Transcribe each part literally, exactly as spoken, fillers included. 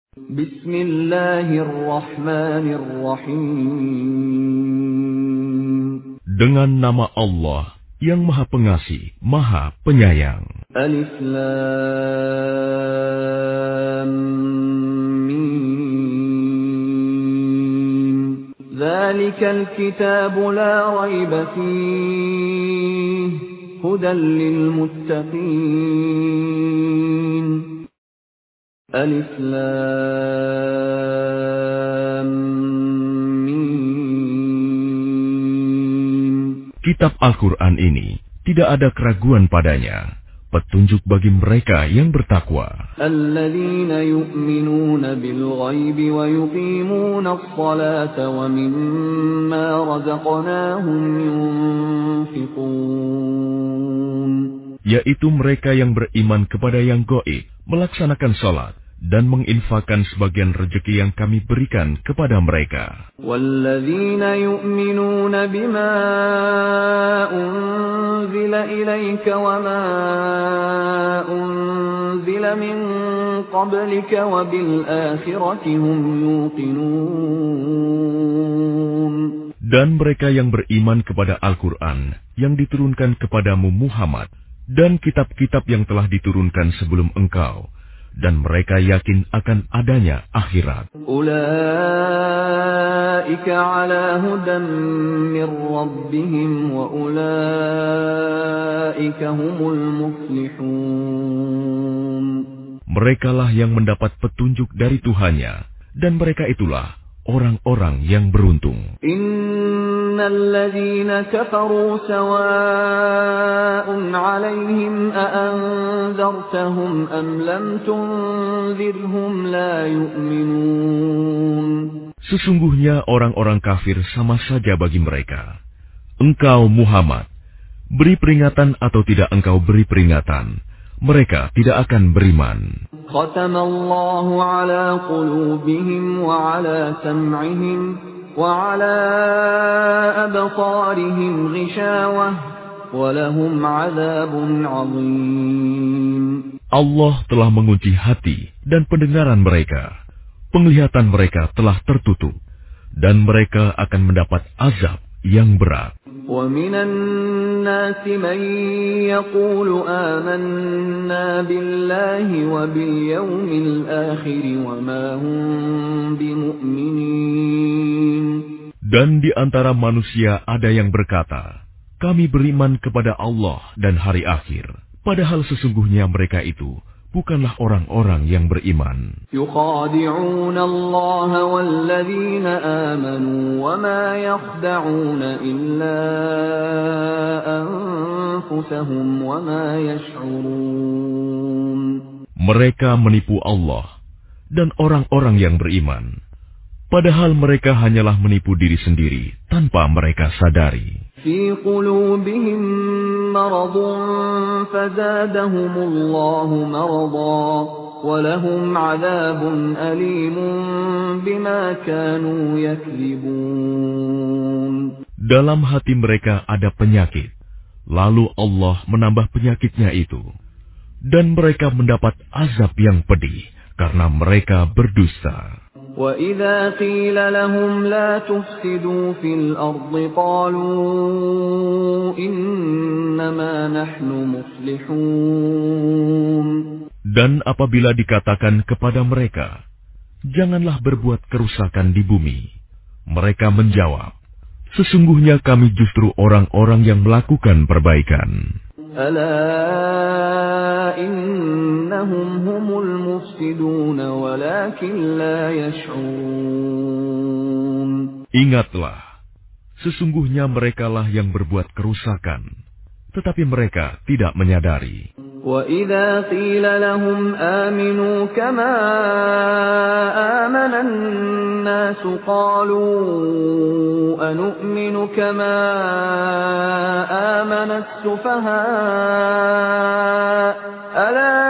Bismillahirrahmanirrahim. Dengan nama Allah yang Maha Pengasih, Maha Penyayang. Alif Lam Mim. Dzalikal kitabu la raiba fihi hudan lil muttaqin. Alif Lam Mim. Kitab Al-Quran ini tidak ada keraguan padanya, petunjuk bagi mereka yang bertakwa. Alladzina yu'minuna bil ghaibi wa yuqimuna as-salata wa mimma razaqnahum yunfiqun. Yaitu mereka yang beriman kepada yang gaib, melaksanakan salat, dan menginfakkan sebagian rezeki yang kami berikan kepada mereka. Walladzina yu'minuna bima unzila ilayka wa ma unzila min qablika wa bil akhirati hum yuqinun. Dan mereka yang beriman kepada Al-Quran yang diturunkan kepadamu Muhammad, dan kitab-kitab yang telah diturunkan sebelum engkau, dan mereka yakin akan adanya akhirat. Ulaika ala hudan min rabbihim wa ulaika humul muflihun. Merekalah yang mendapat petunjuk dari Tuhannya, dan mereka itulah orang-orang yang beruntung. Innal ladzina kafaru sawa'un 'alaihim a anzartahum am lam tunzirhum la yu'minun. Sesungguhnya orang-orang kafir sama saja bagi mereka. Engkau Muhammad, beri peringatan atau tidak engkau beri peringatan, mereka tidak akan beriman. Khatamallahu ala qulubihim wa ala sam'ihim wa ala absarihim ghishawah wa lahum 'adzabun 'adzim. Allah telah mengunci hati dan pendengaran mereka. Penglihatan mereka telah tertutup, dan mereka akan mendapat azab yang berat. وَمِنَ النَّاسِ مَن يَقُولُ آمَنَّا بِاللَّهِ وَبِالْيَوْمِ الْآخِرِ وَمَا هُم بِمُؤْمِنِينَ. Dan di antara manusia ada yang berkata, kami beriman kepada Allah dan hari akhir, padahal sesungguhnya mereka itu bukanlah orang-orang yang beriman. يُخَادِعُونَ اللَّهَ وَالَّذِينَ آمَنُوا وَمَا يَخْدَعُونَ إِلَّا أَنفُسَهُمْ وَمَا يَشْعُرُونَ. Mereka menipu Allah dan orang-orang yang beriman, padahal mereka hanyalah menipu diri sendiri tanpa mereka sadari. في قلوبهم مرض فزادهم الله مرضا ولهم عذاب أليم بما كانوا يكذبون. Dalam hati mereka ada penyakit, lalu Allah menambah penyakitnya itu, dan mereka mendapat azab yang pedih karena mereka berdusta. وَإِذَا قِيلَ لَهُمْ لَا تُفْسِدُوا فِي الْأَرْضِ قَالُوا إِنَّمَا نَحْنُ مُصْلِحُونَ. Dan apabila dikatakan kepada mereka, janganlah berbuat kerusakan di bumi, mereka menjawab, sesungguhnya kami justru orang-orang yang melakukan perbaikan. ألا إنهم هم المفسدون ولكن لا يشعرون. Ingatlah, sesungguhnya merekalah yang berbuat kerusakan, tetapi mereka tidak menyadari. وَإِذَا قِيلَ لَهُمْ آمِنُوا كَمَا آمَنَ النَّاسُ قَالُوا أَنُؤْمِنُ كَمَا آمَنَ السُّفَهَاءُ أَلَا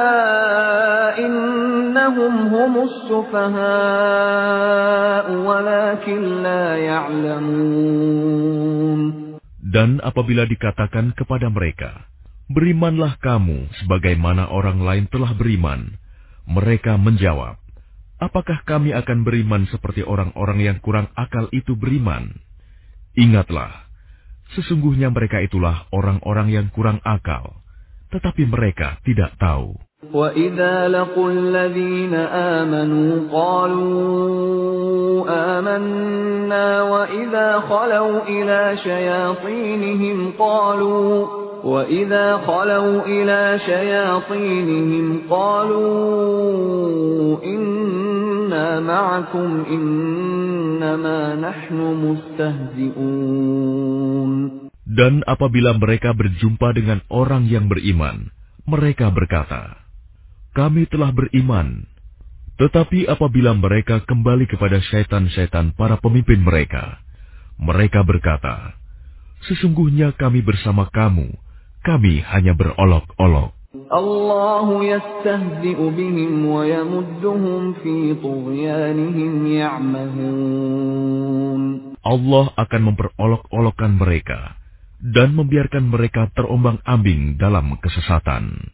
إِنَّهُمْ هُمُ السُّفَهَاءُ وَلَكِنْ لَا يَعْلَمُونَ. Dan apabila dikatakan kepada mereka, berimanlah kamu sebagaimana orang lain telah beriman, mereka menjawab, Apakah kami akan beriman seperti orang-orang yang kurang akal itu beriman? Ingatlah, sesungguhnya mereka itulah orang-orang yang kurang akal, tetapi mereka tidak tahu. وَإِذَا لَقُوا الَّذِينَ آمَنُوا قَالُوا آمَنَّا وَإِذَا خَلَوْا إِلَى شَيَاطِينِهِمْ قَالُوا وَإِذَا خَلَوْا إِلَى شَيَاطِينِهِمْ قَالُوا إِنَّا مَعَكُمْ إِنَّمَا نَحْنُ مُسْتَهْزِئُونَ. Dan apabila mereka berjumpa dengan orang yang beriman, mereka berkata, kami telah beriman. Tetapi apabila mereka kembali kepada syaitan-syaitan para pemimpin mereka, mereka berkata, sesungguhnya kami bersama kamu, kami hanya berolok-olok. Allah yastahzi'u bihim wa yamudduhum fi tughyanihim ya'mahun. Allah akan memperolok-olokkan mereka dan membiarkan mereka terombang-ambing dalam kesesatan.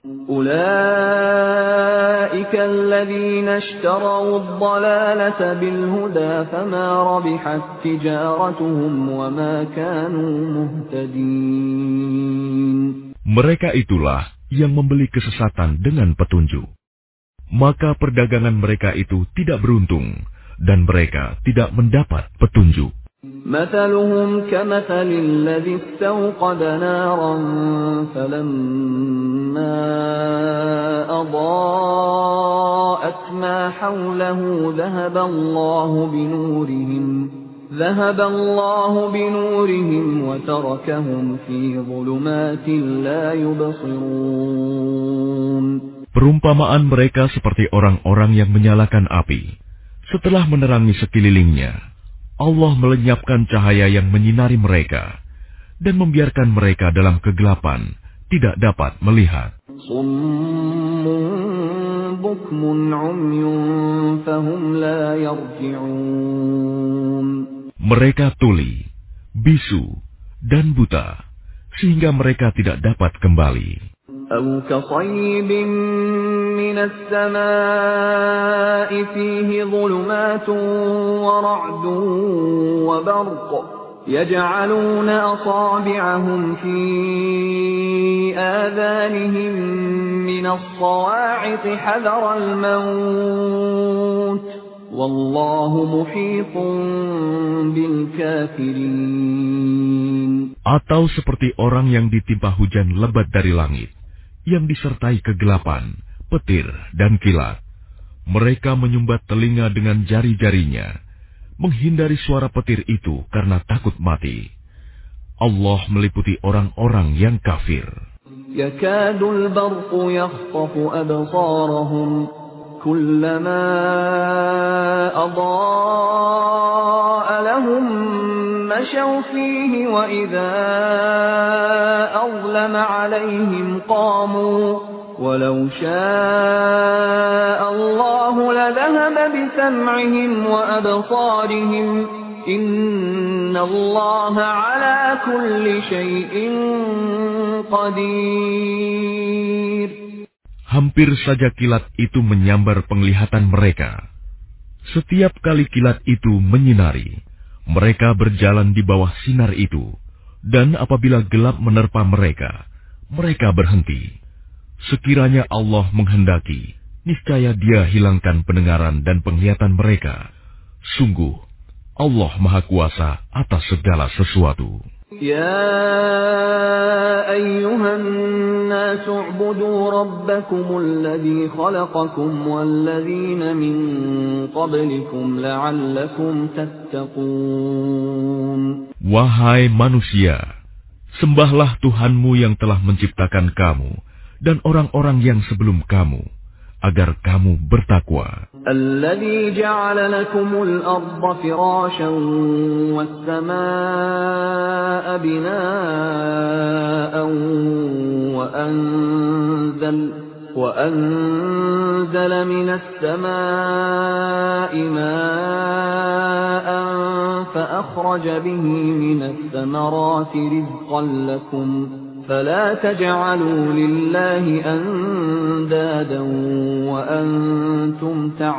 أولئك الذين اشتروا الضلالة بالهدى فما ربحت تجارتهم وما كانوا مهتدين. Mereka itulah yang membeli kesesatan dengan petunjuk. Maka perdagangan mereka itu tidak beruntung dan mereka tidak mendapat petunjuk. مثلهم كمثل الذي استوقد نارا فلما أضاءت ما حوله ذهب الله بنورهم ذهب الله بنورهم وتركهم في ظلمات لا يبصرون. Perumpamaan mereka seperti orang-orang yang menyalakan api. Setelah menerangi sekelilingnya, Allah melenyapkan cahaya yang menyinari mereka dan membiarkan mereka dalam kegelapan, tidak dapat melihat. Mereka tuli, bisu, dan buta, sehingga mereka tidak dapat kembali. أو كصيب من السماء فيه ظلمات ورعد وبرق يجعلون أصابعهم في آذانهم من الصواعق حذر الموت والله محيط بالكافرين. Atau seperti orang yang ditimpa hujan lebat dari langit, yang disertai kegelapan, petir, dan kilat. Mereka menyumbat telinga dengan jari-jarinya, menghindari suara petir itu karena takut mati. Allah meliputi orang-orang yang kafir. Yakadul barqu yakhtafu absarahum kullama adaa lahum mashaw fihi wa idza azlama alayhim qamu walau sha'a Allah ladhahaba bisam'ihim wa absarihim inna Allah ala kulli shay'in qadir. Hampir saja kilat itu menyambar penglihatan mereka. Setiap kali kilat itu menyinari, mereka berjalan di bawah sinar itu, dan apabila gelap menerpa mereka, mereka berhenti. Sekiranya Allah menghendaki, niscaya Dia hilangkan pendengaran dan penglihatan mereka. Sungguh, Allah Maha Kuasa atas segala sesuatu. Ya ayyuhan nasu u'budu rabbakumul ladzi khalaqakum wal ladzina min qablikum la'allakum tattaqun. Wahai manusia, sembahlah Tuhanmu yang telah menciptakan kamu dan orang-orang yang sebelum kamu, agar kamu bertakwa. Alladzi ja'ala lakumul arda firasyan was samaa'a binaa'an wa anzal wa anzala minas samaa'i maa'an fa akhraja bihi minas samarati rizqan lakum فلا تجعلوا لله أندادا وأنتم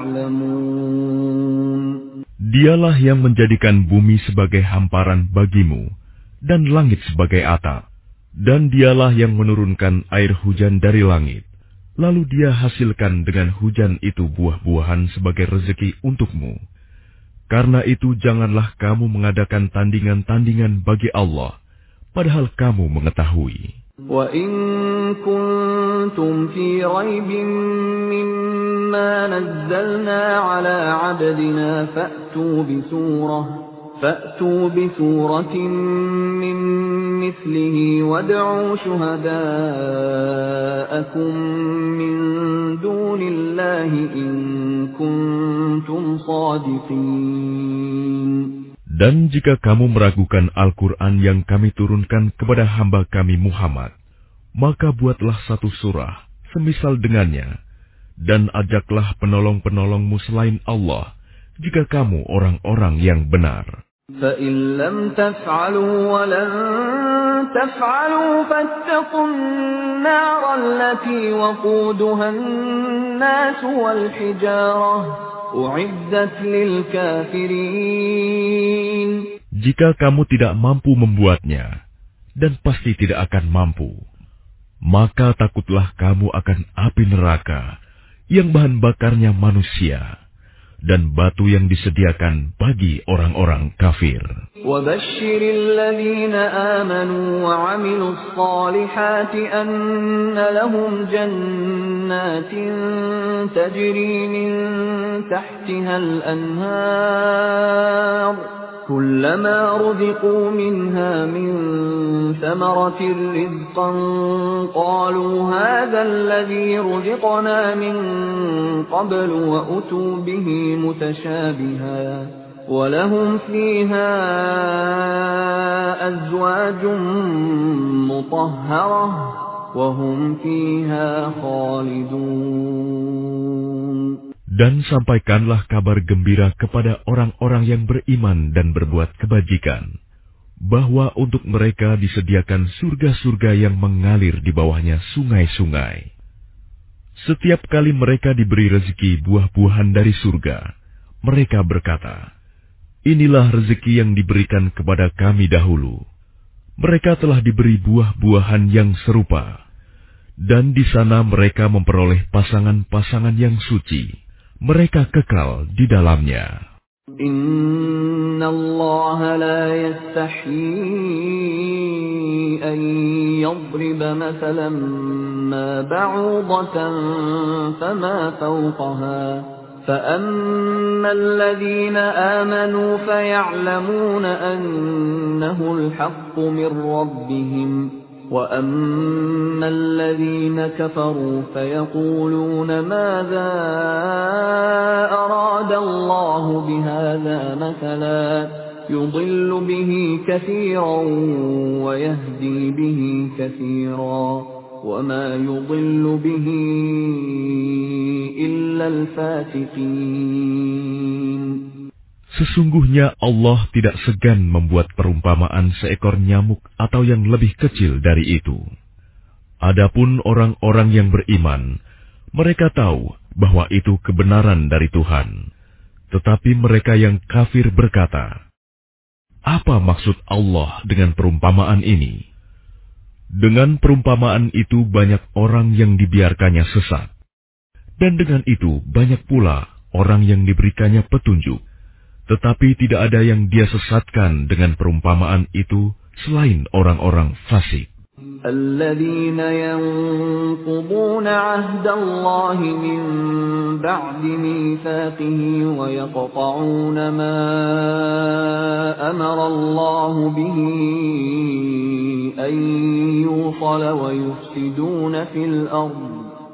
تعلمون. Dialah yang menjadikan bumi sebagai hamparan bagimu dan langit sebagai atap. Dan dialah yang menurunkan air hujan dari langit. Lalu dia hasilkan dengan hujan itu buah-buahan sebagai rezeki untukmu. Karena itu janganlah kamu mengadakan tandingan-tandingan bagi Allah, padahal kamu mengetahui. وَإِن كُنتُمْ فِي رَيْبٍ مِّمَّا نَزَّلْنَا عَلَىٰ عَبْدِنَا فَأْتُوا بِسُورَةٍ فَأْتُوا بِسُورَةٍ مِّن مِّثْلِهِ وَادْعُوا شُهَدَاءَكُم مِّن دُونِ اللَّهِ إِن كُنتُمْ صَادِقِينَ. Dan jika kamu meragukan Al-Quran yang kami turunkan kepada hamba kami Muhammad, maka buatlah satu surah semisal dengannya, dan ajaklah penolong-penolongmu selain Allah, jika kamu orang-orang yang benar. فَإِن لَّمْ تَفْعَلُوا وَلَن تَفْعَلُوا فَاتَّقُوا النَّارَ الَّتِي وَقُودُهَا النَّاسُ وَالْحِجَارَةُ أُعِدَّتْ لِلْكَافِرِينَ. Jika kamu tidak mampu membuatnya, dan pasti tidak akan mampu, maka takutlah kamu akan api neraka yang bahan bakarnya manusia dan batu yang disediakan bagi orang-orang kafir. وَبَشِّرِ الَّذِينَ آمَنُوا وَعَمِلُوا الصَّالِحَاتِ أَنَّ لَهُمْ جَنَّاتٍ تَجْرِي مِن تَحْتِهَا الْأَنْهَارُ كُلَّمَا رُزِقُوا مِنْهَا مِن ثَمَرَةٍ رِّزْقًا قَالُوا هَٰذَا الَّذِي رُزِقْنَا مِن قَبْلُ وَأُتُوا بِهِ مُتَشَابِهًا وَلَهُمْ فِيهَا أَزْوَاجٌ مُّطَهَّرَةٌ وَهُمْ فِيهَا خَالِدُونَ. Dan sampaikanlah kabar gembira kepada orang-orang yang beriman dan berbuat kebajikan, bahwa untuk mereka disediakan surga-surga yang mengalir di bawahnya sungai-sungai. Setiap kali mereka diberi rezeki buah-buahan dari surga, mereka berkata, "Inilah rezeki yang diberikan kepada kami dahulu." Mereka telah diberi buah-buahan yang serupa, dan di sana mereka memperoleh pasangan-pasangan yang suci. Mereka kekal di dalamnya. Inna Allah la yastahi an yadriba mathalan ma ba'udatan fama fawqaha فأما الذين آمنوا فيعلمون أنه الحق من ربهم وأما الذين كفروا فيقولون ماذا أراد الله بهذا مثلا يضل به كثيرا ويهدي به كثيرا وما يضل به إلا الفاسقين. Sesungguhnya Allah tidak segan membuat perumpamaan seekor nyamuk atau yang lebih kecil dari itu. Adapun orang-orang yang beriman, mereka tahu bahwa itu kebenaran dari Tuhan. Tetapi mereka yang kafir berkata, "Apa maksud Allah dengan perumpamaan ini?" Dengan perumpamaan itu banyak orang yang dibiarkannya sesat. Dan dengan itu banyak pula orang yang diberikannya petunjuk. Tetapi tidak ada yang dia sesatkan dengan perumpamaan itu selain orang-orang fasik. الذين ينقضون عهد الله من بعد ميثاقه ويقطعون ما أمر الله به أن يوصل ويفسدون في الأرض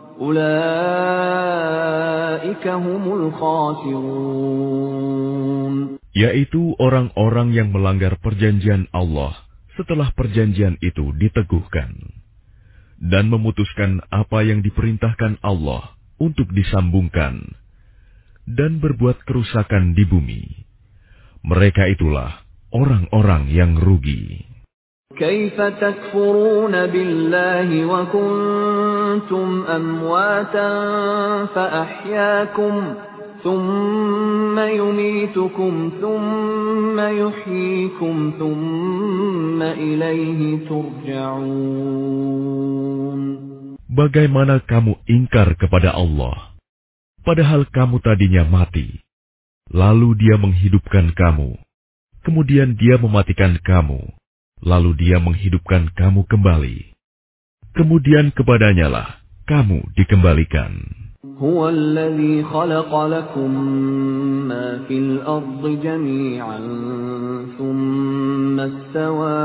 أولئك هم الخاسرون. Yaitu orang-orang yang melanggar perjanjian Allah setelah perjanjian itu diteguhkan, dan memutuskan apa yang diperintahkan Allah untuk disambungkan, dan berbuat kerusakan di bumi. Mereka itulah orang-orang yang rugi. كيف تكفرون بالله وكنتم أمواتا فأحياكم ثم يميتكم ثم يحييكم ثم إليه ترجعون. Bagaimana kamu ingkar kepada Allah, padahal kamu tadinya mati, lalu Dia menghidupkan kamu, kemudian Dia mematikan kamu, lalu Dia menghidupkan kamu kembali. Kemudian kepadanya-lah kamu dikembalikan. هو الذي خلق لكم ما في الأرض جميعا ثم استوى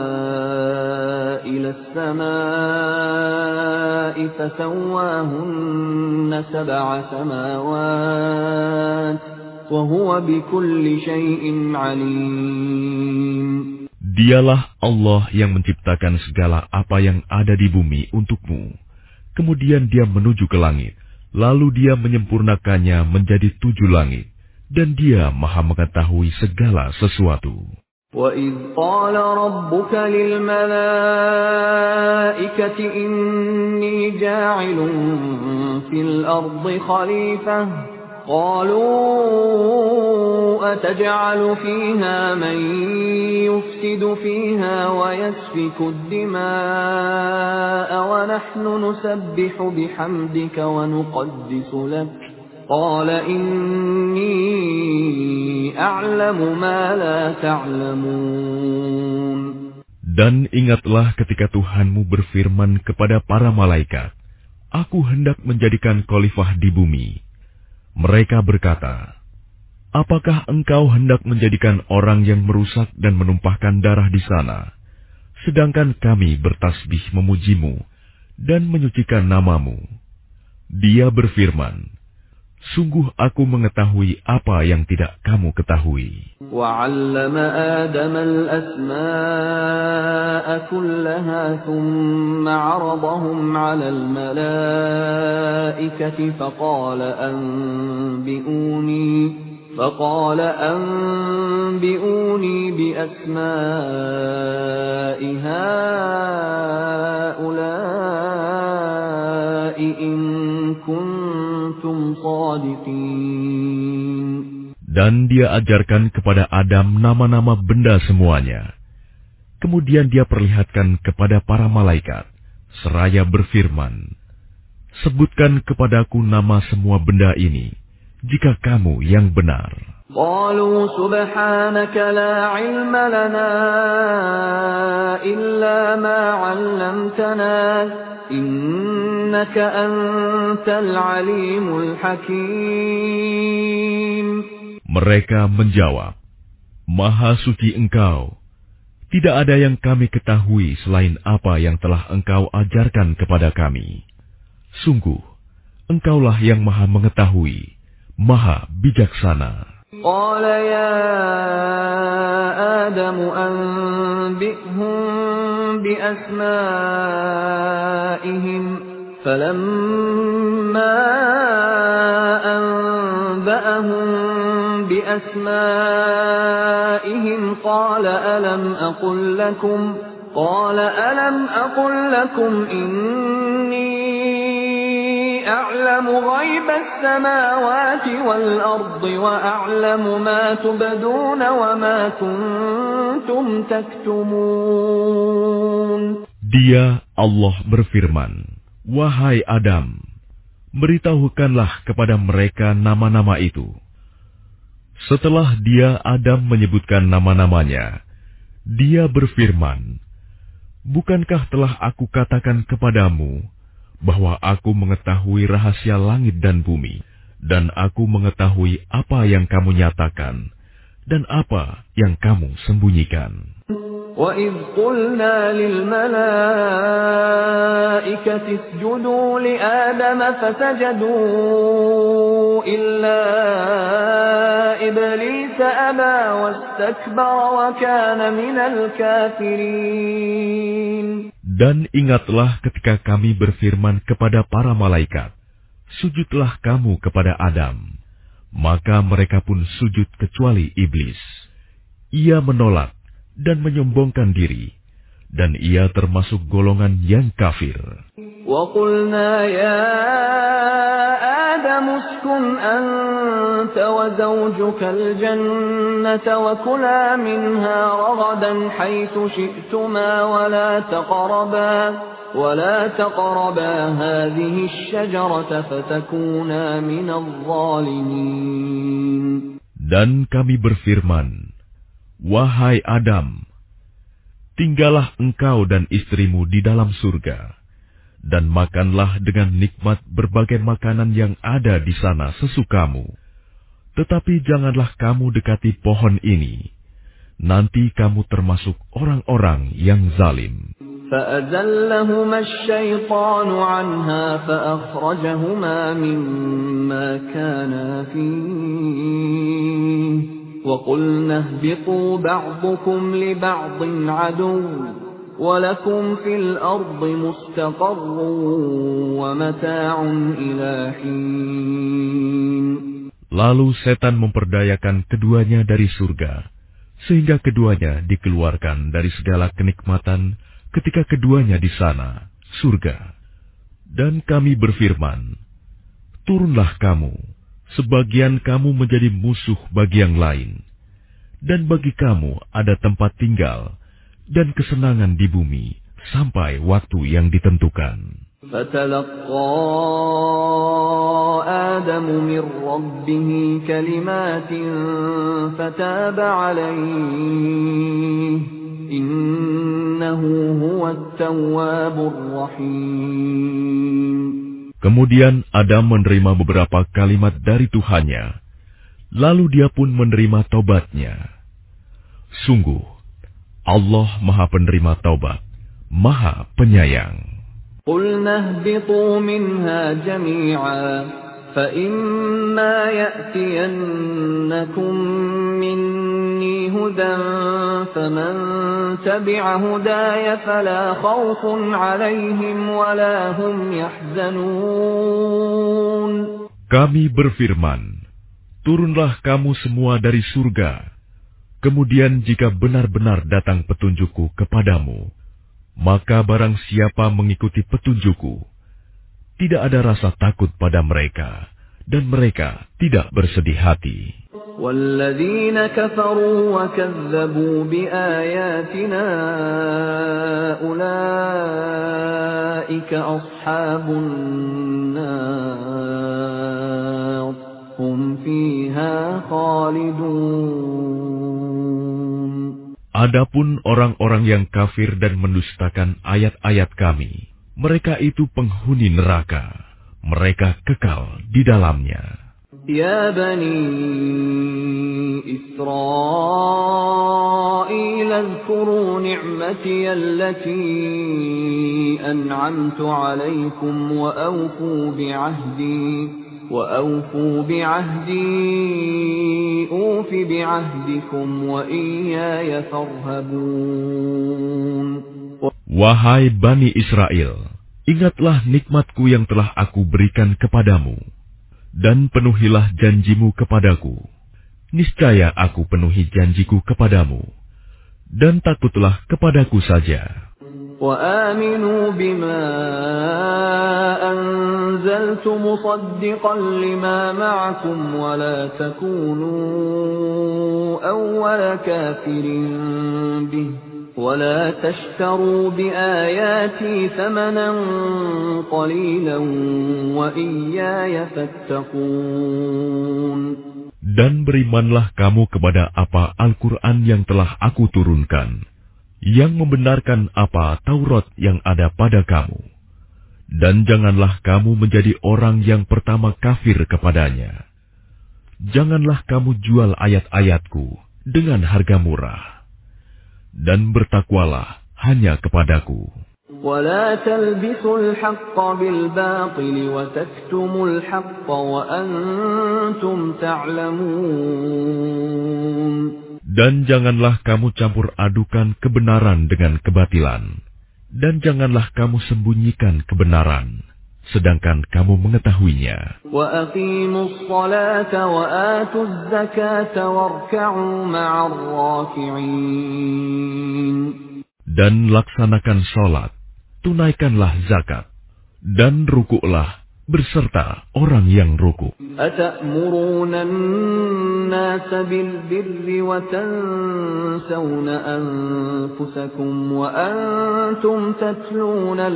إلى السماء فسواهن سبع سماوات وهو بكل شيء عليم. Dialah Allah yang menciptakan segala apa yang ada di bumi untukmu. Kemudian Dia menuju ke langit, lalu Dia menyempurnakannya menjadi tujuh langit, dan Dia Maha mengetahui segala sesuatu. وَإِذْ قَالَ رَبُّكَ لِلْمَلَائِكَةِ إِنِّي جَاعِلٌ فِي الْأَرْضِ خَلِيفَةً قالوا أتجعل فيها من يفسد فيها ويسفك الدماء ونحن نسبح بحمدك ونقدس لك قال إني أعلم ما لا تعلمون. Dan ingatlah ketika Tuhanmu berfirman kepada para malaikat, Aku hendak menjadikan khalifah di bumi. Mereka berkata, apakah engkau hendak menjadikan orang yang merusak dan menumpahkan darah di sana, sedangkan kami bertasbih memujimu dan menyucikan namamu? Dia berfirman, sungguh aku mengetahui apa yang tidak kamu ketahui. وَعَلَّمَ آدَمَ الْأَسْمَاءَ كُلَّهَا ثُمَّ عَرَضَهُمْ عَلَى الْمَلَائِكَةِ فَقَالَ أَنبِئُونِي فَقَالَ أَنبِئُونِي بِأَسْمَاءِ هَؤُلَاءِ إِن كُنتُمْ صَادِقِينَ. Dan Dia ajarkan kepada Adam nama-nama benda semuanya. Kemudian Dia perlihatkan kepada para malaikat, seraya berfirman, sebutkan kepadaku nama semua benda ini, jika kamu yang benar. قالوا سبحانك لا علم لنا إلا ما علمتنا إنك أنت العليم الحكيم. Mereka menjawab, Maha suci Engkau, tidak ada yang kami ketahui selain apa yang telah Engkau ajarkan kepada kami. Sungguh, Engkaulah yang Maha mengetahui, Maha bijaksana. قال يا آدم أنبئهم بأسمائهم فلما أنبأهم بأسمائهم قال ألم أقل لكم قال ألم أقل لكم إني أعلم غيب السماوات والأرض وأعلم ما تبدون وما كنتم تكتمون. Dia, Allah berfirman, Wahai Adam, beritahukanlah kepada mereka nama-nama itu. Setelah dia, Adam, menyebutkan nama-namanya, dia berfirman, Bukankah telah aku katakan kepadamu bahwa aku mengetahui rahasia langit dan bumi, dan aku mengetahui apa yang kamu nyatakan, dan apa yang kamu sembunyikan. وَإِذْ قُلْنَا لِلْمَلَائِكَةِ اسْجُدُوا لِآدَمَ فَسَجَدُوا إِلَّا إِبْلِيسَ أَبَى وَاسْتَكْبَرَ وَكَانَ مِنَ الْكَافِرِينَ. Dan ingatlah ketika kami berfirman kepada para malaikat, sujudlah kamu kepada Adam. Maka mereka pun sujud kecuali iblis. Ia menolak dan menyombongkan diri, dan ia termasuk golongan yang kafir. وَقُلْنَا يَا آدَمُ اسْكُنْ أَنْتَ وَزَوْجُكَ الْجَنَّةَ وَكُلَا مِنْهَا رَغَدًا حَيْثُ شِئْتُمَا وَلَا تَقْرَبَا وَلَا تَقْرَبَا هَذِهِ الشَّجَرَةَ فَتَكُونَا مِنَ الظَّالِمِينَ. Dan kami berfirman, wahai Adam, tinggallah engkau dan istrimu di dalam surga, dan makanlah dengan nikmat berbagai makanan yang ada di sana sesukamu. Tetapi janganlah kamu dekati pohon ini, nanti kamu termasuk orang-orang yang zalim. فَأَزَلَّهُمَا الشَّيْطَانُ عَنْهَا فَأَخْرَجَهُمَا مِمَّا كَانَا فِيهِ وَقُلْنَا اهْبِطُوا بَعْضُكُمْ لِبَعْضٍ عَدُوٌّ وَلَكُمْ فِي الْأَرْضِ مُسْتَقَرٌّ وَمَتَاعٌ إِلَى حِينٍ. Lalu setan memperdayakan keduanya dari surga, sehingga keduanya dikeluarkan dari segala kenikmatan ketika keduanya di sana, surga. Dan kami berfirman, turunlah kamu, sebagian kamu menjadi musuh bagi yang lain, dan bagi kamu ada tempat tinggal dan kesenangan di bumi sampai waktu yang ditentukan. فَتَلَقَّى آدَمُ مِنْ رَبِّهِ كَلِمَاتٍ فَتَابَ عَلَيْهِ إِنَّهُ هُوَ التَّوَّابُ الرَّحِيمُ. Kemudian Adam menerima beberapa kalimat dari Tuhannya, lalu dia pun menerima taubatnya. Sungguh, Allah Maha Penerima Taubat, Maha Penyayang. قُلْنَا اهْبِطُوا مِنْهَا جَمِيعًا فَإِمَّا يَأْتِيَنَّكُمْ مِنِّي هُدًى فَمَنْ تَبِعَ هُدَايَ فَلَا خَوْفٌ عَلَيْهِمْ وَلَا هُمْ يَحْزَنُونَ. Kami berfirman, turunlah kamu semua dari surga. Kemudian jika benar-benar datang petunjukku kepadamu, maka barang siapa mengikuti petunjukku, tidak ada rasa takut pada mereka, dan mereka tidak bersedih hati. وَالَّذِينَ كَفَرُوا وَكَذَّبُوا بِآيَاتِنَا أُولَئِكَ أَصْحَابُ النَّارِ هُمْ فِيهَا خَالِدُونَ. Adapun orang-orang yang kafir dan mendustakan ayat-ayat kami, mereka itu penghuni neraka, mereka kekal di dalamnya. Ya Bani Israel, اذكروا نعمتي التي أنعمت عليكم وأوفوا بعهدي وأوفوا بعهدي أوف بعهدكم وإياي فارهبون. Wahai Bani Israel, ingatlah nikmatku yang telah aku berikan kepadamu, dan penuhilah janjimu kepadaku. Niscaya aku penuhi janjiku kepadamu, dan takutlah kepadaku saja. وآمنوا بما أنزلت مصدقا لما معكم ولا تكونوا أول كافر به ولا تشتروا بآياتي ثمنا قليلا وإياي فاتقون. Dan berimanlah kamu kepada apa Al-Quran yang telah aku turunkan, yang membenarkan apa Taurat yang ada pada kamu. Dan janganlah kamu menjadi orang yang pertama kafir kepadanya. Janganlah kamu jual ayat-ayatku dengan harga murah. Dan bertakwalah hanya kepadaku. وَلَا تَلْبِسُوا الْحَقَّ بِالْبَاطِلِ وَتَكْتُمُوا الْحَقَّ وَأَنْتُمْ تَعْلَمُونَ. Dan janganlah kamu campur adukan kebenaran dengan kebatilan. Dan janganlah kamu sembunyikan kebenaran, sedangkan kamu mengetahuinya. وَأَقِيمُوا الصَّلَاةَ وَآتُوا الزَّكَاةَ وَارْكَعُوا مَعَ الرَّاكِعِينَ. Dan laksanakan sholat, tunaikanlah zakat, dan rukuklah berserta orang yang ruku. Atamuruna an-nasa bil-birri wa tansawna anfusakum wa antum tatluna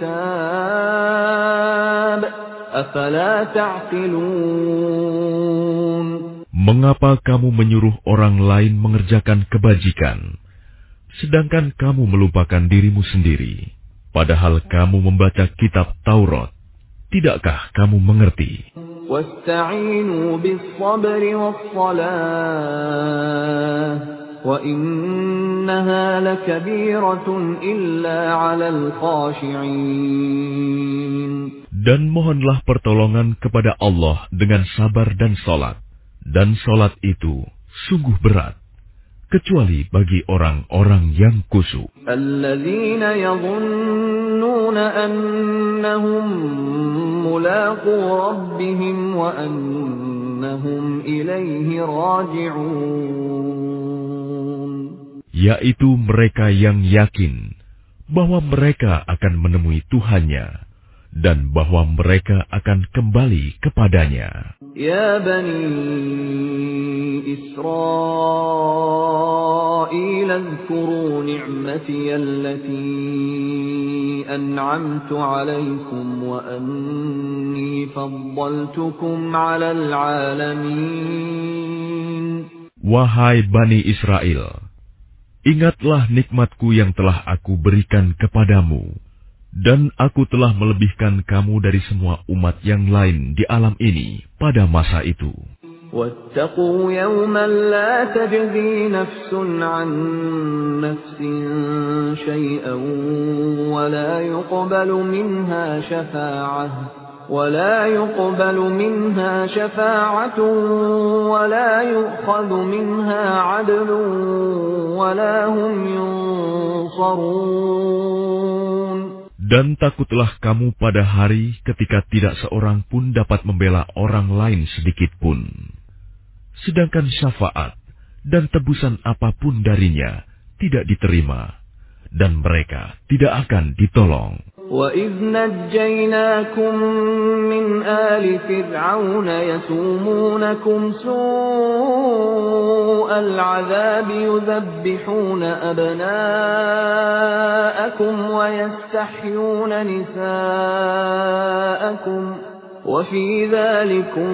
al-kitab afala ta'qilun. Mengapa kamu menyuruh orang lain mengerjakan kebajikan, sedangkan kamu melupakan dirimu sendiri, padahal kamu membaca kitab Taurat? Tidakkah kamu mengerti? Wasta'inu bis-sabri was-salah wa innaha lakabiratun illa 'alal khashi'in. Dan mohonlah pertolongan kepada Allah dengan sabar dan salat, dan salat itu sungguh berat, kecuali bagi orang-orang yang khusyuk. Alladzina yadhunnuna annahum mulaqu rabbihim wa annahum ilaihi raji'un. Yaitu mereka yang yakin bahwa mereka akan menemui Tuhannya dan bahwa mereka akan kembali kepadanya. Ya Bani Israel, اذكروا نعمتي التي أنعمت عليكم وأني فضلتكم على العالمين. Wahai Bani Israel, ingatlah nikmatku yang telah aku berikan kepadamu, dan aku telah melebihkan kamu dari semua umat yang lain di alam ini pada masa itu. وَاتَّقُوا يَوْمًا لَا تَجْزِي نَفْسٌ عَن نَّفْسٍ شَيْئًا وَلَا يُقْبَلُ مِنْهَا شَفَاعَةٌ وَلَا يُقْبَلُ مِنْهَا شَفَاعَةٌ وَلَا يُؤْخَذُ مِنْهَا عَدْلٌ وَلَا هُمْ يُنصَرُونَ. Dan takutlah kamu pada hari ketika tidak seorang pun dapat membela orang lain sedikit pun. Sedangkan syafaat dan tebusan apapun darinya tidak diterima, dan mereka tidak akan ditolong. وَإِذْ نَجَّيْنَاكُمْ مِنْ آلِ فِرْعَوْنَ يَسُومُونَكُمْ سُوءَ الْعَذَابِ يُذَبِّحُونَ أَبْنَاءَكُمْ وَيَسْتَحْيُونَ نِسَاءَكُمْ وَفِي ذَلِكُمْ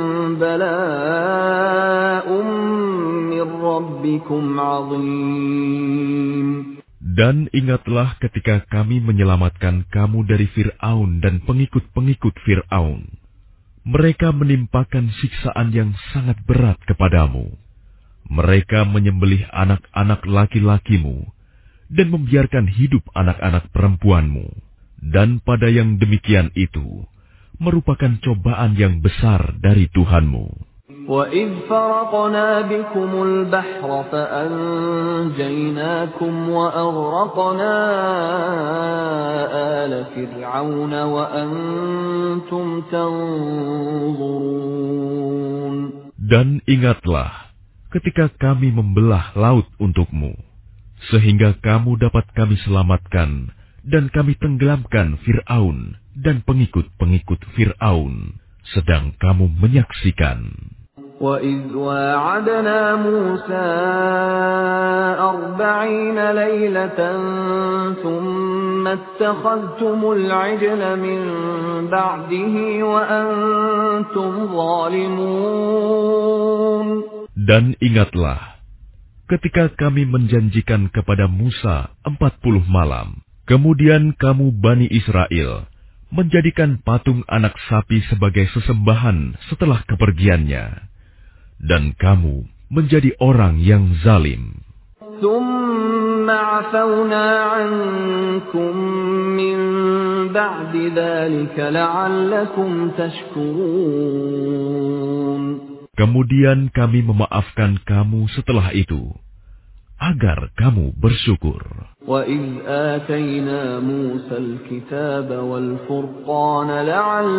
بَلَاءٌ مِّن رَّبِّكُمْ عَظِيمٌ. Dan ingatlah ketika kami menyelamatkan kamu dari Fir'aun dan pengikut-pengikut Fir'aun. Mereka menimpakan siksaan yang sangat berat kepadamu. Mereka menyembelih anak-anak laki-lakimu dan membiarkan hidup anak-anak perempuanmu. Dan pada yang demikian itu merupakan cobaan yang besar dari Tuhanmu. وَإِذْ فَرَقْنَا بِكُمُ الْبَحْرَ فَأَنْجَيْنَاكُمْ وَأَغْرَقْنَا آلَ فِرْعَوْنَ وَأَنْتُمْ تَنْظُرُونَ. Dan ingatlah ketika kami membelah laut untukmu, sehingga kamu dapat kami selamatkan dan kami tenggelamkan Fir'aun dan pengikut-pengikut Fir'aun, sedang kamu menyaksikan. وَإِذْ وَاعَدْنَا مُوسَىٰ أَرْبَعِينَ لَيْلَةً ثُمَّ اتَّخَذْتُمُ الْعِجْلَ مِن بَعْدِهِ وَأَنْتُمْ ظَالِمُونَ. Dan ingatlah ketika kami menjanjikan kepada Musa empat puluh malam, kemudian kamu Bani Israel menjadikan patung anak sapi sebagai sesembahan setelah kepergiannya, dan kamu menjadi orang yang zalim. ثُمَّ عَفَوْنَا عَنكُم مِّن بَعْدِ ذَلِكَ لَعَلَّكُمْ تَشْكُرُونَ. Kemudian kami memaafkan kamu setelah itu, agar kamu bersyukur. وَإِذْ آتَيْنَا مُوسَى الْكِتَابَ وَالْفُرْقَانَ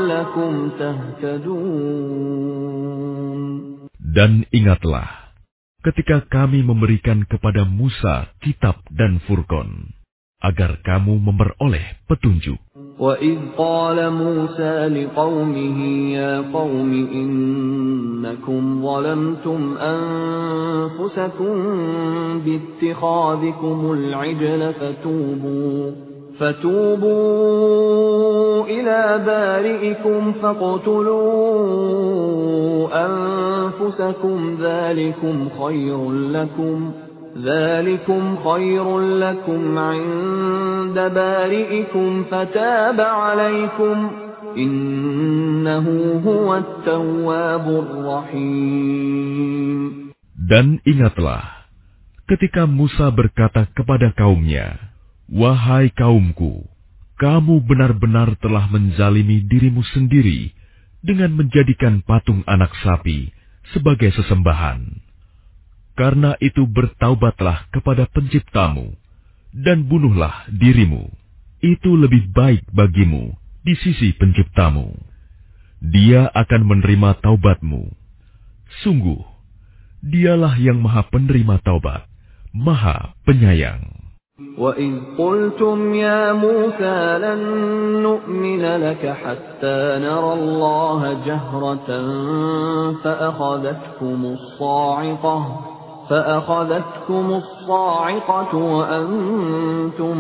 لَعَلَّكُمْ تَهْتَدُونَ. Dan ingatlah ketika kami memberikan kepada Musa kitab dan Furqan, agar kamu memperoleh petunjuk. وَإِذْ قَالَ مُوسَى لِقَوْمِهِ يَا قَوْمِ إِنَّكُمْ ظَلَمْتُمْ أَنفُسَكُمْ بِاتِّخَاذِكُمُ الْعِجْلَ فَتُوبُوا فَتُوبُوا إِلَى بَارِئِكُمْ فَاقْتُلُوا أَنفُسَكُمْ ذَلِكُمْ خَيْرٌ لَكُمْ ذَلِكُمْ خَيْرٌ لَكُمْ عِندَ بَارِئِكُمْ فَتَابَ عَلَيْكُمْ إِنَّهُ هُوَ التَّوَّابُ الرَّحِيمُ. Dan ingatlah ketika Musa berkata kepada kaumnya, "Wahai kaumku, kamu benar-benar telah menzalimi dirimu sendiri dengan menjadikan patung anak sapi sebagai sesembahan. Karena itu bertaubatlah kepada Penciptamu, dan bunuhlah dirimu. Itu lebih baik bagimu di sisi Penciptamu. Dia akan menerima taubatmu. Sungguh, Dialah yang Maha Penerima Taubat, Maha Penyayang." وَإِذْ قُلْتُمْ يَا مُوسَى لَن نُّؤْمِنَ لَكَ حَتَّىٰ نَرَى اللَّهَ جَهْرَةً فَأَخَذَتْكُمُ الصَّاعِقَةُ فَأَخَذَتْكُمُ الصَّاعِقَةُ وَأَنتُمْ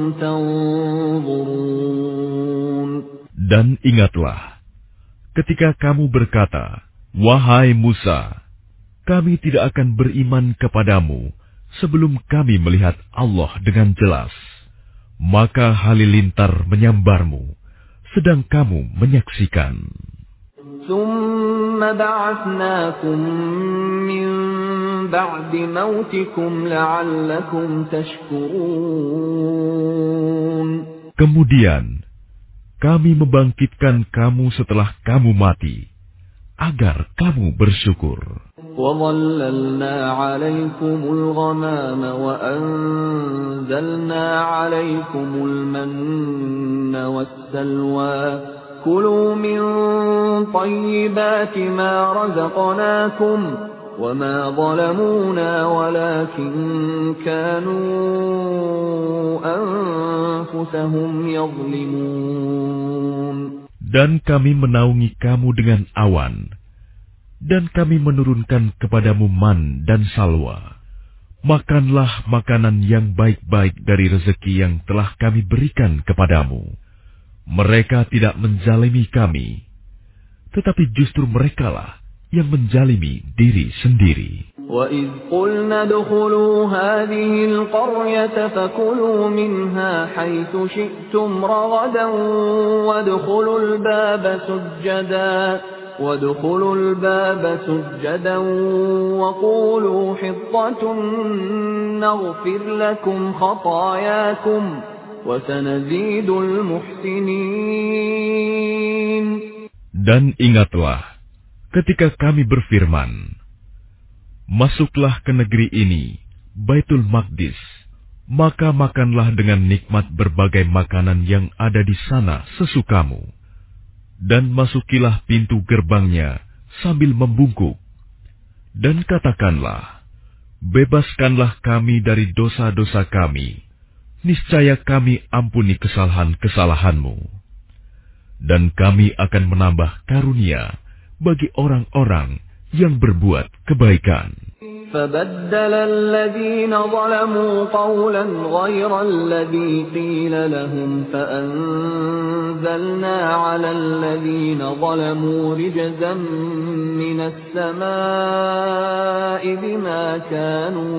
تَنظُرُونَ. Dan ingatlah, ketika kamu berkata, "Wahai Musa, kami tidak akan beriman kepadamu sebelum kami melihat Allah dengan jelas." Maka halilintar menyambarmu, sedang kamu menyaksikan. ثُمَّ بَعَثْنَاكُم مِّن بَعْدِ مَوْتِكُمْ لَعَلَّكُمْ تَشْكُرُونَ. Kemudian kami membangkitkan kamu setelah kamu mati, agar kamu bersyukur. وَظَلَّلْنَا عَلَيْكُمُ الْغَمَامَ وَأَنزَلْنَا عَلَيْكُمُ الْمَنَّ وَالسَّلْوَىٰ كُلُوا مِن طَيِّبَاتِ مَا رَزَقْنَاكُمْ وَمَا ظَلَمُونَا وَلَٰكِن كَانُوا أَنفُسَهُمْ يَظْلِمُونَ. Dan kami menaungi kamu dengan awan, dan kami menurunkan kepadamu man dan salwa. Makanlah makanan yang baik-baik dari rezeki yang telah kami berikan kepadamu. Mereka tidak menzalimi kami, tetapi justru merekalah yang menzalimi diri sendiri. وَإِذْ قُلْنَا ادْخُلُوا هَٰذِهِ الْقَرْيَةَ فَكُلُوا مِنْهَا حَيْثُ شِئْتُمْ رَغَدًا وَادْخُلُوا الْبَابَ سُجَّدًا وَادْخُلُوا الْبَابَ سُجَّدًا وَقُولُوا حِطَّةٌ نَّغْفِرْ لَكُمْ خَطَايَاكُمْ وَسَنَزِيدُ الْمُحْسِنِينَ. Dan ingatlah ketika kami berfirman, "Masuklah ke negeri ini, Baitul Maqdis, maka makanlah dengan nikmat berbagai makanan yang ada di sana sesukamu. Dan masukilah pintu gerbangnya sambil membungkuk. Dan katakanlah, bebaskanlah kami dari dosa-dosa kami. Niscaya kami ampuni kesalahan-kesalahanmu. Dan kami akan menambah karunia bagi orang-orang yang berbuat kebaikan." فَبَدَّلَ الَّذِينَ ظَلَمُوا قَوْلًا غَيْرَ الَّذِي قِيلَ لَهُمْ فَأَنزَلْنَا عَلَى الَّذِينَ ظَلَمُوا رِجْزًا مِّنَ السَّمَاءِ بِمَا كَانُوا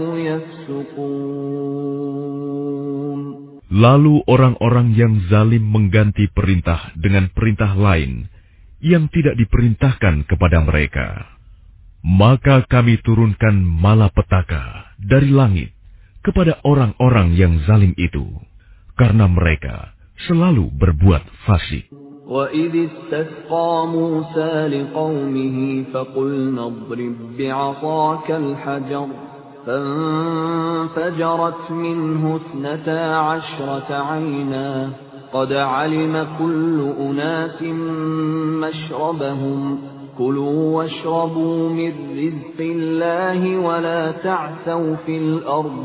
يَفْسُقُونَ. Lalu orang-orang yang zalim mengganti perintah dengan perintah lain yang tidak diperintahkan kepada mereka. Maka kami turunkan malapetaka dari langit kepada orang-orang yang zalim itu, karena mereka selalu berbuat fasik. وَإِذِ اسْتَسْقَىٰ مُوسَىٰ لِقَوْمِهِ فَقُلْنَا اضْرِب بِّعَصَاكَ الْحَجَرَ فَانفَجَرَتْ مِنْهُ اثْنَتَا عَشْرَةَ عَيْنًا قَدْ عَلِمَ كُلُّ أُنَاسٍ مَّشْرَبَهُمْ كُلُوا وَاشْرَبُوا مِنْ رِزْقِ اللَّهِ وَلَا تَعْثَوْا فِي الْأَرْضِ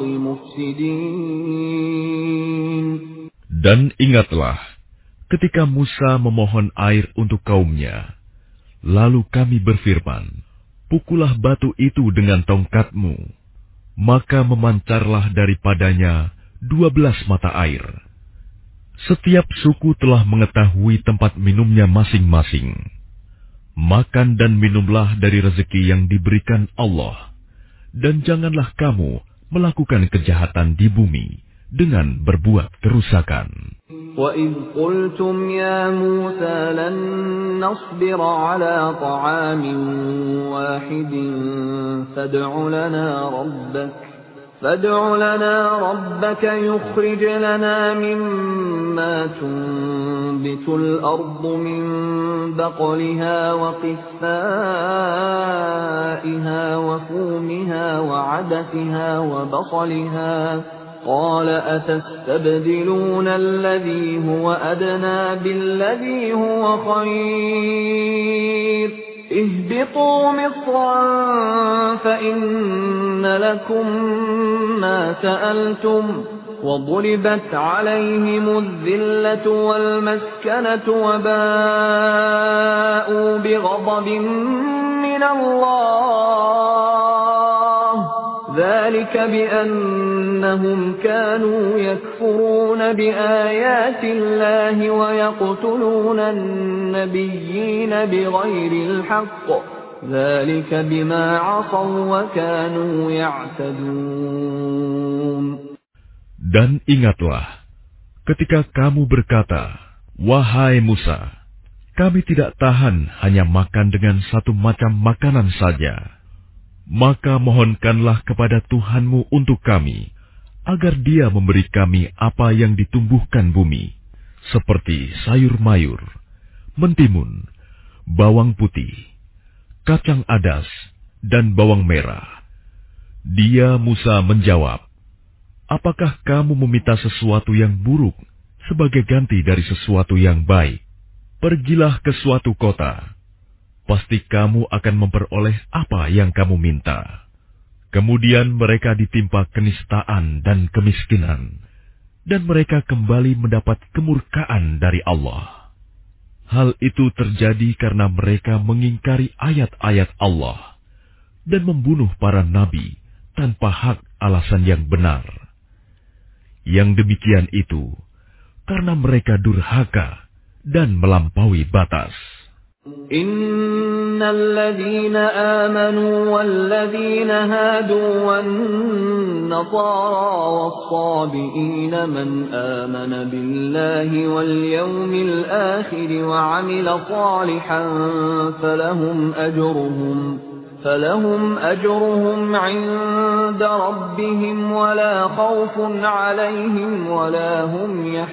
مُفْسِدِينَ. Dan ingatlah ketika Musa memohon air untuk kaumnya, lalu kami berfirman, pukullah batu itu dengan tongkatmu, maka memancarlah daripadanya dua belas mata air. Setiap suku telah mengetahui tempat minumnya masing-masing. Makan dan minumlah dari rezeki yang diberikan Allah, dan janganlah kamu melakukan kejahatan di bumi dengan berbuat kerusakan. وَإِذْ قُلْتُمْ يَا مُوسَى لَن نَّصْبِرَ عَلَىٰ طَعَامٍ وَاحِدٍ فَادْعُ لَنَا رَبَّكَ فَادْعُ لَنَا رَبَّكَ يُخْرِجْ لَنَا مِمَّا تُنبِتُ الْأَرْضُ مِن بَقْلِهَا وَقِثَّائِهَا وَفُومِهَا وَعَدَسِهَا وَبَصَلِهَا قَالَ أَتَسْتَبْدِلُونَ الَّذِي هُوَ أَدْنَىٰ بِالَّذِي هُوَ خَيْرٌ اهْبِطُوا مِصْرًا فَإِنَّ لَكُم مَّا سَأَلْتُمْ وَضُرِبَتْ عَلَيْهِمُ الذِّلَّةُ وَالْمَسْكَنَةُ وَبَاءُوا بِغَضَبٍ مِّنَ اللَّهِ ذَلِكَ بِأَنَّهُمْ كَانُوا يَكْفُرُونَ بِآيَاتِ اللَّهِ وَيَقْتُلُونَ النَّبِيِّينَ بِغَيْرِ الْحَقِّ ذَلِكَ بِمَا عَصَوا وَكَانُوا يَعْتَدُونَ. Dan ingatlah ketika kamu berkata, wahai Musa, kami tidak tahan hanya makan dengan satu macam makanan saja. Maka mohonkanlah kepada Tuhanmu untuk kami, agar Dia memberi kami apa yang ditumbuhkan bumi, seperti sayur mayur, mentimun, bawang putih, kacang adas, dan bawang merah. Dia Musa menjawab, apakah kamu meminta sesuatu yang buruk sebagai ganti dari sesuatu yang baik? Pergilah ke suatu kota. Pasti kamu akan memperoleh apa yang kamu minta. Kemudian mereka ditimpa kenistaan dan kemiskinan, dan mereka kembali mendapat kemurkaan dari Allah. Hal itu terjadi karena mereka mengingkari ayat-ayat Allah dan membunuh para nabi tanpa hak alasan yang benar. Yang demikian itu karena mereka durhaka dan melampaui batas. إِنَّ الَّذِينَ آمَنُوا وَالَّذِينَ هَادُوا وَالنَّصَارَىٰ وَالصَّابِئِينَ مَنْ آمَنَ بِاللَّهِ وَالْيَوْمِ الْآخِرِ وَعَمِلَ صَالِحًا فَلَهُمْ أَجْرُهُمْ فَلَهُمْ أَجْرُهُمْ عِندَ رَبِّهِمْ وَلَا خَوْفٌ عَلَيْهِمْ وَلَا هُمْ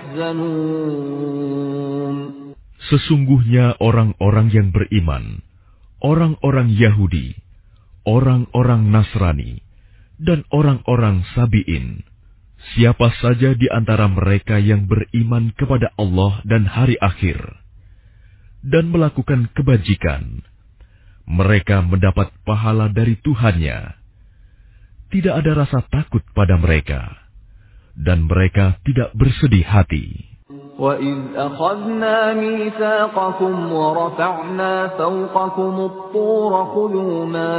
يَحْزَنُونَ. Sesungguhnya orang-orang yang beriman, orang-orang Yahudi, orang-orang Nasrani, dan orang-orang Sabi'in, siapa saja di antara mereka yang beriman kepada Allah dan hari akhir, dan melakukan kebajikan, mereka mendapat pahala dari Tuhannya. Tidak ada rasa takut pada mereka, dan mereka tidak bersedih hati. وَإِذْ أَخَذْنَا مِيثَاقَكُمْ وَرَفَعْنَا فَوْقَكُمُ الطُّورَ خُذُوا مَا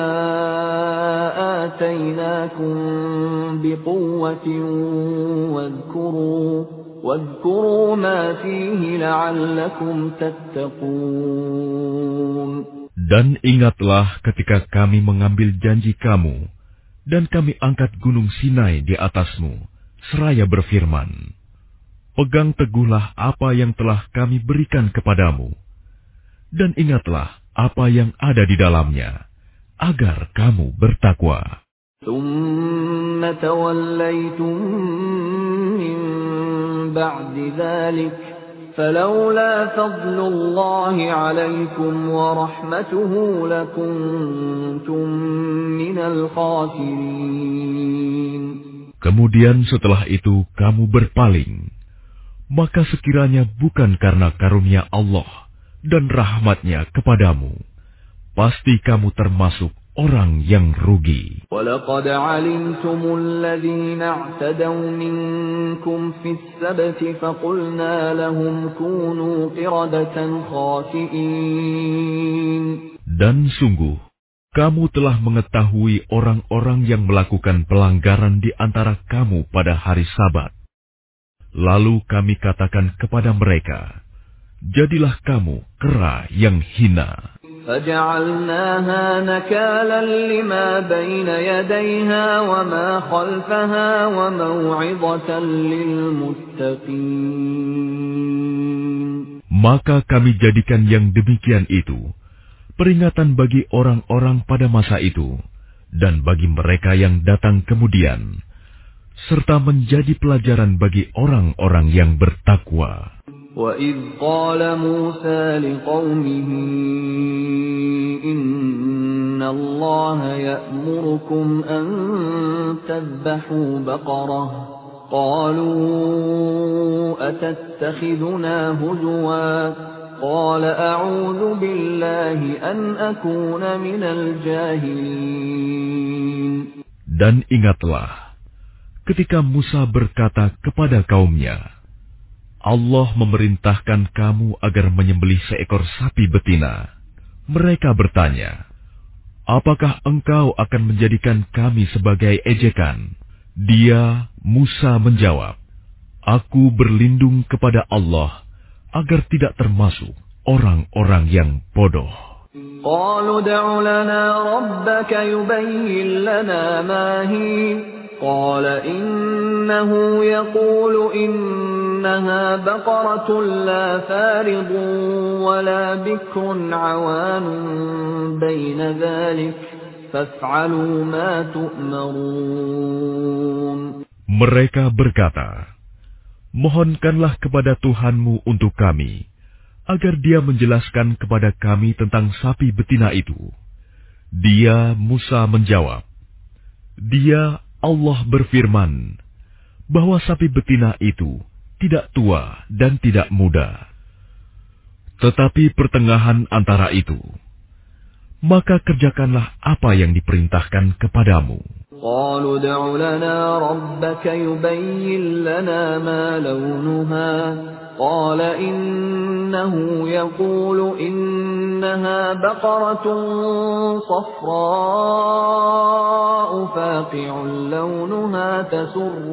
آتَيْنَاكُمْ بِقُوَّةٍ وَاذْكُرُوا وَاذْكُرُوا مَا فِيهِ لَعَلَّكُمْ تَتَّقُونَ. Dan ingatlah ketika kami mengambil janji kamu, dan kami angkat gunung Sinai di atasmu, seraya berfirman, pegang teguhlah apa yang telah kami berikan kepadamu, dan ingatlah apa yang ada di dalamnya, agar kamu bertakwa. ثُمَّ تَوَلَّيْتُم مِّن بَعْدِ ذَلِكَ فَلَوْلَا فَضْلُ اللَّهِ عَلَيْكُمْ وَرَحْمَتُهُ لَكُنتُم مِّنَ الْخَاسِرِينَ. Kemudian setelah itu kamu berpaling, maka sekiranya bukan karena karunia Allah dan rahmat-Nya kepadamu, pasti kamu termasuk orang yang rugi. وَلَقَدْ عَلِمْتُمُ الَّذِينَ اعْتَدَوْا مِنكُمْ فِي السَّبْتِ فَقُلْنَا لَهُمْ كُونُوا قِرَدَةً خَاسِئِينَ. Dan sungguh, kamu telah mengetahui orang-orang yang melakukan pelanggaran di antara kamu pada hari Sabat. Lalu kami katakan kepada mereka, jadilah kamu kera yang hina. فَجَعَلْنَاهَا نَكَالًا لِمَا بَيْنَ يَدَيْهَا وَمَا خَلْفَهَا وَمَوْعِظَةً لِلْمُتَّقِينَ. Maka kami jadikan yang demikian itu peringatan bagi orang-orang pada masa itu dan bagi mereka yang datang kemudian, serta menjadi pelajaran bagi orang-orang yang bertakwa. وَإِذْ قَالَ مُوسَى لِقَوْمِهِ إِنَّ اللَّهَ يَأْمُرُكُمْ أَن تَذْبَحُوا بَقَرَةً قَالُوا أَتَتَّخِذُنَا هُزُوًا قَالَ أَعُوذُ بِاللَّهِ أَنْ أَكُونَ مِنَ الْجَاهِلِينَ. Dan ingatlah ketika Musa berkata kepada kaumnya, Allah memerintahkan kamu agar menyembelih seekor sapi betina. Mereka bertanya, apakah engkau akan menjadikan kami sebagai ejekan? Dia, Musa menjawab, aku berlindung kepada Allah agar tidak termasuk orang-orang yang bodoh. قَالُوا ادْعُ لَنَا رَبَّكَ يُبَيِّن لَّنَا مَا هِيَ قَالَ إِنَّهُ يَقُولُ إِنَّهَا بَقَرَةٌ لَّا فَارِضٌ وَلَا بِكْرٌ عَوَانٌ بَيْنَ ذَلِكَ فَافْعَلُوا مَا تُؤْمَرُونَ. Mereka berkata, mohonkanlah kepada Tuhanmu untuk kami, agar Dia menjelaskan kepada kami tentang sapi betina itu. Dia, Musa menjawab, Dia, Allah berfirman, bahwa sapi betina itu tidak tua dan tidak muda, tetapi pertengahan antara itu. Maka kerjakanlah apa yang diperintahkan kepadamu. قَالُوا ادْعُ لَنَا رَبَّكَ يُبَيِّن لَّنَا مَا لَوْنُهَا قَالَ إِنَّهُ يَقُولُ إِنَّهَا بَقَرَةٌ صَفْرَاءُ فَاقِعٌ لَّوْنُهَا تَسُرُّ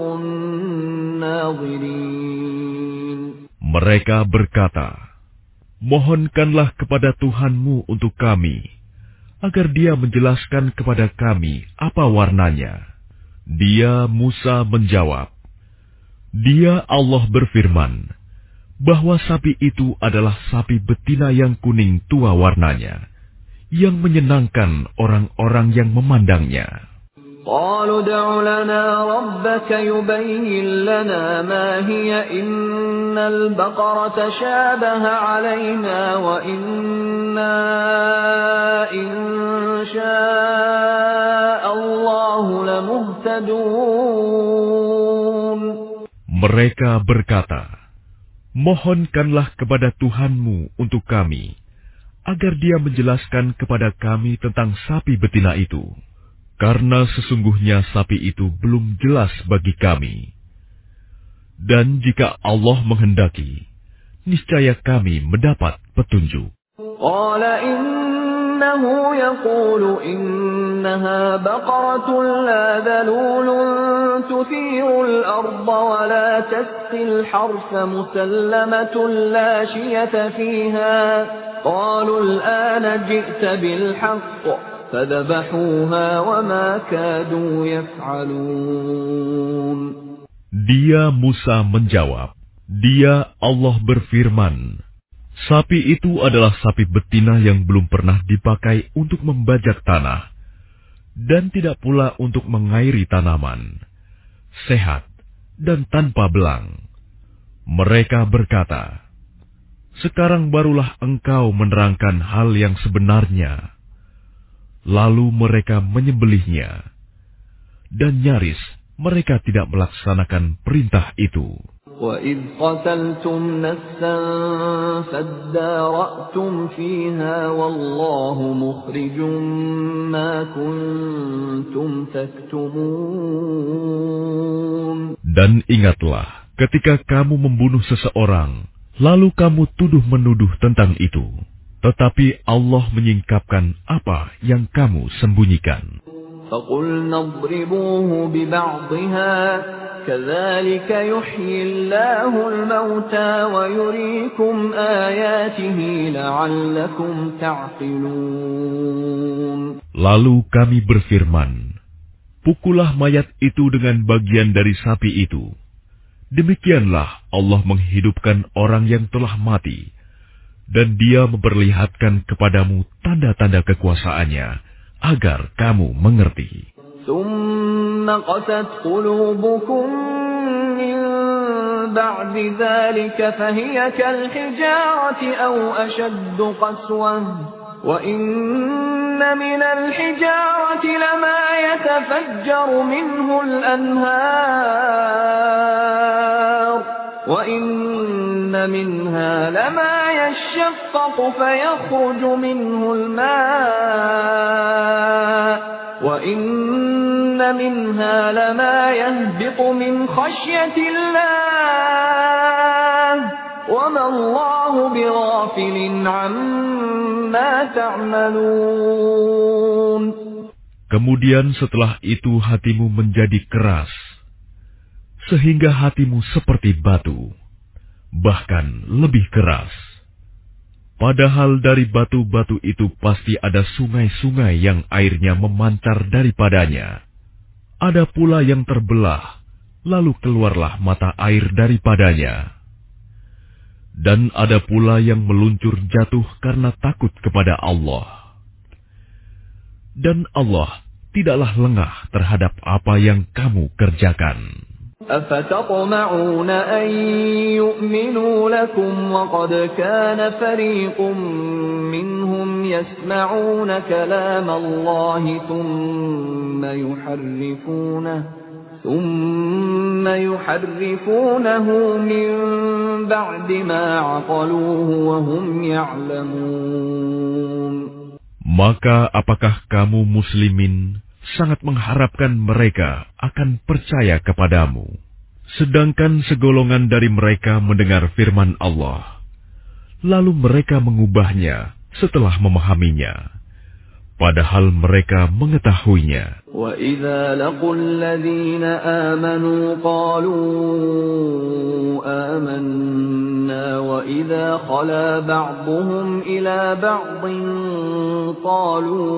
النَّاظِرِينَ. Mereka berkata, mohonkanlah kepada Tuhanmu untuk kami, agar Dia menjelaskan kepada kami apa warnanya. Dia, Musa menjawab, Dia, Allah berfirman, bahwa sapi itu adalah sapi betina yang kuning tua warnanya, yang menyenangkan orang-orang yang memandangnya. قَالُوا ادْعُ لَنَا رَبَّكَ يُبَيِّن لَّنَا مَا هِيَ إِنَّ الْبَقَرَ تَشَابَهَ عَلَيْنَا وَإِنَّا إِن شَاءَ اللَّهُ لَمُهْتَدُونَ. Mereka berkata, mohonkanlah kepada Tuhanmu untuk kami, agar Dia menjelaskan kepada kami tentang sapi betina itu. Karena sesungguhnya sapi itu belum jelas bagi kami. Dan jika Allah menghendaki, niscaya kami mendapat petunjuk. قَالَ إِنَّهُ يَقُولُ إِنَّهَا بَقَرَةٌ لَّا ذَلُولٌ تُثِيرُ الْأَرْضَ وَلَا تَسْقِي الْحَرْثَ مُسَلَّمَةٌ لَّا شِيَةَ فِيهَا قَالُوا الْآنَ جِئْتَ بِالْحَقِّ فَذَبَحُوهَا وَمَا كَادُوا يَفْعَلُونَ. Dia, Musa menjawab, Dia, Allah berfirman, sapi itu adalah sapi betina yang belum pernah dipakai untuk membajak tanah, dan tidak pula untuk mengairi tanaman, sehat dan tanpa belang. Mereka berkata, sekarang barulah engkau menerangkan hal yang sebenarnya. Lalu mereka menyembelihnya, dan nyaris mereka tidak melaksanakan perintah itu. وَإِذْ قَتَلْتُمْ نَفْسًا فَادَّارَأْتُمْ فِيهَا وَاللَّهُ مُخْرِجٌ مَا كُنتُمْ تَكْتُمُونَ. Dan ingatlah ketika kamu membunuh seseorang, lalu kamu tuduh-menuduh tentang itu, tetapi Allah menyingkapkan apa yang kamu sembunyikan. فَقُلْنَا اضْرِبُوهُ بِبَعْضِهَا كَذَلِكَ يُحْيِي اللَّهُ الْمَوْتَى وَيُرِيكُمْ آيَاتِهِ لَعَلَّكُمْ تَعْقِلُونَ. Lalu kami berfirman, pukullah mayat itu dengan bagian dari sapi itu. Demikianlah Allah menghidupkan orang yang telah mati, dan Dia memperlihatkan kepadamu tanda-tanda kekuasaannya, agar kamu mengerti. ثُمَّ قَسَتْ قُلُوبُكُم مِّن بَعْدِ ذَلِكَ فَهِيَ كَالْحِجَارَةِ أَوْ أَشَدُّ قَسْوَةً وَإِنَّ مِنَ الْحِجَارَةِ لَمَا يَتَفَجَّرُ مِنْهُ الْأَنْهَارُ وَإِنَّ مِنْهَا لَمَا يَشَّقَّقُ فَيَخْرُجُ مِنْهُ الْمَاءُ وَإِنَّ مِنْهَا لَمَا يَهْبِطُ مِنْ خَشْيَةِ اللَّهِ وَمَا اللَّهُ بِغَافِلٍ عَمَّا تَعْمَلُونَ. Kemudian setelah itu hatimu menjadi keras, sehingga hatimu seperti batu, bahkan lebih keras. Padahal dari batu-batu itu pasti ada sungai-sungai yang airnya memancar daripadanya. Ada pula yang terbelah, lalu keluarlah mata air daripadanya. Dan ada pula yang meluncur jatuh karena takut kepada Allah. Dan Allah tidaklah lengah terhadap apa yang kamu kerjakan. أَفَتَطْمَعُونَ أَن يُؤْمِنُوا لَكُمْ وَقَدْ كَانَ فَرِيقٌ مِّنْهُمْ يَسْمَعُونَ كَلَامَ اللَّهِ ثُمَّ يُحَرِّفُونَهُ ثُمَّ يُحَرِّفُونَهُ مِنْ بَعْدِ مَا عَقَلُوهُ وَهُمْ يَعْلَمُونَ. Maka apakah kamu muslimin sangat mengharapkan mereka akan percaya kepadamu, sedangkan segolongan dari mereka mendengar firman Allah, lalu mereka mengubahnya setelah memahaminya, padahal mereka mengetahuinya. وَإِذَا لَقُوا الَّذِينَ آمَنُوا قَالُوا آمَنَّا وَإِذَا خَلَا بَعْضُهُمْ إِلَى بَعْضٍ قَالُوا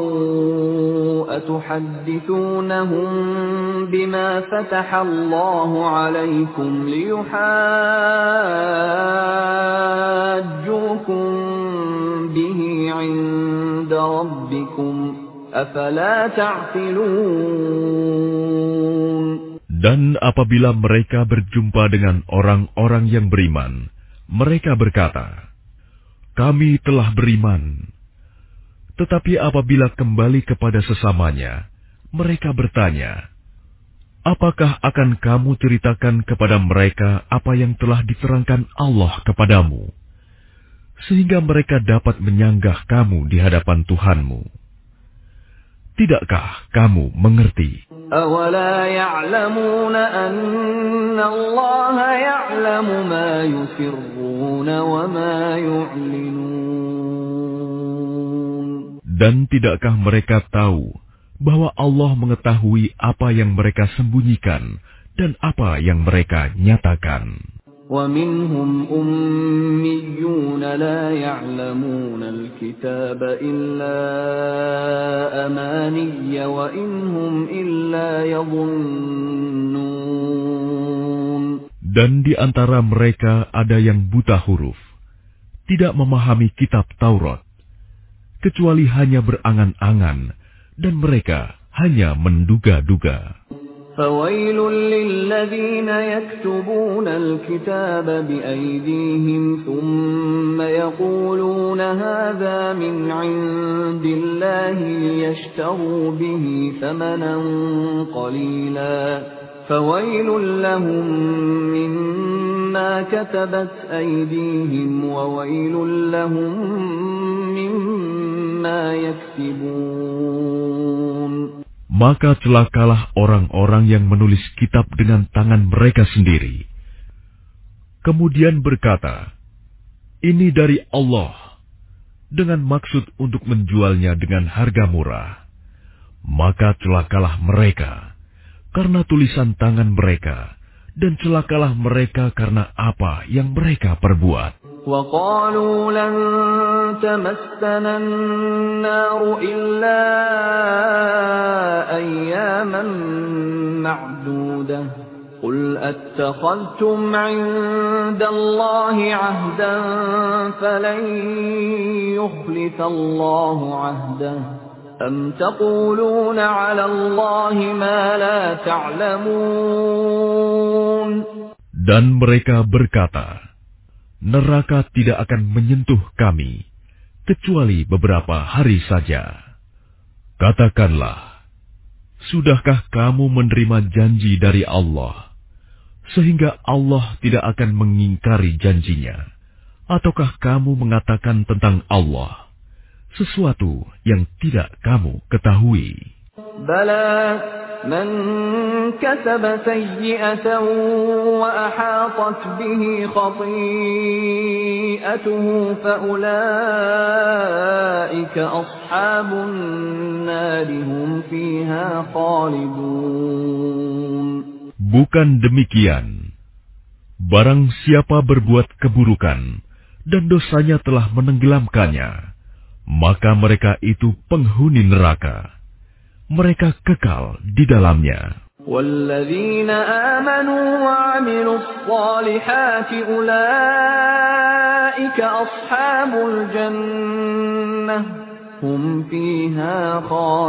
أَتُحَدِّثُونَهُم بِمَا فَتَحَ اللَّهُ عَلَيْكُمْ لِيُحَاجُّوكُم بِهِ عِندَ رَبِّكُمْ أَفَلَا تَعْقِلُونَ. Dan apabila mereka berjumpa dengan orang-orang yang beriman, mereka berkata, kami telah beriman. Tetapi apabila kembali kepada sesamanya, mereka bertanya, apakah akan kamu ceritakan kepada mereka apa yang telah diterangkan Allah kepadamu, sehingga mereka dapat menyanggah kamu di hadapan Tuhanmu? Tidakkah kamu mengerti? أَوَلَا يَعْلَمُونَ أَنَّ اللَّهَ يَعْلَمُ مَا يُسِرُّونَ وَمَا يُعْلِنُونَ. Dan tidakkah mereka tahu bahwa Allah mengetahui apa yang mereka sembunyikan dan apa yang mereka nyatakan? وَمِنْهُمْ أُمِّيُّونَ لَا يَعْلَمُونَ الْكِتَابَ إِلَّا أَمَانِيَّ وَإِنْ هُمْ إِلَّا يَظُنُّونَ. Dan di antara mereka ada yang buta huruf, tidak memahami kitab Taurat, kecuali hanya berangan-angan, dan mereka hanya menduga-duga. فَوَيْلٌ لِّلَّذِينَ يَكْتُبُونَ الْكِتَابَ بِأَيْدِيهِمْ ثُمَّ يَقُولُونَ هَٰذَا مِنْ عِندِ اللَّهِ لِيَشْتَرُوا بِهِ ثَمَنًا قَلِيلًا فَوَيْلٌ لَّهُم مِّمَّا ما كتبت أيديهم وويل لهم مما يكسبون. Maka celakalah orang-orang yang menulis kitab dengan tangan mereka sendiri, kemudian berkata, ini dari Allah, dengan maksud untuk menjualnya dengan harga murah. Maka celakalah mereka karena tulisan tangan mereka, dan celakalah mereka karena apa yang mereka perbuat. وَقَالُوا لَن تَمَسَّنَا النَّارُ إِلَّا أَيَّامًا مَّعْدُودَةً قُلْ أَتَّخَذْتُمْ عِندَ اللَّهِ عَهْدًا فَلَن يُخْلِفَ اللَّهُ عَهْدَهُ أَمْ تَقُولُونَ عَلَى اللَّهِ مَا لَا تَعْلَمُونَ. Dan mereka berkata, neraka tidak akan menyentuh kami, kecuali beberapa hari saja. Katakanlah, sudahkah kamu menerima janji dari Allah, sehingga Allah tidak akan mengingkari janjinya? Ataukah kamu mengatakan tentang Allah sesuatu yang tidak kamu ketahui? Bala, man kasaba sayyi'atan wa ahatat bihi khati'atuhu fa ulaika ashabun nari hum fiha khalidun. Bukan demikian. Barang siapa berbuat keburukan dan dosanya telah menenggelamkannya, maka mereka itu penghuni neraka. Mereka kekal di dalamnya. وَالَّذِينَ آمَنُوا وَعَمِلُوا الصَّالِحَاتِ أُولَئِكَ أَصْحَابُ الْجَنَّةِ هُمْ فِيهَا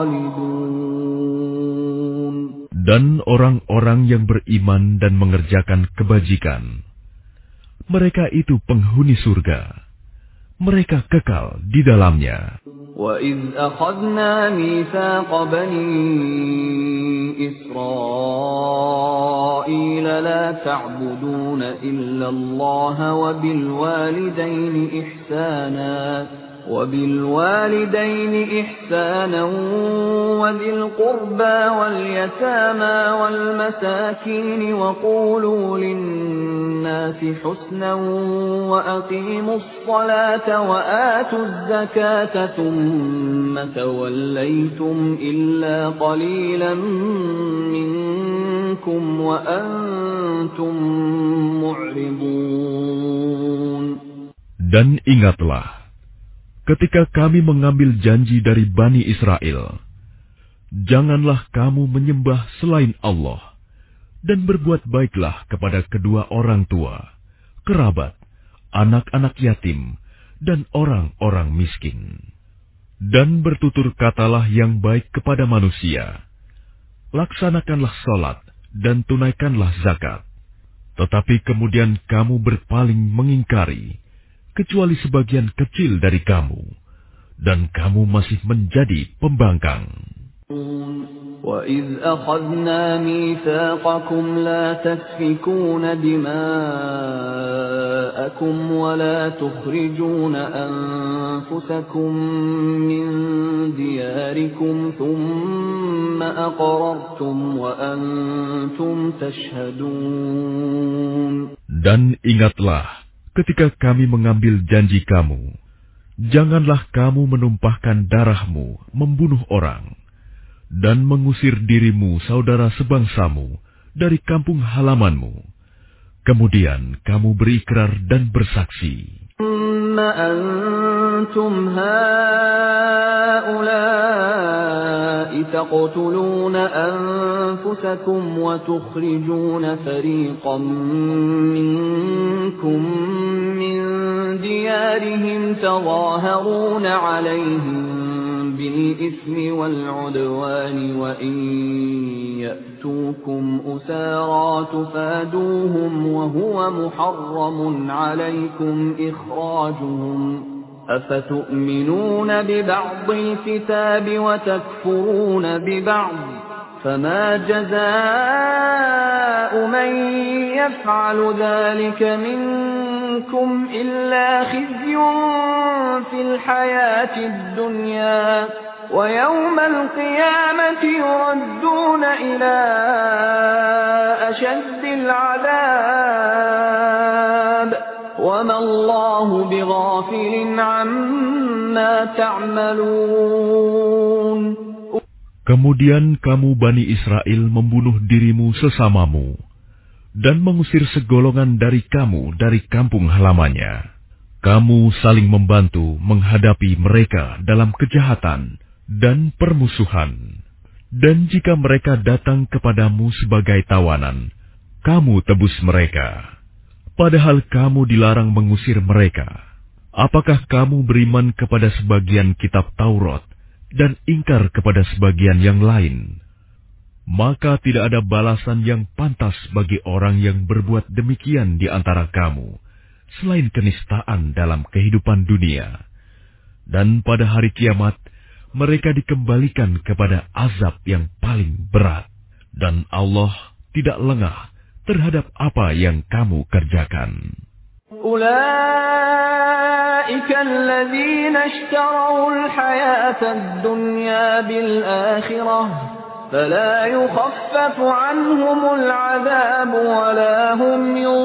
خَالِدُونَ. Dan orang-orang yang beriman dan mengerjakan kebajikan, mereka itu penghuni surga. Mereka kekal di dalamnya. وَإِذْ أَخَذْنَا مِيثَاقَ بَنِي إِسْرَائِيلَ لَا تَعْبُدُونَ إِلَّا اللَّهَ وَبِالْوَالِدَيْنِ إِحْسَانًا وَبِالْوَالِدَيْنِ إِحْسَانًا وَذِي الْقُرْبَى وَالْيَتَامَى وَالْمَسَاكِينِ وَقُولُوا لِلنَّاسِ حُسْنًا وَأَقِيمُوا الصَّلَاةَ وَآتُوا الزَّكَاةَ ثُمَّ تَوَلَّيْتُمْ إِلَّا قَلِيلًا مِّنكُمْ وَأَنتُمْ مُعْرِضُونَ. Dan ingatlah, ketika kami mengambil janji dari Bani Israel, janganlah kamu menyembah selain Allah, dan berbuat baiklah kepada kedua orang tua, kerabat, anak-anak yatim, dan orang-orang miskin. Dan bertutur katalah yang baik kepada manusia. Laksanakanlah salat dan tunaikanlah zakat. Tetapi kemudian kamu berpaling mengingkari, kecuali sebagian kecil dari kamu, dan kamu masih menjadi pembangkang. وَإِذْ أَخَذْنَا مِيثَاقَكُمْ لَا تَسْفِكُونَ دِمَاءَكُمْ وَلَا تُخْرِجُونَ أَنفُسَكُمْ مِنْ دِيَارِكُمْ ثُمَّ أَقْرَرْتُمْ وَأَنْتُمْ تَشْهَدُونَ. Dan ingatlah, ketika kami mengambil janji kamu, janganlah kamu menumpahkan darahmu, membunuh orang, dan mengusir dirimu saudara sebangsamu dari kampung halamanmu. Kemudian kamu berikrar dan bersaksi. ثُمَّ أَنْتُمْ هَؤُلَاءِ تَقْتُلُونَ أَنفُسَكُمْ وَتُخْرِجُونَ فَرِيقًا مِّنكُم مِّن دِيَارِهِمْ تَظَاهَرُونَ عَلَيْهِم بِالْإِثْمِ وَالْعُدْوَانِ وَإِن يَأْتُوكُمْ أُسَارَىٰ تُفَادُوهُمْ وَهُوَ مُحَرَّمٌ عَلَيْكُمْ إِخْرَاجُهُمْ أَفَتُؤْمِنُونَ بِبَعْضِ الْكِتَابِ وَتَكْفُرُونَ بِبَعْضٍ فما جزاء من يفعل ذلك منكم إلا خزي في الحياة الدنيا ويوم القيامة يردون إلى أشد العذاب وما الله بغافل عما تعملون. Kemudian kamu Bani Israel membunuh dirimu sesamamu dan mengusir segolongan dari kamu dari kampung halamannya. Kamu saling membantu menghadapi mereka dalam kejahatan dan permusuhan. Dan jika mereka datang kepadamu sebagai tawanan, kamu tebus mereka. Padahal kamu dilarang mengusir mereka. Apakah kamu beriman kepada sebagian kitab Taurat dan ingkar kepada sebagian yang lain? Maka tidak ada balasan yang pantas bagi orang yang berbuat demikian di antara kamu, selain kenistaan dalam kehidupan dunia. Dan pada hari kiamat, mereka dikembalikan kepada azab yang paling berat. Dan Allah tidak lengah terhadap apa yang kamu kerjakan. أولئك الذين اشتروا الحياة الدنيا بالآخرة فلا يخفف عنهم العذاب ولا هم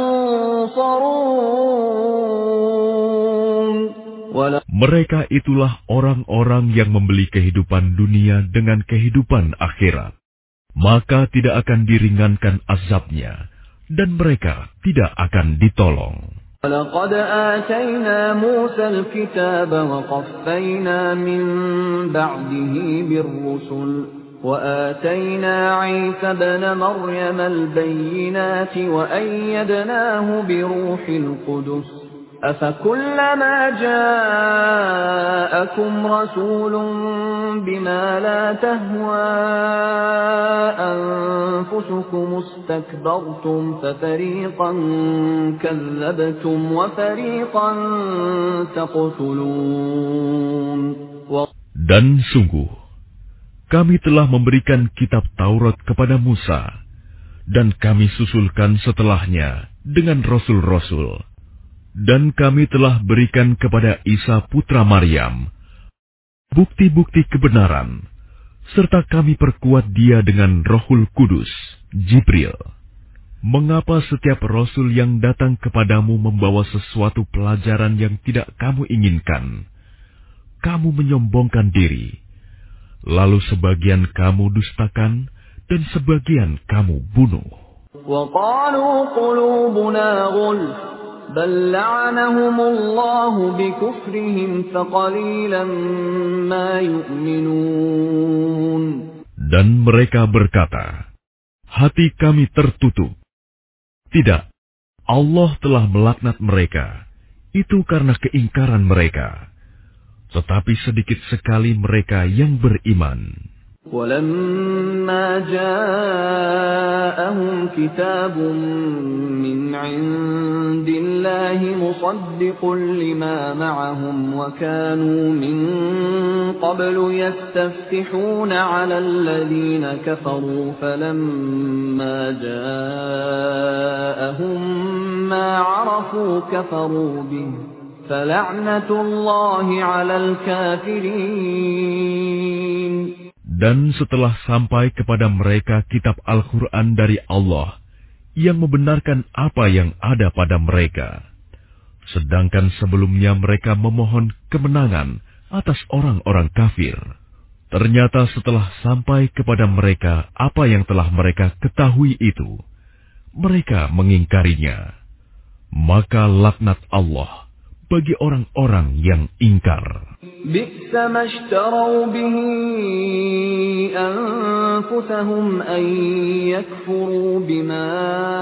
ينصرون. Mereka itulah orang-orang yang membeli kehidupan dunia dengan kehidupan akhirat. Maka tidak akan diringankan azabnya, dan mereka tidak akan ditolong. وَلَقَدْ آتَيْنَا مُوسَى الْكِتَابَ وَقَفَّيْنَا مِنْ بَعْدِهِ بِالرُّسُلِ وَآتَيْنَا عِيسَى ابْنَ مَرْيَمَ الْبَيِّنَاتِ وَأَيَّدْنَاهُ بِرُوحِ الْقُدُسِ أَفَكُلَّمَا جَاءَكُمْ رَسُولٌ بِمَا لَا تَهْوَى أَنفُسُكُمُ اسْتَكْبَرْتُمْ فَفَرِيقًا كَذَّبْتُمْ وَفَرِيقًا تَقْتُلُونَ. Dan sungguh, kami telah memberikan kitab Taurat kepada Musa, dan kami susulkan setelahnya dengan rasul-rasul. Dan kami telah berikan kepada Isa putra Maryam bukti-bukti kebenaran, serta kami perkuat dia dengan Rohul Kudus, Jibril. Mengapa setiap rasul yang datang kepadamu membawa sesuatu pelajaran yang tidak kamu inginkan? Kamu menyombongkan diri, lalu sebagian kamu dustakan, dan sebagian kamu bunuh. وَقَالُوا قُلُوبُنَا غُلْفٌ بل لعنهم الله بكفرهم فقليلا ما يؤمنون. Dan mereka berkata, hati kami tertutup. Tidak, Allah telah melaknat mereka. Itu karena keingkaran mereka. Tetapi sedikit sekali mereka yang beriman. وَلَمَّا جَاءَهُمْ كِتَابٌ مِّنْ عِندِ اللَّهِ مُصَدِّقٌ لِّمَا مَعَهُمْ وَكَانُوا مِن قَبْلُ يَسْتَفْتِحُونَ عَلَى الَّذِينَ كَفَرُوا فَلَمَّا جَاءَهُم مَّا عَرَفُوا كَفَرُوا بِهِ فَلَعْنَةُ اللَّهِ عَلَى الْكَافِرِينَ. Dan setelah sampai kepada mereka kitab Al-Quran dari Allah yang membenarkan apa yang ada pada mereka, sedangkan sebelumnya mereka memohon kemenangan atas orang-orang kafir, ternyata setelah sampai kepada mereka apa yang telah mereka ketahui itu, mereka mengingkarinya. Maka laknat Allah bagi orang-orang yang ingkar. بئس ما اشتروا به أنفسهم أن يكفروا بما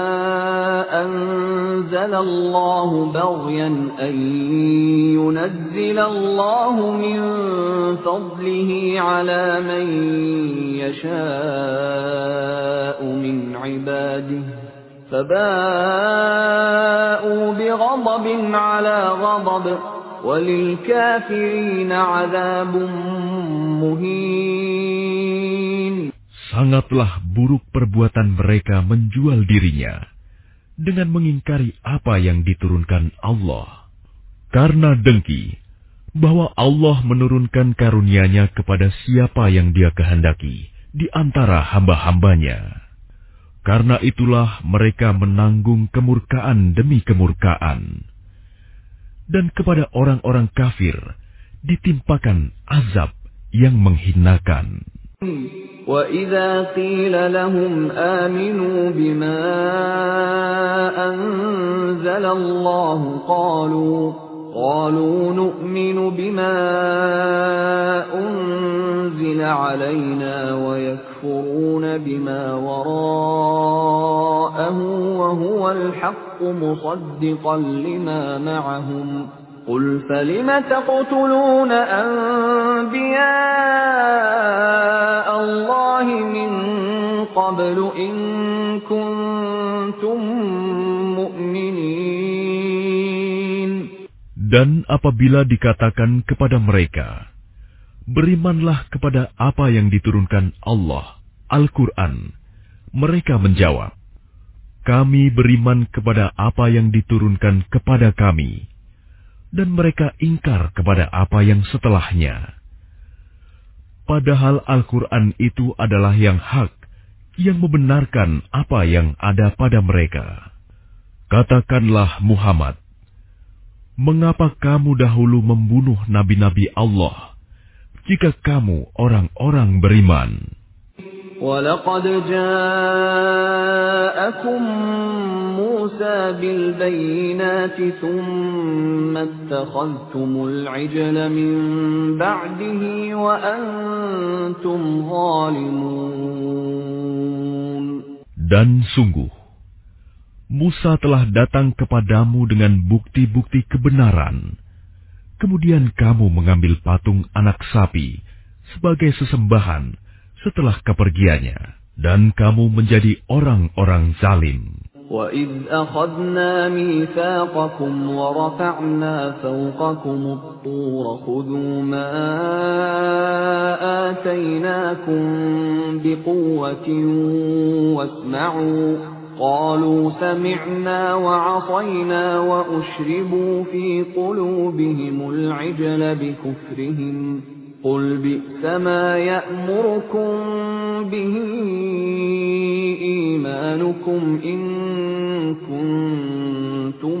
أنزل الله بغيا أن ينزل الله من فضله على من يشاء من عباده فباءوا بغضب على غضب وَلِلْكَافِرِينَ عَذَابٌ مُهِينٌ. Sangatlah buruk perbuatan mereka menjual dirinya dengan mengingkari apa yang diturunkan Allah. Karena dengki bahwa Allah menurunkan karunia-Nya kepada siapa yang Dia kehendaki di antara hamba-hambanya. Karena itulah mereka menanggung kemurkaan demi kemurkaan. Dan kepada orang-orang kafir ditimpakan azab yang menghinakan. وَإِذَا قِيلَ لَهُمْ آمِنُوا بِمَا أَنزَلَ اللَّهُ قَالُوا قَالُوا نُؤْمِنُ بِمَا أُنزِلَ عَلَيْنَا وَيَكْفُرُونَ بِمَا وَرَاءَهُ وَهُوَ الْحَقُّ مُصَدِّقًا لِمَا مَعَهُمْ قُلْ فَلِمَ تَقْتُلُونَ أَنبِيَاءَ اللَّهِ مِن قَبْلُ إِن كُنتُم مُّؤْمِنِينَ. Dan apabila dikatakan kepada mereka, berimanlah kepada apa yang diturunkan Allah, Al-Quran, mereka menjawab, kami beriman kepada apa yang diturunkan kepada kami. Dan mereka ingkar kepada apa yang setelahnya. Padahal Al-Quran itu adalah yang hak, yang membenarkan apa yang ada pada mereka. Katakanlah Muhammad, mengapa kamu dahulu membunuh nabi-nabi Allah, jika kamu orang-orang beriman? وَلَقَدْ جَاءَكُم مُّوسَىٰ بِالْبَيِّنَاتِ ثُمَّ اتَّخَذْتُمُ الْعِجْلَ مِن بَعْدِهِ وَأَنتُمْ ظَالِمُونَ. Dan sungguh, Musa telah datang kepadamu dengan bukti-bukti kebenaran. Kemudian kamu mengambil patung anak sapi sebagai sesembahan setelah kepergiannya, dan kamu menjadi orang-orang zalim. وَإِذْ أَخَذْنَا مِيثَاقَكُمْ وَرَفَعْنَا فَوْقَكُمُ الطُّورَ خُذُوا مَا آتَيْنَاكُمْ بِقُوَّةٍ وَاسْمَعُوا قَالُوا سَمِعْنَا وَعَصَيْنَا وَأُشْرِبُوا فِي قُلُوبِهِمُ الْعِجْلَ بِكُفْرِهِمْ قُلْ بِئْسَ مَا يَأْمُرُكُمْ بِهِ إِيمَانُكُمْ إِن كُنتُم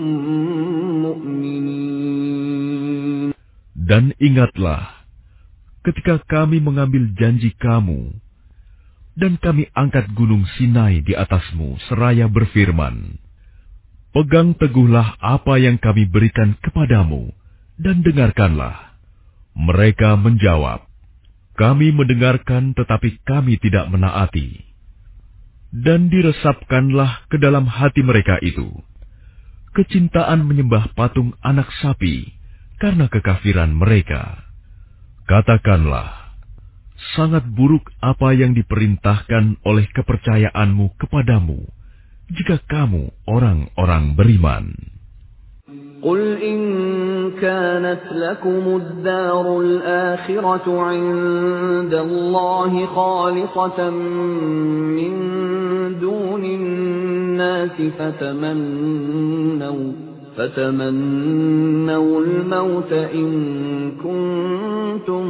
مُّؤْمِنِينَ. Dan ingatlah ketika kami mengambil janji kamu dan kami angkat gunung Sinai di atasmu seraya berfirman, pegang teguhlah apa yang kami berikan kepadamu dan dengarkanlah. Mereka menjawab, kami mendengarkan tetapi kami tidak menaati. Dan diresapkanlah ke dalam hati mereka itu kecintaan menyembah patung anak sapi karena kekafiran mereka. Katakanlah, sangat buruk apa yang diperintahkan oleh kepercayaanmu kepadamu jika kamu orang-orang beriman. قُلْ إِن كَانَتْ لَكُمُ الدَّارُ الْآخِرَةُ عِندَ اللَّهِ خَالِصَةً مِّن دُونِ النَّاسِ فَتَمَنَّوْا فَتَمَنَّوُا الْمَوْتَ إِن كُنتُمْ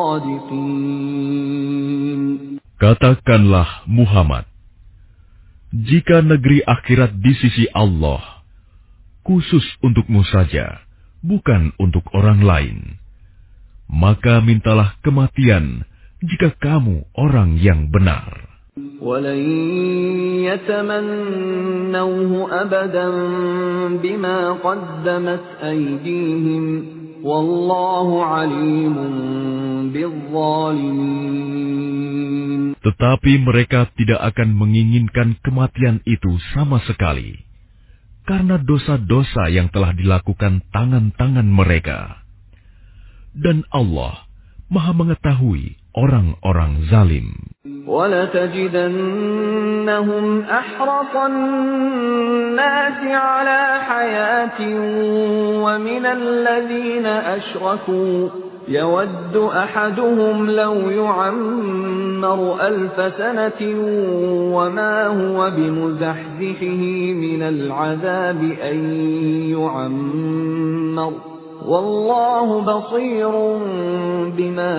صَادِقِينَ. Katakanlah Muhammad, jika negeri akhirat di sisi Allah khusus untukmu saja, bukan untuk orang lain, maka mintalah kematian jika kamu orang yang benar. وَلَن يَتَمَنَّوْهُ أَبَدًا بِمَا قَدَّمَتْ أَيْدِيهِمْ وَاللَّهُ عَلِيمٌ بِالظَّالِمِينَ. Tetapi mereka tidak akan menginginkan kematian itu sama sekali, karena dosa-dosa yang telah dilakukan tangan-tangan mereka. Dan Allah Maha mengetahui orang-orang zalim. وَلَتَجِدَنَّهُمْ أَحْرَصَ النَّاسِ عَلَى حَيَاةٍ وَمِنَ الَّذِينَ أَشْرَكُوا يود أحدهم لو يعمر ألف سنة وما هو بمزحزحه من العذاب أن يعمر والله بصير بما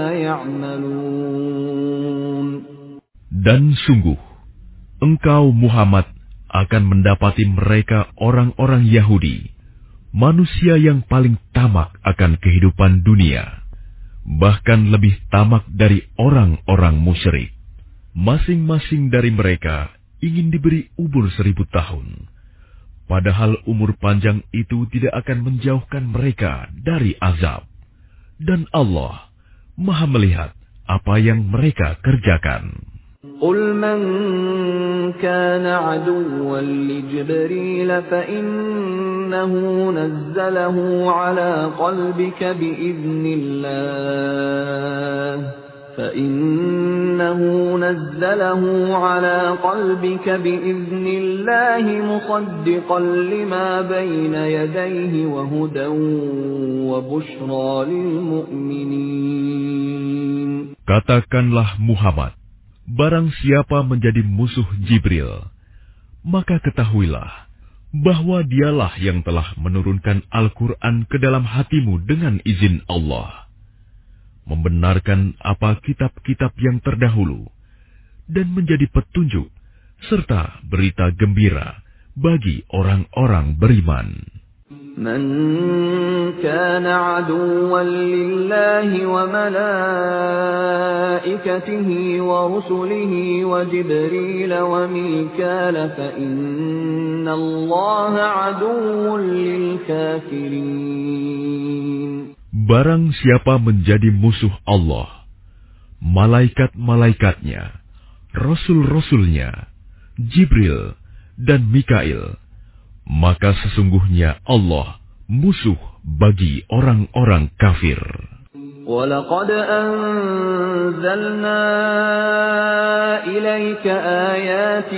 يعملون. Dan sungguh, engkau Muhammad akan mendapati mereka orang-orang Yahudi, manusia yang paling tamak akan kehidupan dunia, bahkan lebih tamak dari orang-orang musyrik. Masing-masing dari mereka ingin diberi umur seribu tahun, padahal umur panjang itu tidak akan menjauhkan mereka dari azab. Dan Allah Maha melihat apa yang mereka kerjakan. قل من كان عدوا لجبريل فإنه نزله على قلبك بإذن الله فإنه نزله على قلبك بإذن الله مصدقا لما بين يديه وهدى وبشرى للمؤمنين. Katakanlah Muhammad, barang siapa menjadi musuh Jibril, maka ketahuilah bahwa dialah yang telah menurunkan Al-Quran ke dalam hatimu dengan izin Allah, membenarkan apa kitab-kitab yang terdahulu, dan menjadi petunjuk serta berita gembira bagi orang-orang beriman. من كان عدوا لله وملائكته ورسله وجبريل وميكال فإن الله عدو للكافرين. Barang siapa menjadi musuh Allah, malaikat-malaikatnya, rasul-rasulnya, Jibril dan Mikail, maka sesungguhnya Allah musuh bagi orang-orang kafir. وَلَقَدْ أَنزَلْنَا إِلَيْكَ آيَاتٍ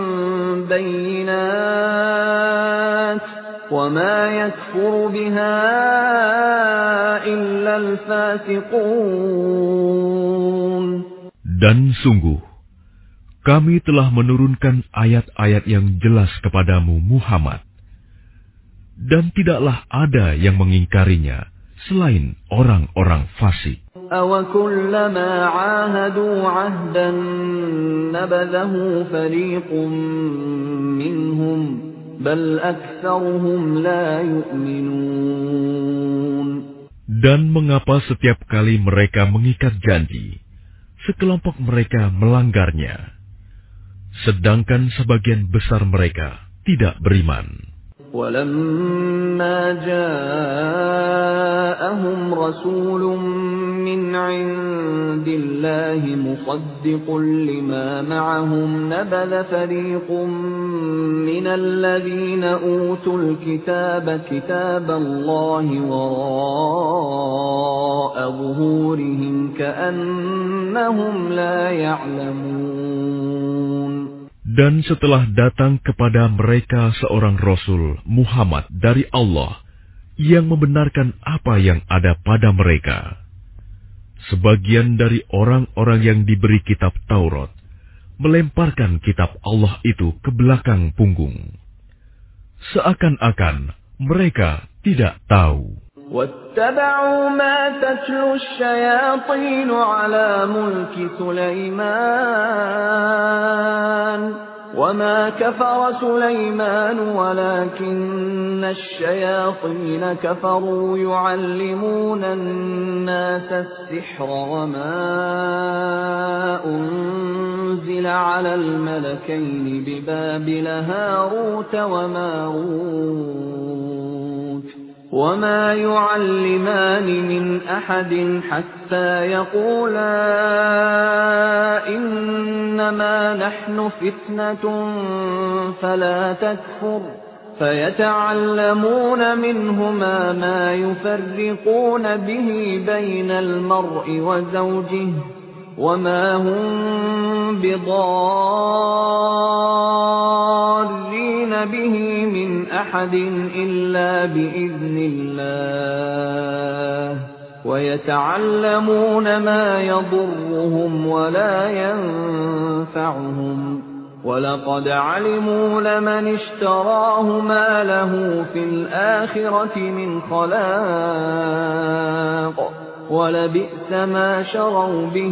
بَيِّنَاتٍ وَمَا يَكْفُرُ بِهَا إِلَّا الْفَاسِقُونَ. Dan sungguh, kami telah menurunkan ayat-ayat yang jelas kepadamu Muhammad, dan tidaklah ada yang mengingkarinya selain orang-orang fasik. أَوَكُلَّمَا عَاهَدُوا عَهْدًا نَبَذَهُ فَرِيقٌ مِّنْهُمْ بَلْ أَكْثَرُهُمْ لَا يُؤْمِنُونَ. Dan mengapa setiap kali mereka mengikat janji, sekelompok mereka melanggarnya, sedangkan sebagian besar mereka tidak beriman. وَلَمَّا جَاءَهُمْ رَسُولٌ مِّنْ عِندِ اللَّهِ مُصَدِّقٌ لِّمَا مَعَهُمْ نَبَذَ فَرِيقٌ مِّنَ الَّذِينَ أُوتُوا الْكِتَابَ كِتَابَ اللَّهِ وَرَاءَ ظُهُورِهِمْ كَأَنَّهُمْ لَا يَعْلَمُونَ. Dan setelah datang kepada mereka seorang Rasul Muhammad dari Allah yang membenarkan apa yang ada pada mereka, sebagian dari orang-orang yang diberi kitab Taurat melemparkan kitab Allah itu ke belakang punggung, seakan-akan mereka tidak tahu. وَاتَّبَعُوا مَا تَتْلُو الشَّيَاطِينُ عَلَى مُلْكِ سُلَيْمَانَ وَمَا كَفَرَ سُلَيْمَانُ وَلَكِنَّ الشَّيَاطِينَ كَفَرُوا يُعَلِّمُونَ النَّاسَ السِّحْرَ وَمَا أُنزِلَ عَلَى الْمَلَكَيْنِ بِبَابِلَ هَارُوتَ وَمَارُوتَ وَمَا يُعَلِّمَانِ مِنْ أَحَدٍ حَتَّى يَقُولَا إِنَّمَا نَحْنُ فِتْنَةٌ فَلَا تَكْفُرْ فَيَتَعَلَّمُونَ مِنْهُمَا مَا يُفَرِّقُونَ بِهِ بَيْنَ الْمَرْءِ وَزَوْجِهِ وَمَا هُمْ بِضَارِّينَ بِهِ مِنْ أَحَدٍ إِلَّا بِإِذْنِ اللَّهِ ويتعلمون ما يضرهم ولا ينفعهم ولقد علموا لمن اشتراه ما له في الآخرة من خلاق ولبئس ما شروا به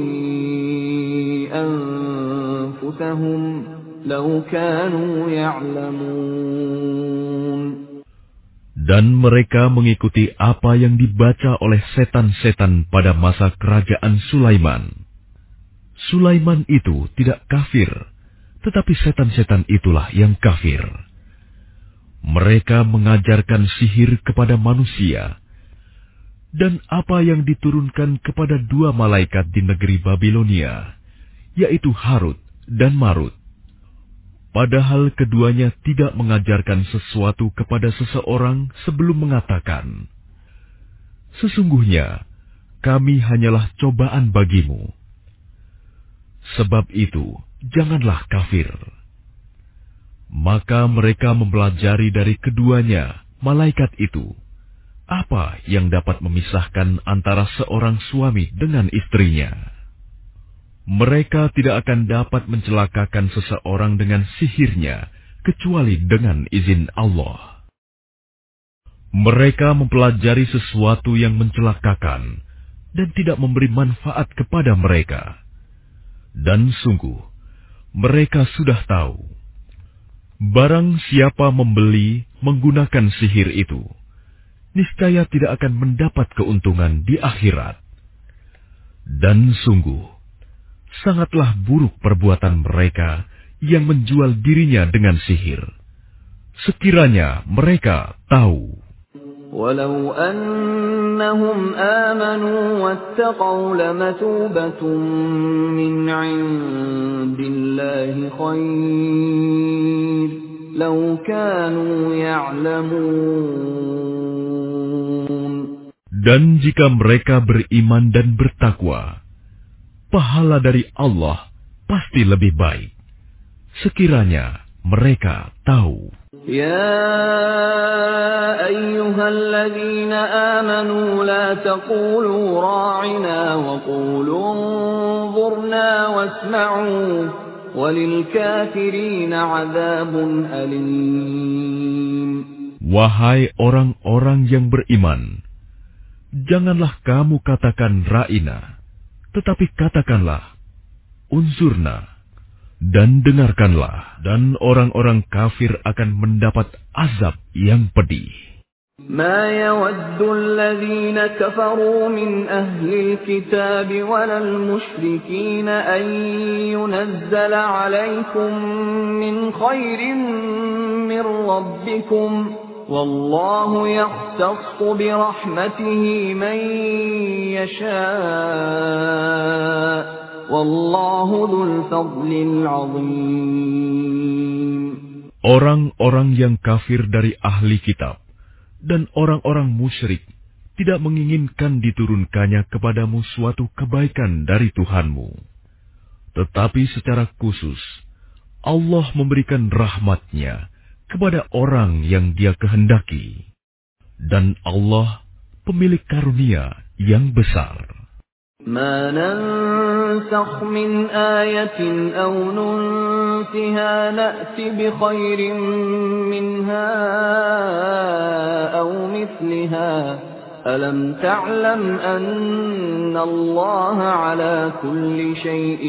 أنفسهم لو كانوا يعلمون. Dan mereka mengikuti apa yang dibaca oleh setan-setan pada masa kerajaan Sulaiman. Sulaiman itu tidak kafir, tetapi setan-setan itulah yang kafir. Mereka mengajarkan sihir kepada manusia, dan apa yang diturunkan kepada dua malaikat di negeri Babilonia, yaitu Harut dan Marut. Padahal keduanya tidak mengajarkan sesuatu kepada seseorang sebelum mengatakan, "Sesungguhnya kami hanyalah cobaan bagimu." Sebab itu, janganlah kafir. Maka mereka mempelajari dari keduanya, malaikat itu, apa yang dapat memisahkan antara seorang suami dengan istrinya. Mereka tidak akan dapat mencelakakan seseorang dengan sihirnya, kecuali dengan izin Allah. Mereka mempelajari sesuatu yang mencelakakan, dan tidak memberi manfaat kepada mereka. Dan sungguh, mereka sudah tahu, barang siapa membeli menggunakan sihir itu, niscaya tidak akan mendapat keuntungan di akhirat. Dan sungguh, sangatlah buruk perbuatan mereka yang menjual dirinya dengan sihir. Sekiranya mereka tahu. Walau annahum amanu wattaqaw lamathubatun min 'indillahi khair law kanu ya'lamun. Dan jika mereka beriman dan bertakwa, pahala dari Allah pasti lebih baik, sekiranya mereka tahu. Ya ayyuhalladzina amanu la taqulu ra'ina wa qulu unzurna wasma'u walil kafirina 'adzabun alim. Wahai orang-orang yang beriman, janganlah kamu katakan ra'ina, tetapi katakanlah unzurna, dan dengarkanlah, dan orang-orang kafir akan mendapat azab yang pedih. Ma yawaddu alladhina kafaru min ahli alkitab walal musyrikin an yunazzala alaykum min khairin min rabbikum wallahu yakhtassu birahmatihi man yasha' wallahu dzul fadlil 'adzim. Orang-orang yang kafir dari ahli kitab dan orang-orang musyrik tidak menginginkan diturunkannya kepadamu suatu kebaikan dari Tuhanmu. Tetapi secara khusus, Allah memberikan rahmat-Nya kepada orang yang Dia kehendaki. Dan Allah pemilik karunia yang besar. ما ننسخ من آية أو ننسها نأت بخير منها أو مثلها ألم تعلم أن الله على كل شيء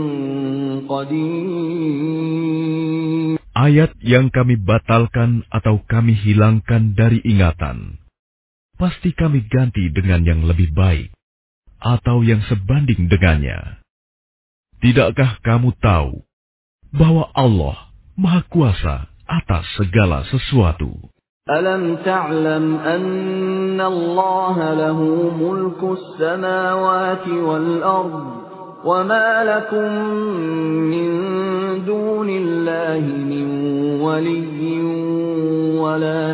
قدير. Ayat yang kami batalkan atau kami hilangkan dari ingatan, pasti kami ganti dengan yang lebih baik atau yang sebanding dengannya. Tidakkah kamu tahu bahwa Allah Maha Kuasa atas segala sesuatu? Alam ta'lam anna Allah lahu mulku as-samawati wal-ard wa ma lakum min dunillahi min waliyyin wa la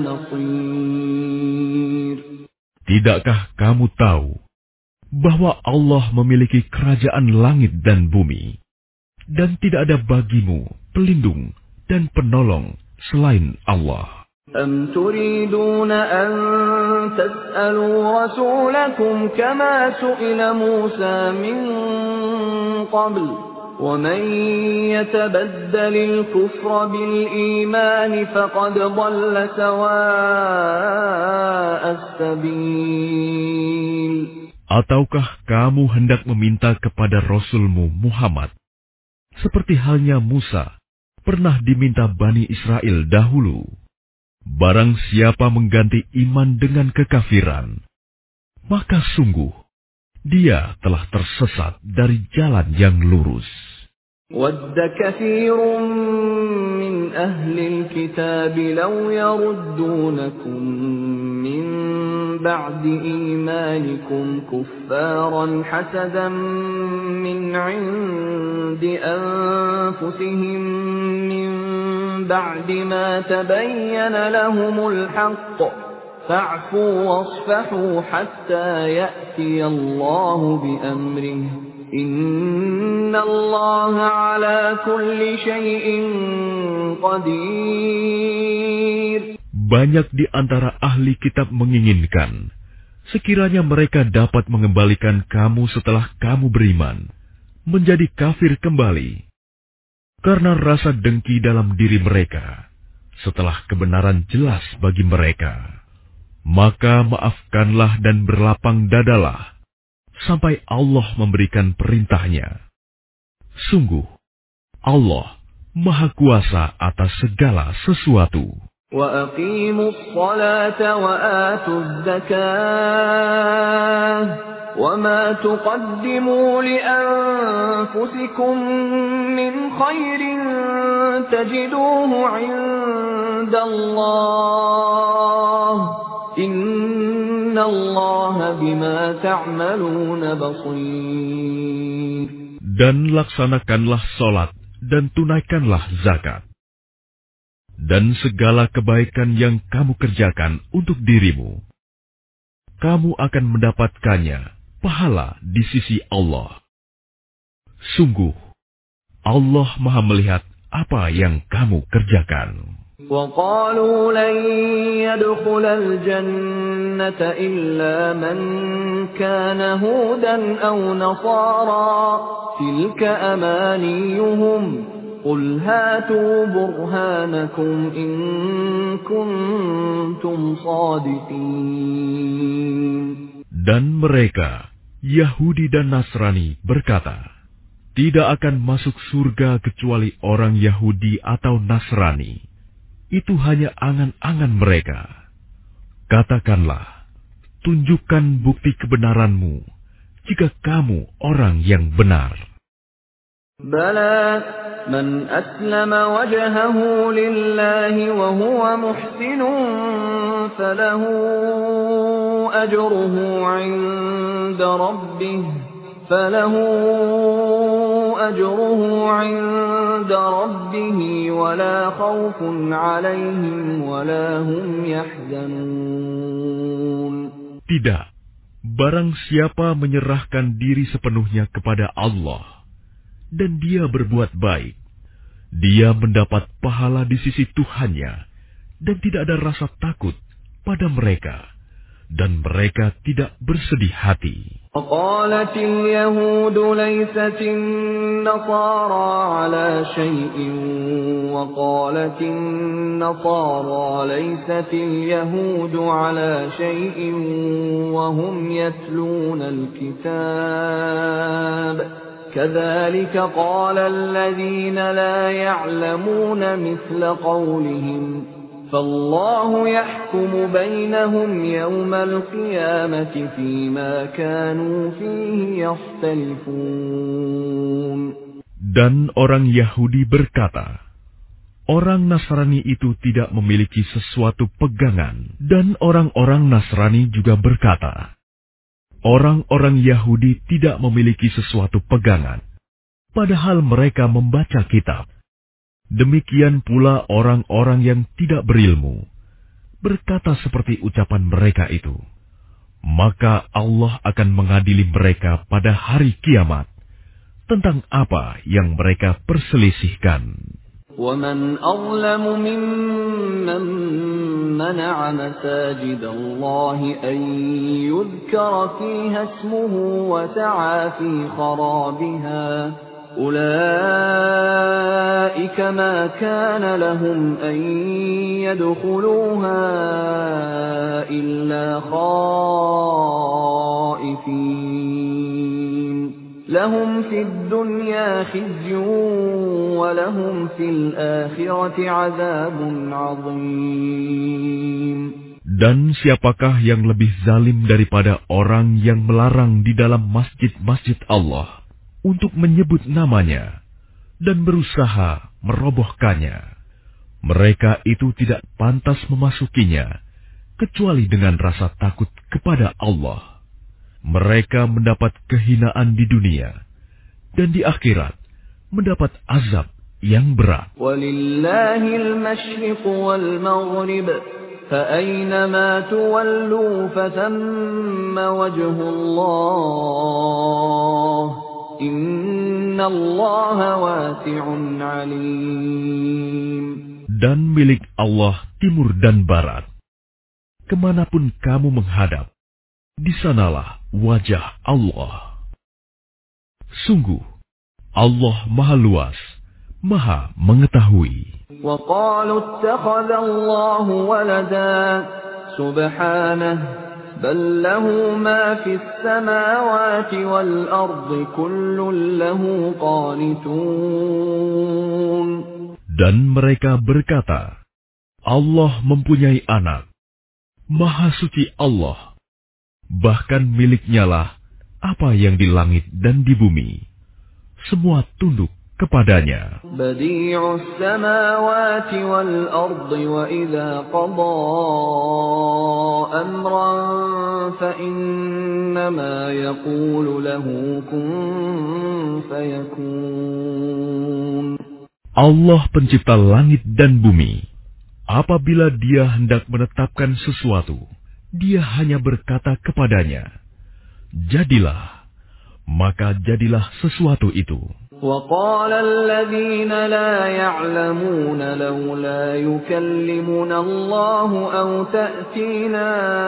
nasir. Tidakkah kamu tahu bahwa Allah memiliki kerajaan langit dan bumi, dan tidak ada bagimu pelindung dan penolong selain Allah? أَمْ تُرِيدُونَ أَن تَسْأَلُوا رَسُولَكُمْ كَمَا سُئِلَ مُوسَىٰ مِن قَبْلُ ۗ وَمَن يَتَبَدَّلِ الْكُفْرَ بِالْإِيمَانِ فَقَدْ ضَلَّ سَوَاءَ السَّبِيلِ. Ataukah kamu hendak meminta kepada Rasulmu Muhammad, seperti halnya Musa pernah diminta Bani Israel dahulu? Barang siapa mengganti iman dengan kekafiran, maka sungguh dia telah tersesat dari jalan yang lurus. وَدَّ كَثِيرٌ مِّنْ أَهْلِ الْكِتَابِ لَوْ يَرُدُّونَكُم مِّن بَعْدِ إِيمَانِكُمْ كُفَّارًا حَسَدًا مِّنْ عِندِ أَنفُسِهِم مِّن بَعْدِ مَا تَبَيَّنَ لَهُمُ الْحَقُّ ۖ فَاعْفُوا وَاصْفَحُوا حَتَّىٰ يَأْتِيَ اللَّهُ بِأَمْرِهِ ۗ إِنَّ اللَّهَ عَلَىٰ كُلِّ شَيْءٍ قَدِيرٌ. Banyak di antara ahli kitab menginginkan sekiranya mereka dapat mengembalikan kamu setelah kamu beriman menjadi kafir kembali, karena rasa dengki dalam diri mereka setelah kebenaran jelas bagi mereka. Maka maafkanlah dan berlapang dadalah sampai Allah memberikan perintahnya. Sungguh, Allah Maha Kuasa atas segala sesuatu. وَأَقِيمُوا الصَّلَاةَ وَآتُوا الزَّكَاةَ وَمَا تُقَدِّمُوا لِأَنفُسِكُم مِّنْ خَيْرٍ تَجِدُوهُ عِندَ اللَّهِ إِنَّ اللَّهَ بِمَا تَعْمَلُونَ بَصِيرٌ. Dan laksanakanlah salat dan tunaikanlah zakat. Dan segala kebaikan yang kamu kerjakan untuk dirimu, kamu akan mendapatkannya pahala di sisi Allah. Sungguh, Allah Maha melihat apa yang kamu kerjakan. وَقَالُوا لَن يَدْخُلَ الْجَنَّةَ إِلَّا مَن كَانَ هُودًا أَوْ نَصَارَىٰ تِلْكَ أَمَانِيُّهُمْ قُلْ هَاتُوا بُرْهَانَكُمْ إِن كُنتُمْ صَادِقِينَ. Dan mereka, Yahudi dan Nasrani, berkata, tidak akan masuk surga kecuali orang Yahudi atau Nasrani. Itu hanya angan-angan mereka. Katakanlah, tunjukkan bukti kebenaranmu jika kamu orang yang benar. Bala man aslama wajhahu lillahi wa huwa muhsinun falahu ajruhu 'inda rabbih falahu ajruhu 'inda rabbih wa la khawfun 'alayhim wa la hum yahzanun. Tidak, barang siapa menyerahkan diri sepenuhnya kepada Allah dan dia berbuat baik, dia mendapat pahala di sisi Tuhannya dan tidak ada rasa takut pada mereka, dan mereka tidak bersedih hati. وقالت اليهود ليست النصارى على شيء وقالت النصارى ليست اليهود على شيء وهم يتلون الكتاب كذلك قال الذين لا يعلمون مثل قولهم فالله يحكم بينهم يوم القيامة فيما كانوا فيه يختلفون. Dan orang Yahudi berkata, orang Nasrani itu tidak memiliki sesuatu pegangan. Dan orang-orang Nasrani juga berkata, orang-orang Yahudi tidak memiliki sesuatu pegangan, padahal mereka membaca kitab. Demikian pula orang-orang yang tidak berilmu berkata seperti ucapan mereka itu. Maka Allah akan mengadili mereka pada hari kiamat tentang apa yang mereka perselisihkan. وَمَنْ أَظْلَمُ مِمَّن مَّنَعَ مَسَاجِدَ اللَّهِ أَن يُذْكَرَ فِيهَا اسْمُهُ وَسَعَىٰ فِي خَرَابِهَا أُولَٰئِكَ مَا كَانَ لَهُمْ أَن يَدْخُلُوهَا إِلَّا خَائِفِينَ لَهُمْ فِي الدُّنْيَا خِزْيٌ وَلَهُمْ فِي الْآخِرَةِ عَذَابٌ عَظِيمٌ. Dan siapakah yang lebih zalim daripada orang yang melarang di dalam masjid-masjid Allah untuk menyebut namanya dan berusaha merobohkannya? Mereka itu tidak pantas memasukinya kecuali dengan rasa takut kepada Allah. Mereka mendapat kehinaan di dunia dan di akhirat mendapat azab yang berat. Walillahil masyriq wal maghrib فأينما تولوا فثم وجه الله إن الله واسع عليم. Dan milik Allah timur dan barat. Kemanapun kamu menghadap, di sanalah wajah Allah. Sungguh, Allah Maha Luas, Maha Mengetahui. وَقَالُوا اتَّخَذَ اللَّهُ وَلَدًا سُبْحَانَهُ بَل لَّهُ مَا فِي السَّمَاوَاتِ وَالْأَرْضِ كُلٌّ لَّهُ قَانِتُونَ. Dan mereka berkata, Allah mempunyai anak. Maha suci Allah. Bahkan miliknya lah apa yang di langit dan di bumi. Semua tunduk kepadanya. Badi'us samawati wal ardi wa idza qada amran fa innama yaqulu lahu kun fayakun. Allah pencipta langit dan bumi. Apabila Dia hendak menetapkan sesuatu, Dia hanya berkata kepadanya, jadilah, maka jadilah sesuatu itu. وَقَالَ الَّذِينَ لَا يَعْلَمُونَ لَوْلَا يُكَلِّمُنَا اللَّهُ أَوْ تَأْتِينَا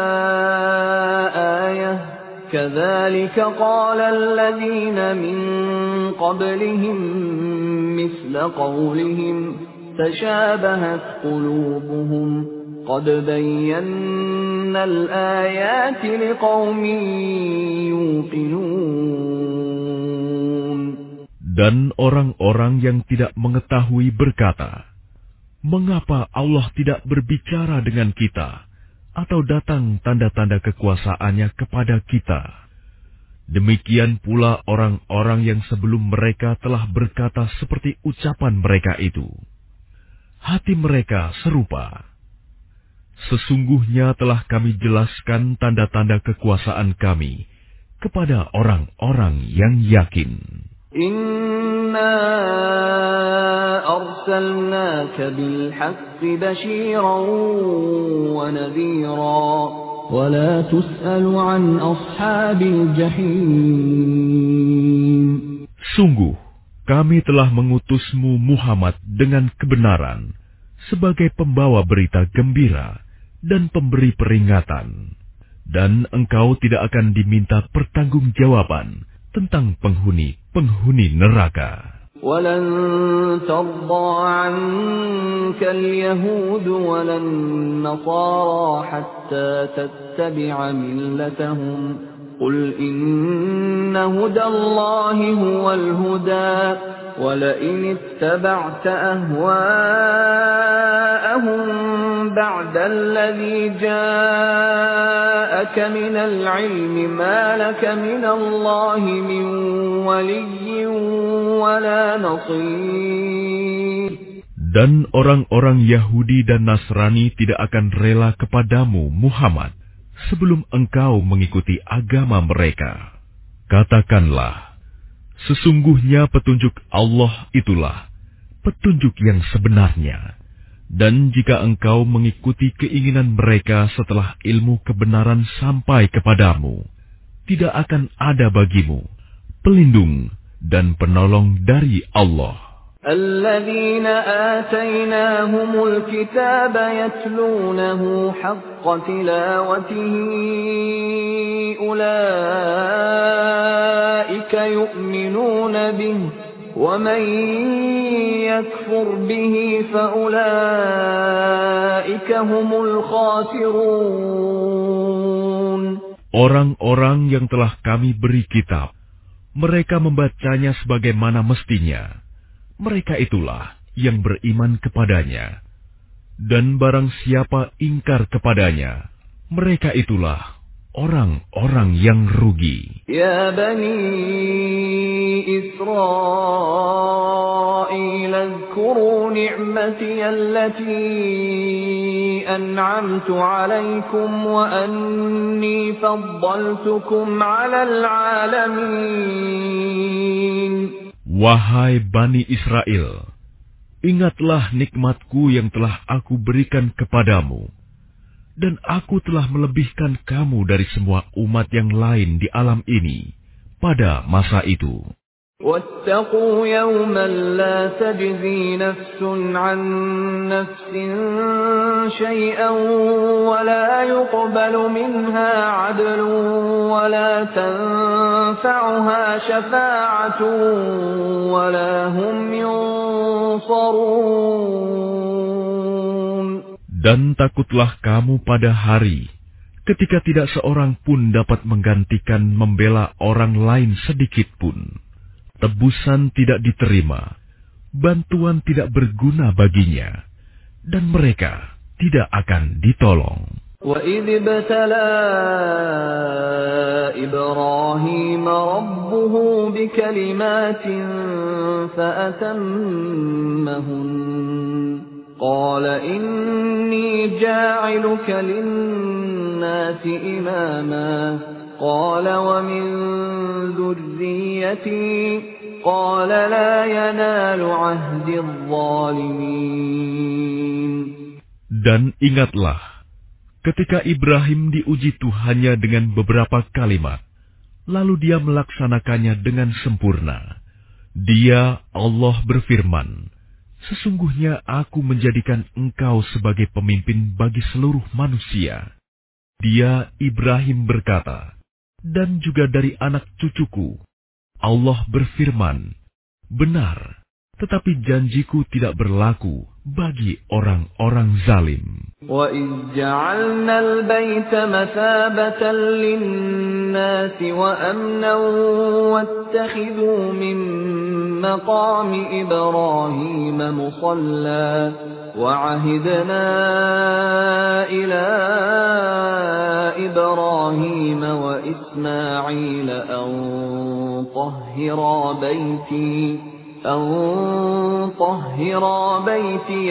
آيَةٌ كَذَلِكَ قَالَ الَّذِينَ مِن قَبْلِهِم مِّثْلَ قَوْلِهِمْ تَشَابَهَتْ قُلُوبُهُمْ قَدْ بَيَّنَّا الْآيَاتِ لِقَوْمٍ يُوقِنُونَ. Dan orang-orang yang tidak mengetahui berkata, mengapa Allah tidak berbicara dengan kita atau datang tanda-tanda kekuasaannya kepada kita? Demikian pula orang-orang yang sebelum mereka telah berkata seperti ucapan mereka itu. Hati mereka serupa. Sesungguhnya telah kami jelaskan tanda-tanda kekuasaan kami kepada orang-orang yang yakin. Inna arsalnaka bil haqqi bashiran wa nadhira wa la tus'alu an ashabil jahim. Sungguh, kami telah mengutusmu Muhammad dengan kebenaran sebagai pembawa berita gembira dan pemberi peringatan. Dan engkau tidak akan diminta pertanggungjawaban tentang penghuni-penghuni neraka. وَلَن تَرْضَىٰ عَنكَ الْيَهُودُ وَلَا النَّصَارَىٰ حَتَّىٰ تَتَّبِعَ مِلَّتَهُمْ قُلْ إِنَّ هُدَى اللَّهِ هُوَ الْهُدَىٰ وَلَئِنِ اتَّبَعْتَ أَهْوَاءَهُم بَعْدَ الَّذِي جَاءَكَ مِنَ الْعِلْمِ مَا لَكَ مِنَ اللَّهِ مِن وَلِيٍّ وَلَا نَصِيرٍ. Dan orang-orang Yahudi dan Nasrani tidak akan rela kepadamu, Muhammad, sebelum engkau mengikuti agama mereka. Katakanlah, sesungguhnya petunjuk Allah itulah petunjuk yang sebenarnya. Dan jika engkau mengikuti keinginan mereka setelah ilmu kebenaran sampai kepadamu, tidak akan ada bagimu pelindung dan penolong dari Allah. الذين آتيناهم الكتاب يتلونه حق تلاوته أولئك يؤمنون به ومن يكفر به فأولئك هم الخاسرون. Orang-orang yang telah kami beri kitab, mereka membacanya sebagaimana mestinya. Mereka itulah yang beriman kepadanya. Dan barang siapa ingkar kepadanya, mereka itulah orang-orang yang rugi. Ya Bani Israel, اذكروا نعمتي التي أنعمت عليكم وأني فضلتكم على العالمين. Wahai Bani Israel, ingatlah nikmatku yang telah aku berikan kepadamu, dan aku telah melebihkan kamu dari semua umat yang lain di alam ini pada masa itu. واتقوا يوما لا تجزي نفس عن نفس شيئا ولا يقبل منها عدل ولا تنفعها شفاعة ولا هم ينصرون. Dan takutlah kamu pada hari ketika tidak seorang pun dapat menggantikan membela orang lain sedikit pun. Tebusan tidak diterima, bantuan tidak berguna baginya, dan mereka tidak akan ditolong. وَإِذِ ابْتَلَى إِبْرَاهِيمَ رَبُّهُ بِكَلِمَاتٍ فَأَتَمَّهُنَّ قَالَ إِنِّي جَاعِلُكَ لِلنَّاسِ إِمَامًا قال ومن ذريتي قال لا ينال عهد الظالمين. Dan ingatlah ketika Ibrahim diuji Tuhannya dengan beberapa kalimat, lalu dia melaksanakannya dengan sempurna. Dia, Allah berfirman, sesungguhnya aku menjadikan engkau sebagai pemimpin bagi seluruh manusia. Dia, Ibrahim berkata, dan juga dari anak cucuku. Allah berfirman, benar, tetapi janjiku tidak berlaku bagi orang-orang zalim. وَإِذْ جَعَلْنَا الْبَيْتَ مَثَابَةً لِلنَّاسِ وَأَمْنًا وَاتَّخِذُوا مِن مَّقَامِ إِبْرَاهِيمَ مُصَلًّى وَعَهِدْنَا إِلَى إِبْرَاهِيمَ وَإِسْمَاعِيلَ أَن طَهِّرَا بَيْتِي أَن طَهِّرَا بَيْتِيَ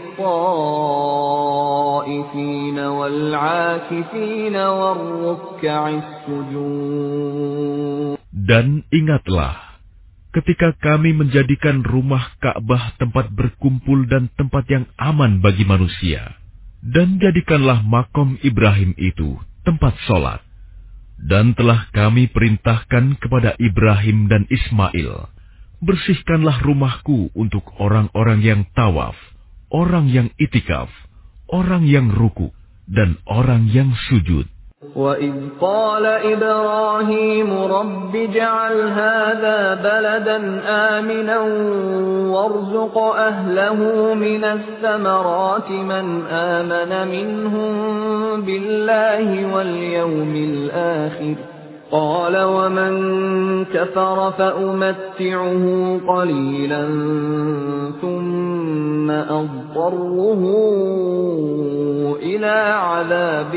لِلطَّائِفِينَ وَالْعَاكِفِينَ وَالرُّكَّعِ السُّجُودِ. Dan ingatlah ketika kami menjadikan rumah Ka'bah tempat berkumpul dan tempat yang aman bagi manusia, dan jadikanlah makom Ibrahim itu tempat sholat. Dan telah kami perintahkan kepada Ibrahim dan Ismail, bersihkanlah rumahku untuk orang-orang yang tawaf, orang yang itikaf, orang yang ruku, dan orang yang sujud. وَإِذْ قَالَ إِبْرَاهِيمُ رَبِّ اجْعَلْ هَذَا بَلَدًا آمِنًا وَارْزُقْ أَهْلَهُ مِنَ الثَّمَرَاتِ مَنْ آمَنَ مِنْهُم بِاللَّهِ وَالْيَوْمِ الْآخِرِ قَالَ وَمَنْ كَفَرَ فَأُمَتِّعُهُ قَلِيلًا ثُمَّ أَضْطَرُّهُ إِلَى عَذَابِ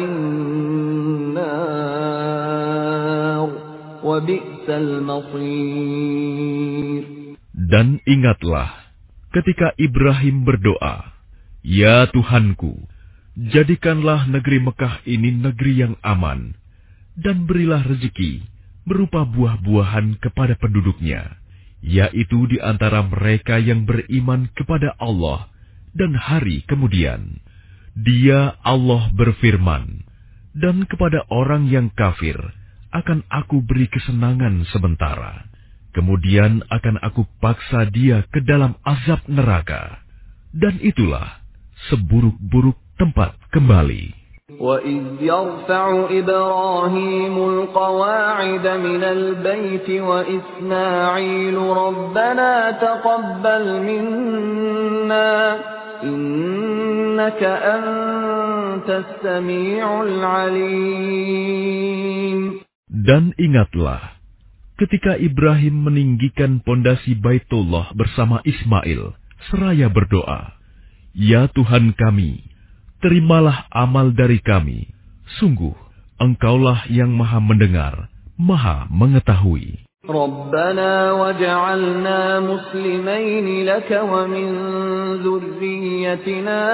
النَّارِ وَبِئْسَ الْمَصِيرُ. Dan ingatlah ketika Ibrahim berdoa, Ya Tuhanku, jadikanlah negeri Mekah ini negeri yang aman, dan berilah rezeki berupa buah-buahan kepada penduduknya, yaitu di antara mereka yang beriman kepada Allah dan hari kemudian. Dia, Allah berfirman, dan kepada orang yang kafir akan aku beri kesenangan sementara, Kemudian akan aku paksa dia ke dalam azab neraka, dan itulah seburuk-buruk tempat kembali. وَإِذْ يَرْفَعُ إِبْرَاهِيمُ الْقَوَاعِدَ مِنَ الْبَيْتِ وَإِسْمَاعِيلُ رَبَّنَا تَقَبَّلْ مِنَّا إِنَّكَ أَنْتَ السَّمِيعُ الْعَلِيمُ. Dan ingatlah, ketika Ibrahim meninggikan pondasi Baitullah bersama Ismail, seraya berdoa, "Ya Tuhan kami, terimalah amal dari kami. Sungguh, Engkaulah yang Maha Mendengar, Maha Mengetahui." رَبَّنَا وَاجْعَلْنَا مُسْلِمَيْنِ لَكَ وَمِنْ ذُرِّيَّتِنَا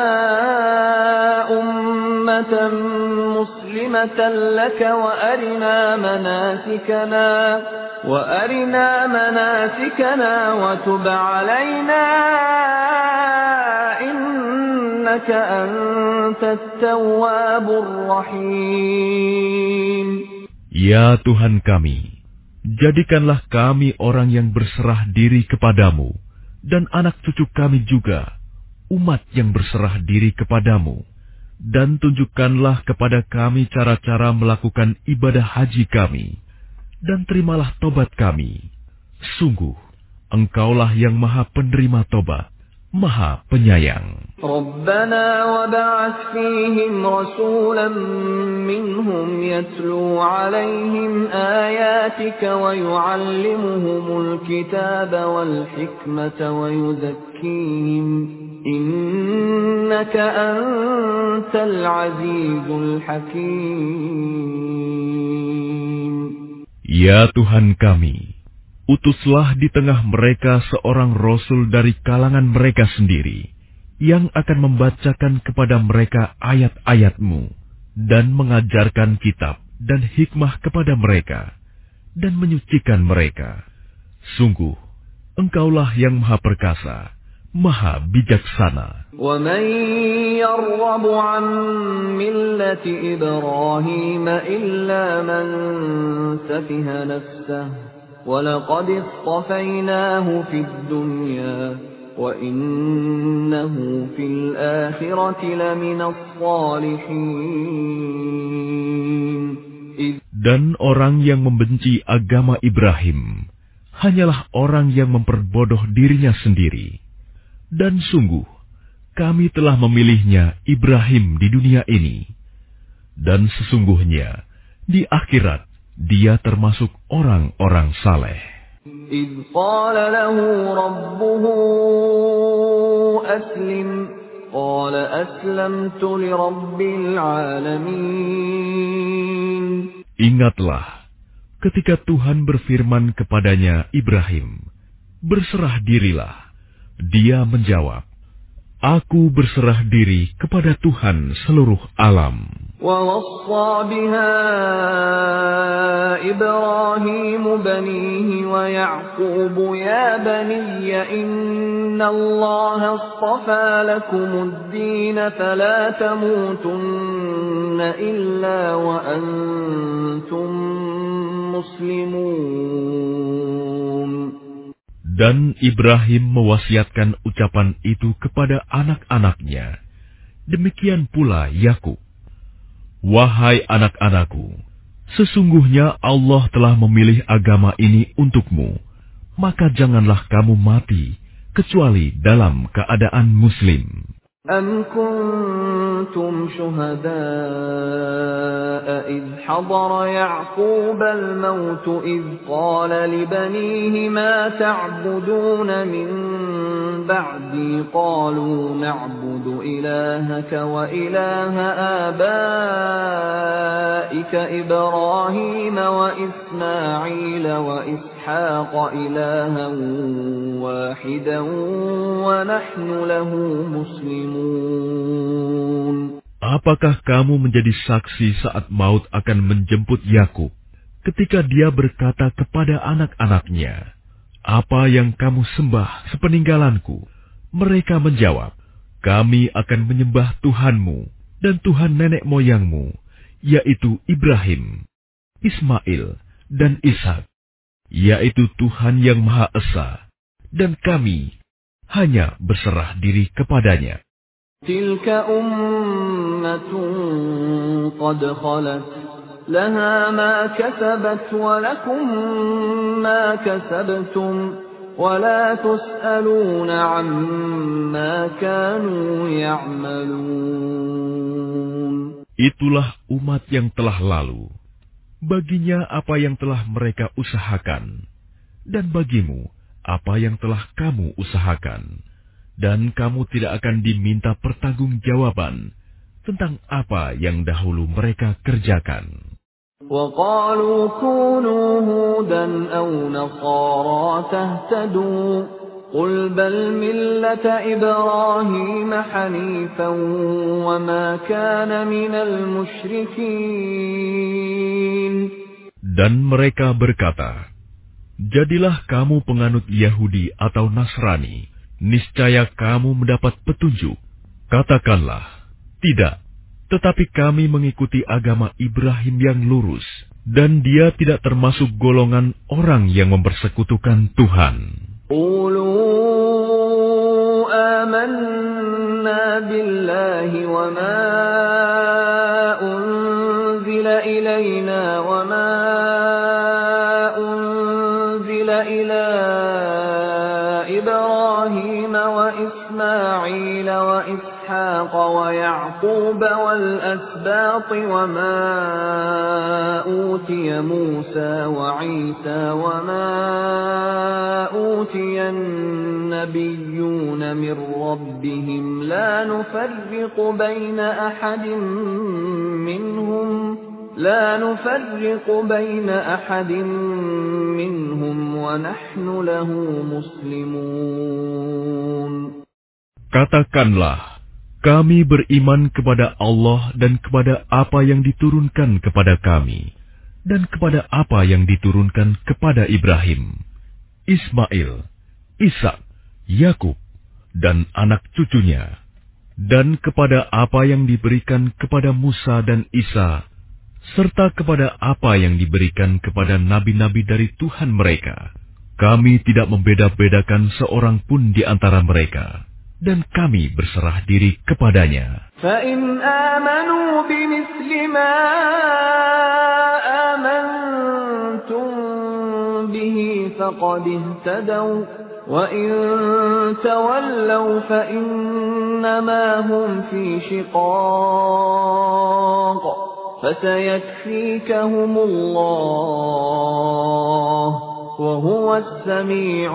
أُمَّةً مُسْلِمَةً لَكَ وَأَرِنَا مَنَاسِكَنَا وَأَرِنَا مَنَاسِكَنَا وَتُبْ عَلَيْنَا إِنَّكَ أَنْتَ التَّوَّابُ الرَّحِيمُ. Ya Tuhan kami, jadikanlah kami orang yang berserah diri kepadamu, dan anak cucu kami juga, umat yang berserah diri kepadamu. Dan tunjukkanlah kepada kami cara-cara melakukan ibadah haji kami, dan terimalah tobat kami. Sungguh, Engkaulah yang Maha Penerima Tobat, Maha Penyayang. رَبَّنَا وَابْعَثْ فِيهِمْ رَسُولًا مِّنْهُمْ يَتْلُو عَلَيْهِمْ آيَاتِكَ وَيُعَلِّمُهُمُ الْكِتَابَ وَالْحِكْمَةَ وَيُزَكِّيهِمْ إِنَّكَ أَنْتَ الْعَزِيزُ الْحَكِيمُ. Ya Tuhan kami, utuslah di tengah mereka seorang rasul dari kalangan mereka sendiri, yang akan membacakan kepada mereka ayat-ayat-Mu, dan mengajarkan kitab dan hikmah kepada mereka, dan menyucikan mereka. Sungguh, Engkaulah yang Maha Perkasa, Maha Bijaksana. وَمَنْ يَرْغَبُ عَنْ مِلَّةِ إِبْرَاهِيمَ إِلَّا مَنْ سَفِهَ نَفْسَهُ وَلَقَدِ اصْطَفَيْنَاهُ فِي الدُّنْيَا وَإِنَّهُ فِي الْآخِرَةِ لَمِنَ الصَّالِحِينَ. Dan orang yang membenci agama Ibrahim hanyalah orang yang memperbodoh dirinya sendiri. Dan sungguh, kami telah memilihnya Ibrahim di dunia ini. Dan sesungguhnya, di akhirat, dia termasuk orang-orang saleh. إِذْ قَالَ لَهُ رَبُّهُ أَسْلِمْ قَالَ أَسْلَمْتُ لِرَبِّ الْعَالَمِينَ. Ingatlah, ketika Tuhan berfirman kepadanya, Ibrahim, berserah dirilah. Dia menjawab, Aku berserah diri kepada Tuhan seluruh alam. وَوَصَّى بِهَا إِبْرَاهِيمُ بَنِيهِ وَيَعْقُوبُ يَا بَنِيَّ إِنَّ اللَّهَ اصْطَفَى لَكُمُ الدِّينَ فَلَا تَمُوتُنَّ إِلَّا وَأَنْتُمْ مُسْلِمُونَ. Dan Ibrahim mewasiatkan ucapan itu kepada anak-anaknya. Demikian pula Yakub. Wahai anak-anakku, sesungguhnya Allah telah memilih agama ini untukmu, maka janganlah kamu mati kecuali dalam keadaan Muslim. أَمْ كُنْتُمْ شُهَدَاءَ إِذْ حَضَرَ يَعْقُوبَ الْمَوْتُ إِذْ قَالَ لِبَنِيهِ مَا تَعْبُدُونَ مِنْ بَعْدِي قَالُوا نَعْبُدُ إِلَٰهَكَ وَإِلَٰهَ آبَائِكَ إِبْرَاهِيمَ وَإِسْمَاعِيلَ وَإِسْحَاقَ إِلَٰهًا وَاحِدًا وَنَحْنُ لَهُ مُسْلِمُونَ. Apakah kamu menjadi saksi saat maut akan menjemput Yakub, ketika dia berkata kepada anak-anaknya, Apa yang kamu sembah sepeninggalanku? Mereka menjawab, Kami akan menyembah Tuhanmu dan Tuhan nenek moyangmu, yaitu Ibrahim, Ismail, dan Ishak. yaitu Tuhan yang Maha Esa, dan kami hanya berserah diri kepadanya. Tilka ummatun qad khalat, laha ma kasabat wa lakum ma kasabtum, wa la tus'aluna amma kanu ya'malun. Itulah umat yang telah lalu. Baginya apa yang telah mereka usahakan, dan bagimu apa yang telah kamu usahakan. Dan kamu tidak akan diminta pertanggungjawaban tentang apa yang dahulu mereka kerjakan. وَقَالُوا كُونُوا هُودًا أَوْ نَصَارَىٰ تَهْتَدُوا قُلْ بَلْ مِلَّةَ إِبْرَاهِيمَ حَنِيفًا وَمَا كَانَ مِنَ الْمُشْرِكِينَ. Dan mereka berkata, jadilah kamu penganut Yahudi atau Nasrani, niscaya kamu mendapat petunjuk. Katakanlah, tidak, tetapi kami mengikuti agama Ibrahim yang lurus, dan dia tidak termasuk golongan orang yang mempersekutukan Tuhan. Qulu amanna billahi wa ma unzila ilayna wa ma unzila ila Ibrahim wa Ismail wa Ishaq wa Ya'qub wal asbaq wa ma utiya Musa wa Isa wa ma utiya an-nabiyyun min rabbihim la nufarriqu bayna ahadin minhum لا نفرق بين أحد منهم ونحن له مسلمون. Katakanlah, kami beriman kepada Allah dan kepada apa yang diturunkan kepada kami, dan kepada apa yang diturunkan kepada Ibrahim, Ismail, Ishak, Yakub, dan anak cucunya, dan kepada apa yang diberikan kepada Musa dan Isa, serta kepada apa yang diberikan kepada nabi-nabi dari Tuhan mereka. Kami tidak membeda-bedakan seorang pun di antara mereka, dan kami berserah diri kepadanya. فَإِنْ آمَنُوا بِمِثْلِ مَا آمَنْتُمْ بِهِ فَقَدِ اهْتَدَوْا وَإِنْ تَوَلَّوْا فَإِنَّمَا هُمْ فِي شِقَاقٍ فَسَيَكْفِيكَهُمُ اللَّهُ وَهُوَ السَّمِيعُ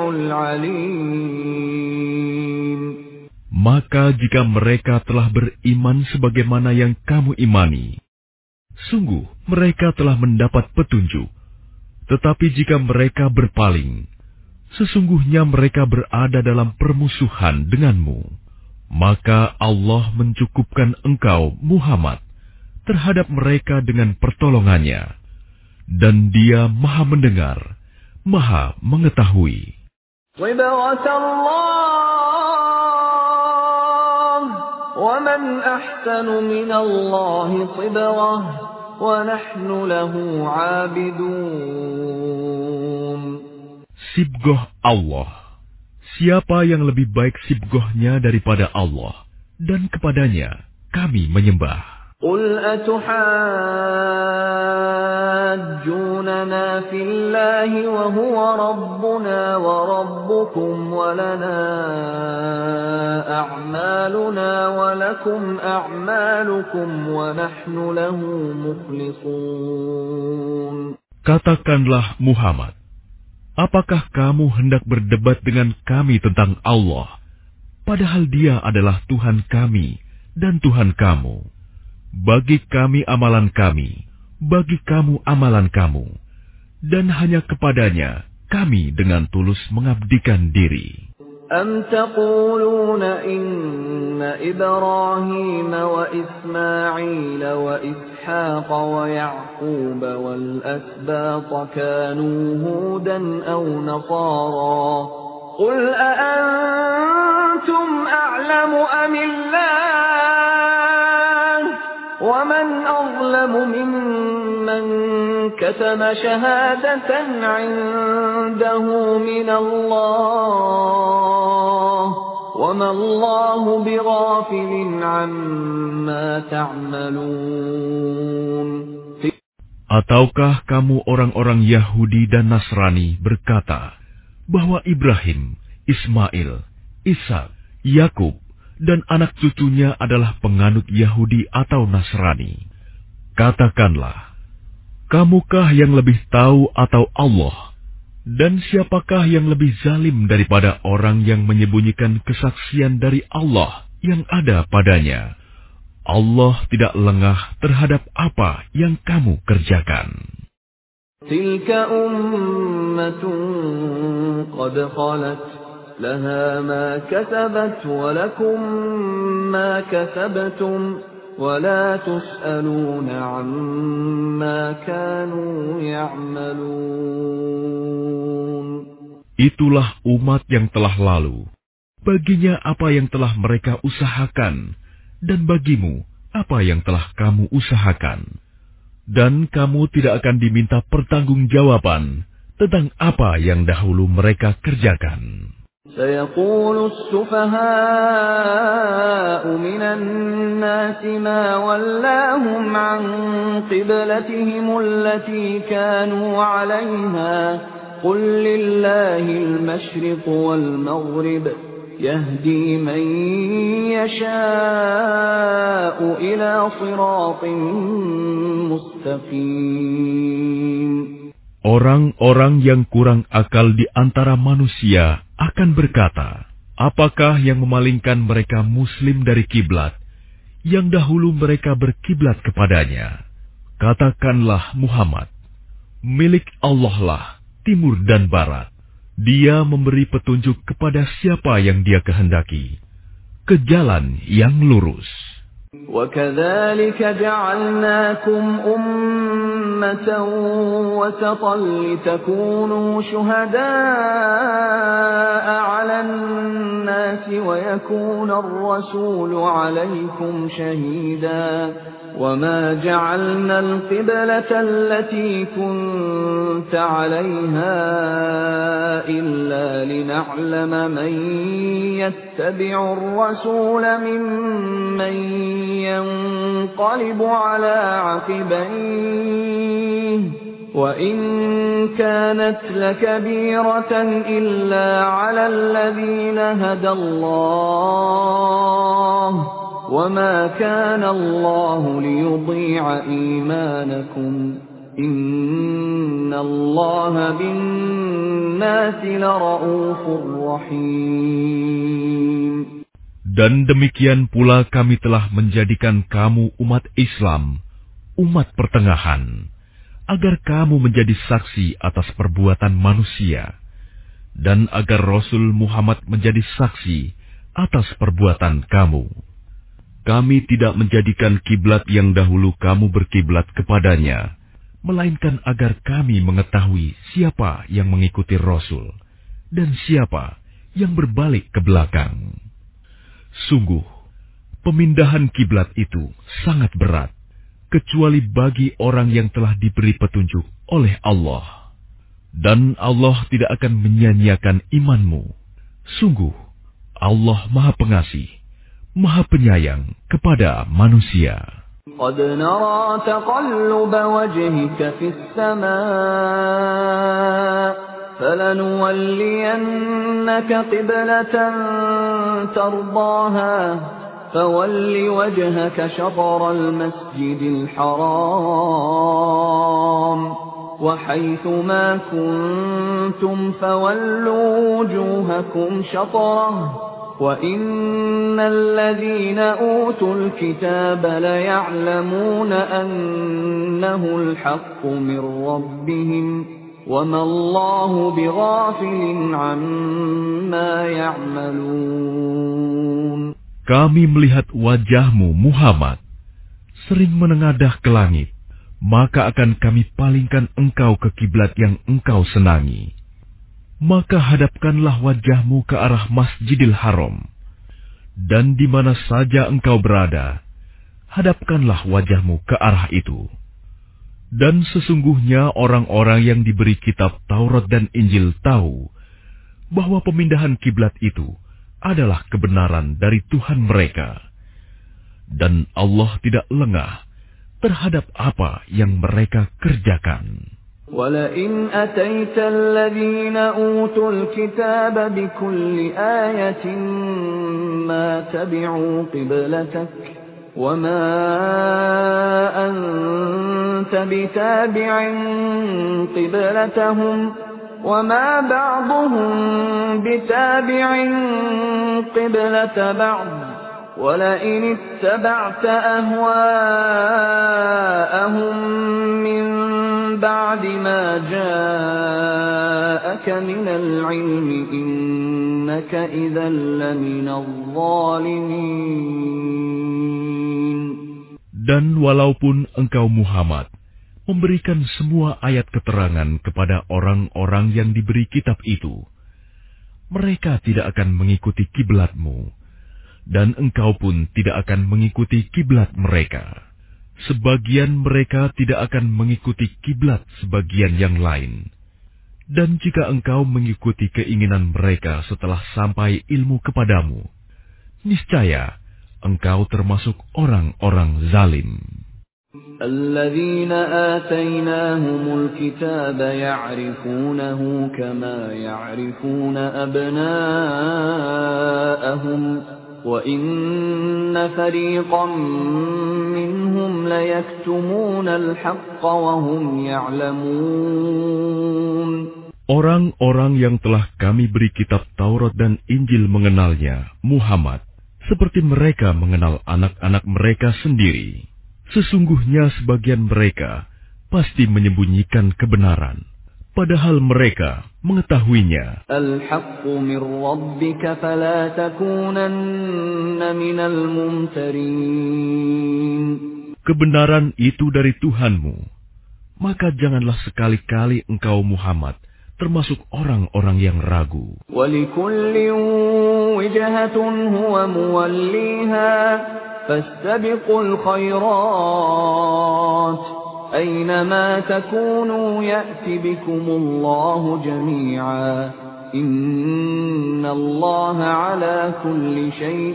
الْعَلِيمُ. Maka jika mereka telah beriman sebagaimana yang kamu imani, sungguh mereka telah mendapat petunjuk. Tetapi jika mereka berpaling, sesungguhnya mereka berada dalam permusuhan denganmu. Maka Allah mencukupkan engkau, Muhammad, terhadap mereka dengan pertolongannya, dan Dia Maha Mendengar, Maha Mengetahui. صِبْغَةَ اللَّهِ وَمَنْ أَحْسَنُ مِنَ اللَّهِ صِبْغَةً وَنَحْنُ لَهُ عَابِدُونَ. Sibgoh Allah. Siapa yang lebih baik sibgohnya daripada Allah, dan kepadanya kami menyembah. قُلْ أَتُحَاجُّونَنَا فِي اللَّهِ وَهُوَ رَبُّنَا وَرَبُّكُمْ وَلَنَا أَعْمَالُنَا وَلَكُمْ أَعْمَالُكُمْ وَنَحْنُ لَهُ مُخْلِصُونَ. Katakanlah Muhammad, apakah kamu hendak berdebat dengan kami tentang Allah, padahal Dia adalah Tuhan kami dan Tuhan kamu? Bagi kami amalan kami, bagi kamu amalan kamu, dan hanya kepadanya kami dengan tulus mengabdikan diri. أَمْ تَقُولُونَ إِنَّ إِبْرَاهِيمَ وَإِسْمَاعِيلَ وَإِسْحَاقَ وَيَعْقُوبَ وَالْأَسْبَاطَ كَانُوا هُودًا أَوْ نَصَارَىٰ قُلْ أَأَنْتُمْ أَعْلَمُ أَمِ اللَّهُ وَمَنْ أَظْلَمُ مِمَّنْ كتم شهادة عنده من الله وما الله بغافل عما تعملون. Ataukah kamu orang-orang Yahudi dan Nasrani berkata bahwa Ibrahim, Ismail, Ishak, Yakub, dan anak cucunya adalah penganut Yahudi atau Nasrani? Katakanlah, kamukah yang lebih tahu atau Allah? Dan siapakah yang lebih zalim daripada orang yang menyembunyikan kesaksian dari Allah yang ada padanya? Allah tidak lengah terhadap apa yang kamu kerjakan. Tilka ummatun qad khalat laha ma kasabat wa lakum ma kasabtum wa la tus'aluna amma kanu ya'malun. Itulah umat yang telah lalu. Baginya apa yang telah mereka usahakan, dan bagimu apa yang telah kamu usahakan. Dan kamu tidak akan diminta pertanggungjawaban tentang apa yang dahulu mereka kerjakan. سيقول السفهاء من الناس ما ولاهم عن قبلتهم التي كانوا عليها قل لله المشرق والمغرب يهدي من يشاء إلى صراط مستقيم. Orang-orang yang kurang akal di antara manusia akan berkata, apakah yang memalingkan mereka muslim dari kiblat yang dahulu mereka berkiblat kepadanya? Katakanlah Muhammad, milik Allah lah timur dan barat. Dia memberi petunjuk kepada siapa yang Dia kehendaki ke jalan yang lurus. وَكَذَلِكَ جَعَلْنَاكُمْ أُمَّةً وَسَطًا لِتَكُونُوا شُهَدَاءَ عَلَى النَّاسِ وَيَكُونَ الرَّسُولُ عَلَيْكُمْ شَهِيدًا وَمَا جَعَلْنَا الْقِبْلَةَ الَّتِي كُنْتَ عَلَيْهَا إِلَّا لِنَعْلَمَ مَنْ يَتَّبِعُ الرَّسُولَ مِمَّنْ يَنْقَلِبُ عَلَى عَقِبَيْهِ وَإِنْ كَانَتْ لَكَبِيرَةً إِلَّا عَلَى الَّذِينَ هَدَى اللَّهُ وَمَا كَانَ اللَّهُ لِيُضِيعَ إِيمَانَكُمْ إِنَّ اللَّهَ بِالنَّاسِ لَرَءُوفٌ رَحِيمٌ. Dan demikian pula kami telah menjadikan kamu umat Islam, umat pertengahan, agar kamu menjadi saksi atas perbuatan manusia, dan agar Rasul Muhammad menjadi saksi atas perbuatan kamu. Kami tidak menjadikan kiblat yang dahulu kamu berkiblat kepadanya, melainkan agar kami mengetahui siapa yang mengikuti Rasul dan siapa yang berbalik ke belakang. Sungguh, pemindahan kiblat itu sangat berat, kecuali bagi orang yang telah diberi petunjuk oleh Allah. Dan Allah tidak akan menyia-nyiakan imanmu. Sungguh, Allah Maha Pengasih, Maha Penyayang kepada manusia. قد نرى تقلب وجهك في السماء فلنولينك قبلة ترضاها فول وجهك شطر المسجد الحرام وحيث ما كنتم فولوا وجوهكم شطره وَإِنَّ الَّذِينَ أُوتُوا الْكِتَابَ لَيَعْلَمُونَ أَنَّهُ الْحَقُّ مِنْ رَبِّهِمْ وَمَا اللَّهُ بِغَافِلٍ عَمَّا يَعْمَلُونَ. Kami melihat wajahmu Muhammad sering menengadah ke langit, maka akan kami palingkan engkau ke kiblat yang engkau senangi. Maka hadapkanlah wajahmu ke arah Masjidil Haram, dan di mana saja engkau berada, hadapkanlah wajahmu ke arah itu. Dan sesungguhnya orang-orang yang diberi kitab Taurat dan Injil tahu bahwa pemindahan kiblat itu adalah kebenaran dari Tuhan mereka. Dan Allah tidak lengah terhadap apa yang mereka kerjakan. وَلَئِنْ أَتَيْتَ الَّذِينَ أُوتُوا الْكِتَابَ بِكُلِّ آيَةٍ مَا تَبِعُوا قِبْلَتَكَ وَمَا أَنْتَ بِتَابِعٍ قِبْلَتَهُمْ وَمَا بَعْضُهُمْ بِتَابِعٍ قِبْلَةَ بَعْضٍ وَلَئِنِ اتَّبَعْتَ أَهْوَاءَهُمْ مِنْ بَعْدِ مَا جَاءَكَ مِنَ الْعِلْمِ إِنَّكَ إِذًا لَّمِنَ الظَّالِمِينَ. Dan walaupun engkau Muhammad memberikan semua ayat keterangan kepada orang-orang yang diberi kitab itu, mereka tidak akan mengikuti kiblatmu, dan engkau pun tidak akan mengikuti kiblat mereka. Sebagian mereka tidak akan mengikuti kiblat sebagian yang lain. Dan jika engkau mengikuti keinginan mereka setelah sampai ilmu kepadamu, niscaya engkau termasuk orang-orang zalim. الذين آتيناهم الكتاب يعرفونه كما يعرفون أبناءهم وَإِنَّ فَرِيقًا مِّنْهُمْ لَيَكْتُمُونَ الْحَقَّ وَهُمْ يَعْلَمُونَ. Orang-orang yang telah kami beri kitab Taurat dan Injil mengenalnya, Muhammad, seperti mereka mengenal anak-anak mereka sendiri. Sesungguhnya sebagian mereka pasti menyembunyikan kebenaran, padahal mereka mengetahuinya. Al-haqqu min rabbika fala takunanna minal mumtarin. Kebenaran itu dari Tuhanmu, maka janganlah sekali-kali engkau Muhammad termasuk orang-orang yang ragu. Wa likullin wijhatun huwa muwalliha fastabiqul khairat. أينما تكونوا يأت بكم الله جميعا إن الله على كل شيء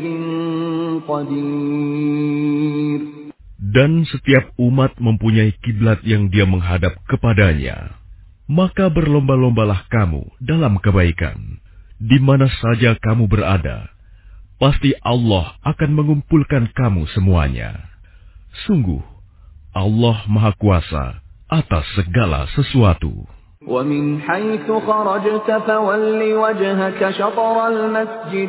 قدير. Dan setiap umat mempunyai kiblat yang dia menghadap kepadanya. Maka berlomba-lombalah kamu dalam kebaikan. Di mana saja kamu berada, pasti Allah akan mengumpulkan kamu semuanya. Sungguh, Allah Maha Kuasa atas segala sesuatu. وَمِنْ حَيْثُ خَرَجْتَ فَوَلِّ وَجْهَكَ شَطْرَ الْمَسْجِدِ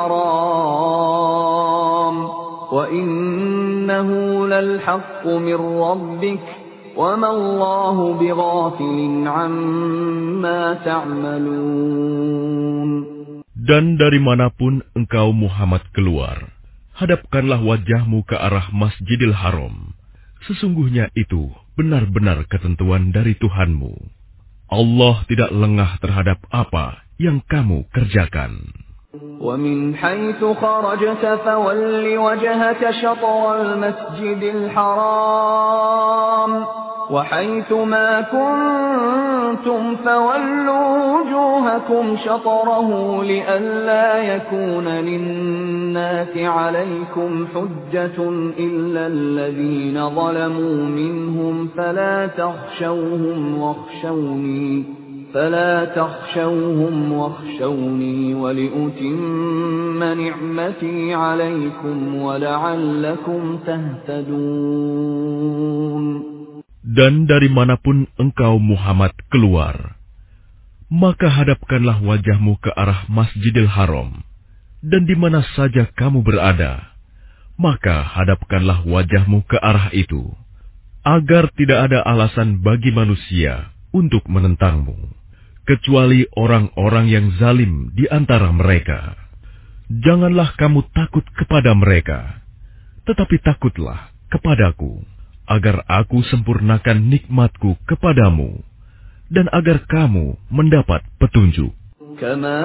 الْحَرَامِ وَإِنَّهُ لَلْحَقُّ مِنْ رَبِّكَ وَمَا اللَّهُ بِغَافِلٍ عَمَّا تَعْمَلُونَ. Dan dari manapun engkau Muhammad keluar, hadapkanlah wajahmu ke arah Masjidil Haram. Sesungguhnya itu benar-benar ketentuan dari Tuhanmu. Allah tidak lengah terhadap apa yang kamu kerjakan. وَمِنْ حَيْثُ خَرَجْتَ فَوَلِّ وَجْهَكَ شَطْرَ الْمَسْجِدِ الْحَرَامِ وَحَيْثُ مَا كُنْتُمْ فَوَلُّوا وُجُوهَكُمْ شَطْرَهُ لِئَلَّا يَكُونَ لِلنَّاسِ عَلَيْكُمْ حُجَّةٌ إِلَّا الَّذِينَ ظَلَمُوا مِنْهُمْ فَلَا تَخْشَوْهُمْ وَاخْشَوْنِي فَلَا تَخْشَوْهُمْ وَاخْشَوْنِي وَلِأُتِمَّ نِعْمَتِي عَلَيْكُمْ وَلَعَلَّكُمْ تَهْتَدُونَ. Dan dari manapun engkau Muhammad keluar, maka hadapkanlah wajahmu ke arah Masjidil Haram, dan di mana saja kamu berada, maka hadapkanlah wajahmu ke arah itu, agar tidak ada alasan bagi manusia untuk menentangmu, kecuali orang-orang yang zalim di antara mereka. Janganlah kamu takut kepada mereka, tetapi takutlah kepadaku, agar aku sempurnakan nikmatku kepadamu, dan agar kamu mendapat petunjuk. كما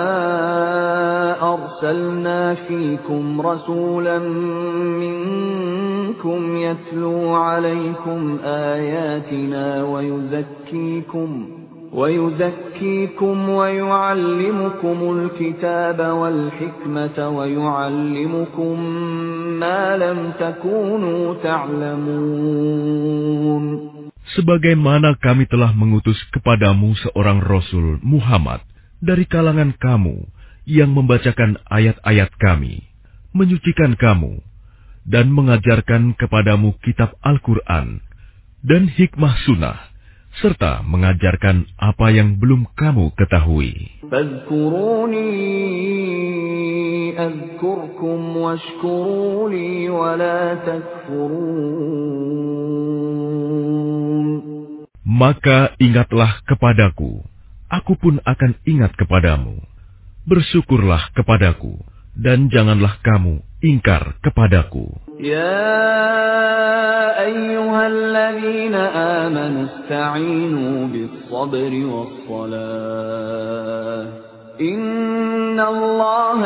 أرسلنا فيكم رسولا منكم يتلو عليكم آياتنا ويزكيكم ويزكيكم ويعلمكم الكتاب والحكمة ويعلمكم ما لم تكونوا تعلمون. Sebagaimana kami telah mengutus kepadamu seorang Rasul Muhammad dari kalangan kamu yang membacakan ayat-ayat kami, menyucikan kamu, dan mengajarkan kepadamu kitab Al-Quran dan hikmah sunnah, serta mengajarkan apa yang belum kamu ketahui. Fadhkuruni azkurkum washkuru li wa la takfurun. Maka ingatlah kepadaku, aku pun akan ingat kepadamu. Bersyukurlah kepadaku, dan janganlah kamu ingkar kepadaku. Ya ayyuhalladzina amanu ista'inu bis-sabri was-salah. Innallaha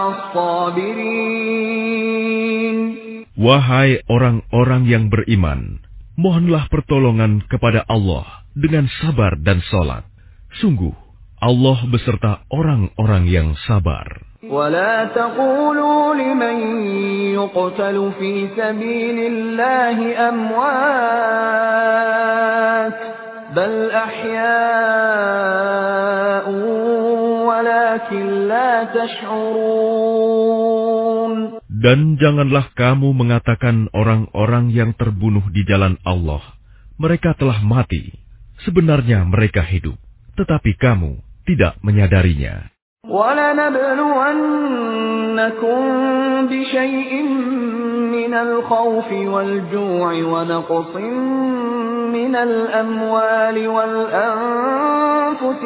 ma'as-sabirin. Wahai orang-orang yang beriman, mohonlah pertolongan kepada Allah dengan sabar dan salat. Sungguh, Allah beserta orang-orang yang sabar. ولا تقولوا لمن يقتل في سبيل الله أموات بل أحياء ولكن لا تشعرون. Dan janganlah kamu mengatakan orang-orang yang terbunuh di jalan Allah, mereka telah mati. Sebenarnya mereka hidup, tetapi kamu tidak menyadarinya. وَلَنَبْلُوَنَّكُمْ بِشَيْءٍ مِّنَ الْخَوْفِ وَالْجُوعِ وَنَقْصٍ مِّنَ الْأَمْوَالِ وَالْأَنفُسِ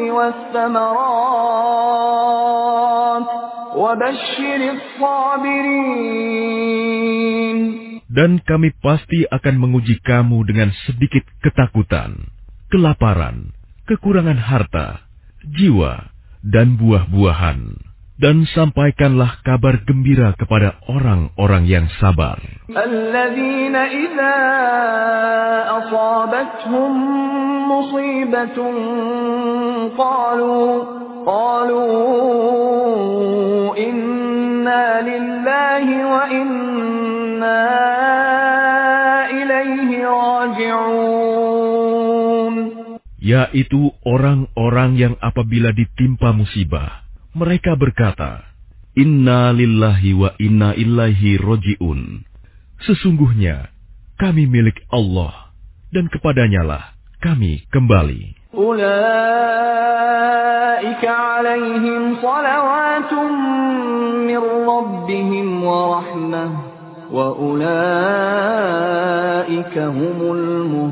وَالثَّمَرَاتِ وَبَشِّرِ الصَّابِرِينَ. Dan kami pasti akan menguji kamu dengan sedikit ketakutan, kelaparan, kekurangan harta, jiwa, dan buah-buahan. Dan sampaikanlah kabar gembira kepada orang-orang yang sabar. Alladzina idza asabathum musibatun qalu qalu inna lillahi wa inna ilaihi raji'un. Yaitu orang-orang yang apabila ditimpa musibah, mereka berkata, Inna lillahi wa inna ilaihi roji'un. Sesungguhnya, kami milik Allah, dan kepadanyalah kami kembali. Ulaika alaihim salawatun min rabbihim wa rahmah, wa ulaika humul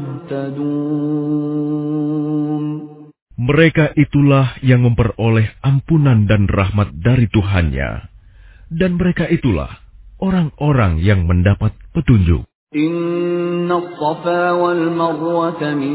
muhtadun. Mereka itulah yang memperoleh ampunan dan rahmat dari Tuhannya. Dan mereka itulah orang-orang yang mendapat petunjuk. Inna as-safa wal marwata min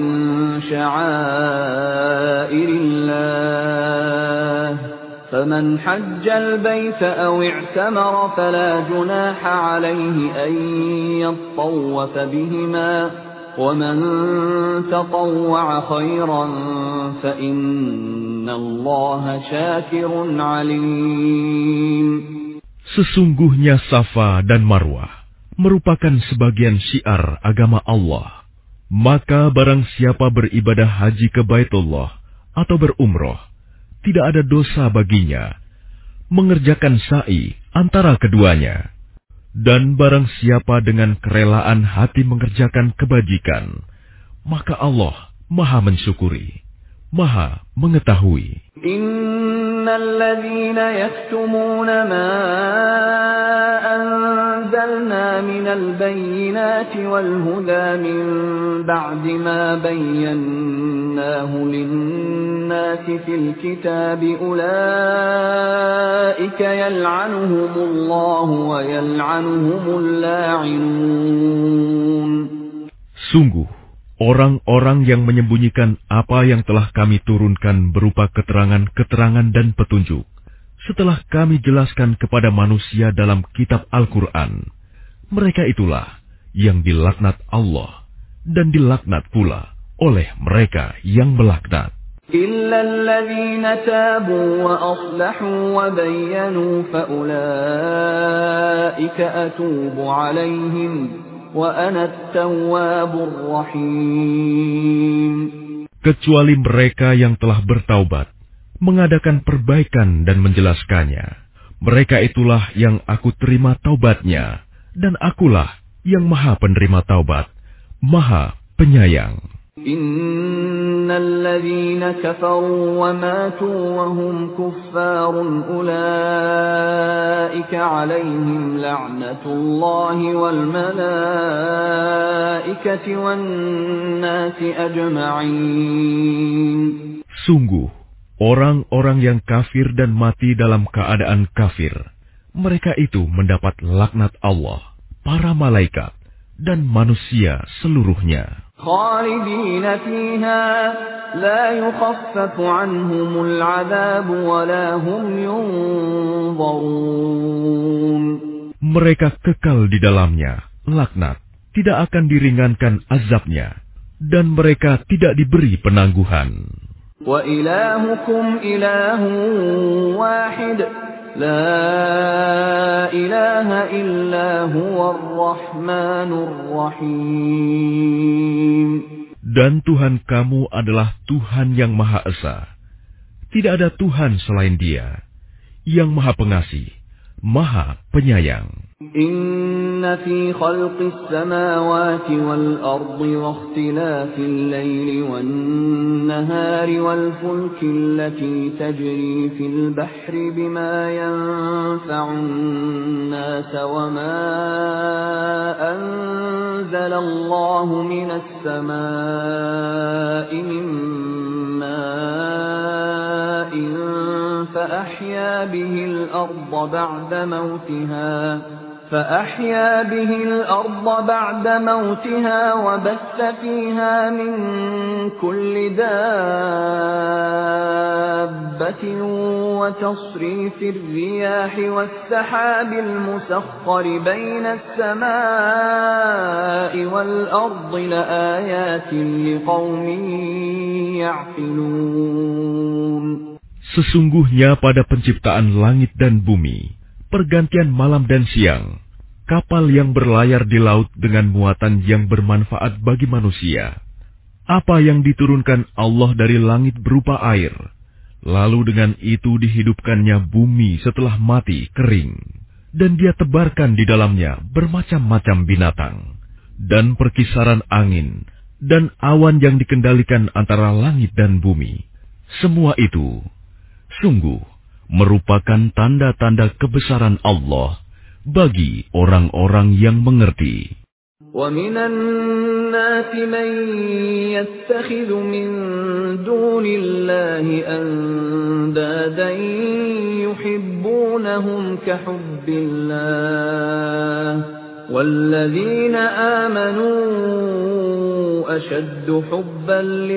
sya'airillah. Faman hajja al-bayta aw i'tamara fala junaha alayhi an yattawwafa bihima. وَمَنْ تَطَوَّعَ خَيْرًا فَإِنَّ اللَّهَ شَاكِرٌ عَلِيمٌ. Sesungguhnya Safa dan Marwah merupakan sebagian syiar agama Allah. Maka barang siapa beribadah haji ke Baitullah atau berumroh, tidak ada dosa baginya mengerjakan sa'i antara keduanya. Dan barang siapa dengan kerelaan hati mengerjakan kebajikan, maka Allah Maha mensyukuri, Maha mengetahui. Innal ladzina yaktumuna ma anzalna minal bayyinati wal huda min ba'di ma bayyanahu lin-nasi fil kitabi ulaika yal'anuhumullahu wa yal'anuhumul la'inun. Sungguh Orang-orang yang menyembunyikan apa yang telah kami turunkan berupa keterangan-keterangan dan petunjuk, setelah kami jelaskan kepada manusia dalam kitab Al-Quran, mereka itulah yang dilaknat Allah dan dilaknat pula oleh mereka yang melaknat. إِلَّا الَّذِينَ تَابُوا وَأَصْلَحُوا وَبَيَّنُوا فَأُولَئِكَ أَتُوبُ عَلَيْهِمْ وَأَنَا التَّوَّابُ الرَّحِيمُ. Kecuali mereka yang telah bertaubat, mengadakan perbaikan dan menjelaskannya. Mereka itulah yang aku terima taubatnya, dan akulah yang maha penerima taubat, maha penyayang. Innal ladzina kafaru wa matu wa hum kuffarun ulaika 'alaihim la'natullahi wal malaikati wan nasi ajma'in. Sungguh, orang-orang yang kafir dan mati dalam keadaan kafir, mereka itu mendapat laknat Allah, para malaikat, dan manusia seluruhnya. Khalidina fiha la yukhaffafu anhumul 'adab wa la hum yunzarun. Mereka kekal di dalamnya, laknat, tidak akan diringankan azabnya, dan mereka tidak diberi penangguhan. Wa ilahukum ilahun wahid, la ilaha illa huwar rahmanur rahim. Dan Tuhan kamu adalah Tuhan yang Maha Esa. Tidak ada Tuhan selain Dia, yang Maha Pengasih, Maha Penyayang. Inna fi khalqis samawati wal ardi wa ikhtilafil layli wan nahari wal fulki allati tajri fil bahri bima yanfa'un nas wa ma anzala Allahu minas samaa'i min ma'in fa ahya bihil arda ba'da mawtiha فأحيا به الأرض بعد موتها وبث فيها من كل دابة وتصريف الرياح والسحاب المسخر بين السماء والأرض لآيات لقوم يعقلون. Sesungguhnya pada penciptaan langit dan bumi, pergantian malam dan siang, kapal yang berlayar di laut dengan muatan yang bermanfaat bagi manusia, apa yang diturunkan Allah dari langit berupa air, lalu dengan itu dihidupkannya bumi setelah mati kering, dan Dia tebarkan di dalamnya bermacam-macam binatang, dan perkisaran angin, dan awan yang dikendalikan antara langit dan bumi. Semua itu, sungguh, merupakan tanda-tanda kebesaran Allah bagi orang-orang yang mengerti. وَمِنَ النَّاسِ مَن يَتَّخِذُ مِن دُونِ اللَّهِ أَندَادًا يُحِبُّونَهُمْ كَحُبِّ اللَّهِ وَالَّذِينَ آمَنُوا أَشَدُّ حُبًّا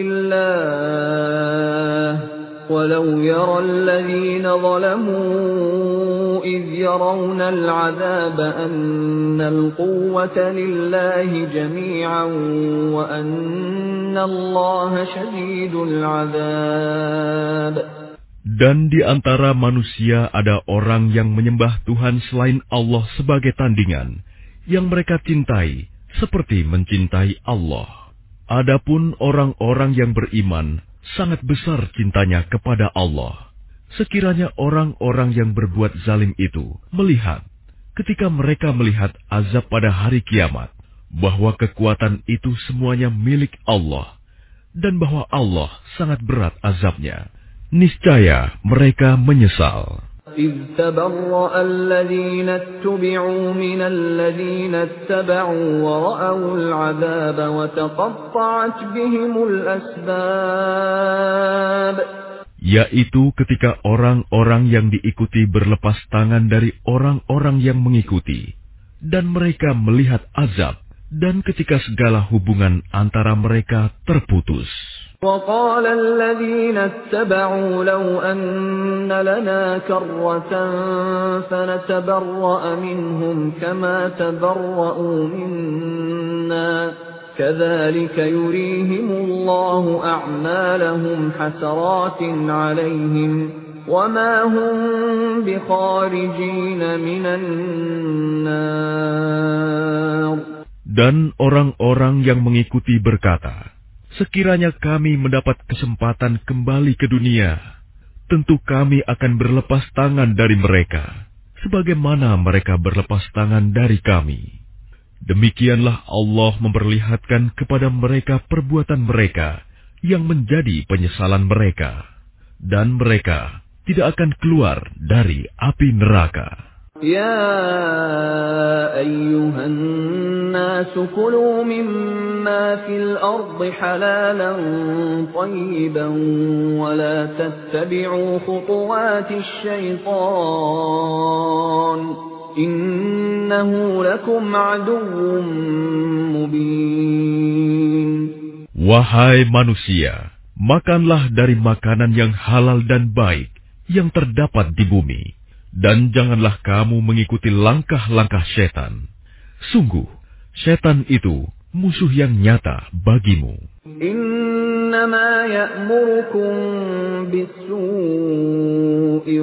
لِلَّهِ وَلَوْ يَرَى الَّذِينَ ظَلَمُوا إِذْ يَرَوْنَ الْعَذَابَ أَنَّ الْقُوَّةَ لِلَّهِ جَمِيعًا وَأَنَّ اللَّهَ شَدِيدُ الْعَذَابِ. Dan di antara manusia ada orang yang menyembah Tuhan selain Allah sebagai tandingan, yang mereka cintai seperti mencintai Allah. Adapun orang-orang yang beriman sangat besar cintanya kepada Allah. Sekiranya orang-orang yang berbuat zalim itu melihat, ketika mereka melihat azab pada hari kiamat, bahwa kekuatan itu semuanya milik Allah, dan bahwa Allah sangat berat azabnya, niscaya mereka menyesal. إِذْ تَبَرَّأَ الَّذِينَ اتُّبِعُوا مِنَ الَّذِينَ اتَّبَعُوا وَرَأَوُا الْعَذَابَ وَتَقَطَّعَتْ بِهِمُ الْأَسْبَابُ. Yaitu ketika orang-orang yang diikuti berlepas tangan dari orang-orang yang mengikuti, dan mereka melihat azab, Dan ketika segala hubungan antara mereka terputus, وقال الذين اتبعوا لو أن لنا كرة فنتبرأ منهم كما تبرأوا منا كذلك يريهم الله أعمالهم حسرات عليهم وما هم بخارجين من النار. Dan orang-orang yang mengikuti berkata, sekiranya kami mendapat kesempatan kembali ke dunia, tentu kami akan berlepas tangan dari mereka, sebagaimana mereka berlepas tangan dari kami. Demikianlah Allah memperlihatkan kepada mereka perbuatan mereka yang menjadi penyesalan mereka, dan mereka tidak akan keluar dari api neraka. يا أيها الناس كلوا مما في الأرض حلالا طيبا ولا تتبعوا خطوات الشيطان إنه لكم عدو مبين. Wahai manusia, makanlah dari makanan yang halal dan baik yang terdapat di bumi. Dan janganlah kamu mengikuti langkah-langkah setan. Sungguh, setan itu musuh yang nyata bagimu. Innama ya'murukum bis-su'i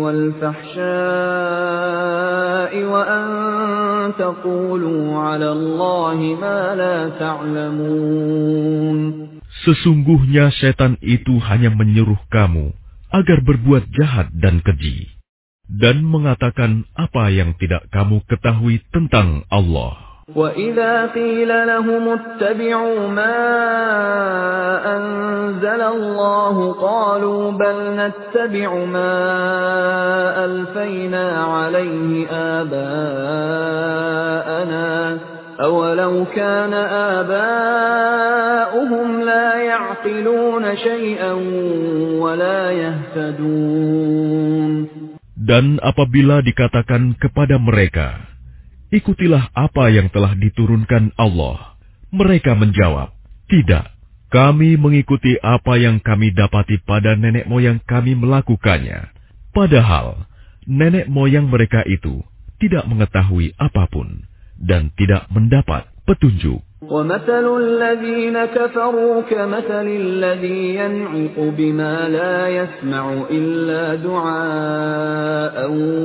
wal-fahsya'i wa an taqulu 'ala Allahi ma la ta'lamun. Sesungguhnya setan itu hanya menyuruh kamu agar berbuat jahat dan keji, dan mengatakan apa yang tidak kamu ketahui tentang Allah. وَإِذَا قِيلَ لَهُمُ اتَّبِعُوا مَا أَنزَلَ اللَّهُ قَالُوا بَلْ نَتَّبِعُ مَا أَلْفَيْنَا عَلَيْهِ آبَاءَنَا أَوَلَوْ كَانَ آبَاؤُهُمْ لَا يَعْقِلُونَ شَيْئًا وَلَا يَهْتَدُونَ. Dan apabila dikatakan kepada mereka, ikutilah apa yang telah diturunkan Allah, mereka menjawab, tidak, kami mengikuti apa yang kami dapati pada nenek moyang kami melakukannya. Padahal, nenek moyang mereka itu tidak mengetahui apapun dan tidak mendapat petunjuk. وَمَثَلُ الَّذِينَ كَفَرُوا كَمَثَلِ الَّذِي يَنْعِقُ بِمَا لَا يَسْمَعُ إِلَّا دُعَاءً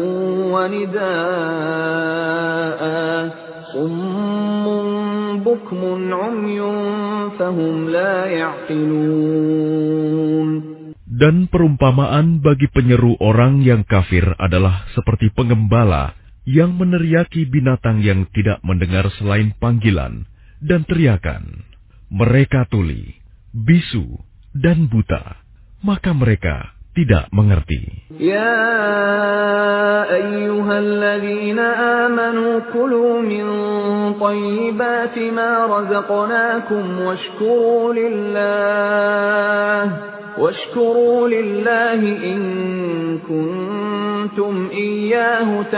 وَنِدَاءً صُمٌّ بُكْمٌ عُمْيٌ فَهُمْ لَا يَعْقِلُونَ. Dan perumpamaan bagi penyeru orang yang kafir adalah seperti pengembala yang meneriaki binatang yang tidak mendengar selain panggilan dan teriakan. Mereka tuli, bisu, dan buta, maka mereka tidak mengerti. Ya ayyuhalladzina amanu kulu min thayyibati ma razaqnakum washkuru lillah washkuru lillahi in kuntum iyyahu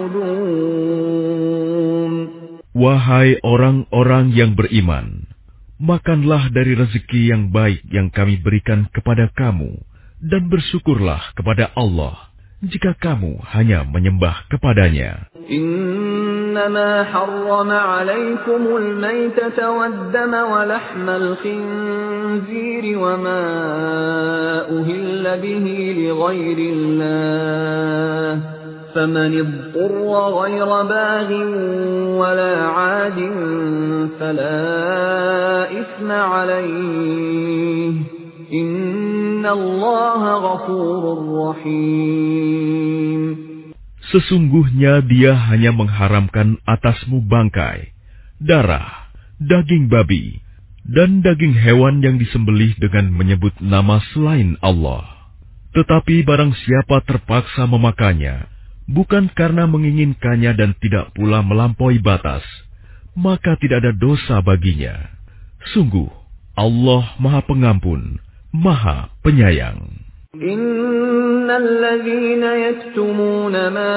ta'budun. Wahai orang-orang yang beriman, makanlah dari rezeki yang baik yang kami berikan kepada kamu, dan bersyukurlah kepada Allah jika kamu hanya menyembah kepadanya. Innama harrama alaikumul maytata waddama wa lahmal khinziri wa ma uhilla bihi li ghairillah. فَمَنِ اضْطُرَّ غَيْرَ بَاغٍ وَلَا عَادٍ فَلَا إِثْمَ عَلَيْهِ إِنَّ اللَّهَ غَفُورٌ رَّحِيمٌ. Sesungguhnya Dia hanya mengharamkan atasmu bangkai, darah, daging babi, dan daging hewan yang disembelih dengan menyebut nama selain Allah. Tetapi barang siapa terpaksa memakannya, bukan karena menginginkannya dan tidak pula melampaui batas, maka tidak ada dosa baginya. Sungguh, Allah Maha Pengampun, Maha Penyayang. Innal ladzina yaktumuna ma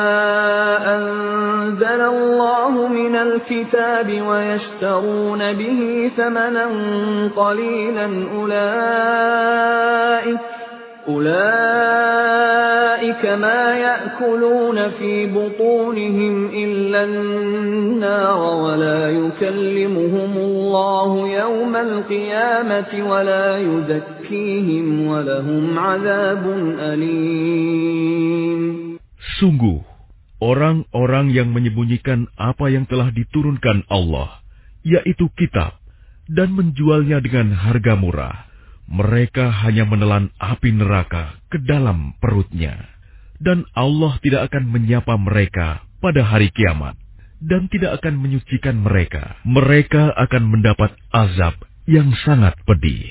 anzalallahu minal kitabi wa yashtaruna bihi thamanan qalilan ulaika أولئك ما يأكلون في بطونهم إلا النار ولا يكلمهم الله يوم القيامة ولا يزكيهم ولهم عذاب أليم. Sungguh, orang-orang yang menyembunyikan apa yang telah diturunkan Allah, yaitu kitab, dan menjualnya dengan harga murah, mereka hanya menelan api neraka ke dalam perutnya. Dan Allah tidak akan menyapa mereka pada hari kiamat, dan tidak akan menyucikan mereka. Mereka akan mendapat azab yang sangat pedih.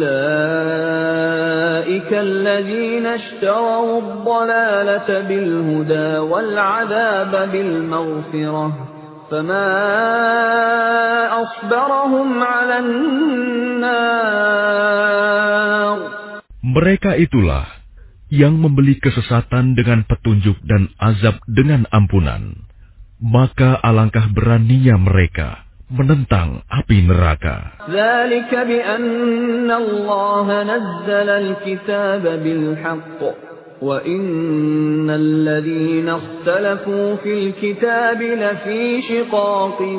Ulaika alladzina ishtaraw ad-dalalata bil huda wal 'adaba bil maghfirah. Fama asbarahum 'alan nar. Mereka itulah yang membeli kesesatan dengan petunjuk dan azab dengan ampunan. Maka alangkah beraninya mereka menentang api neraka. Dzalika bi anna Allah nazzala al-kitaba bil haqq wa innal ladzina ikhtalafu fil kitabi lafi shiqaqin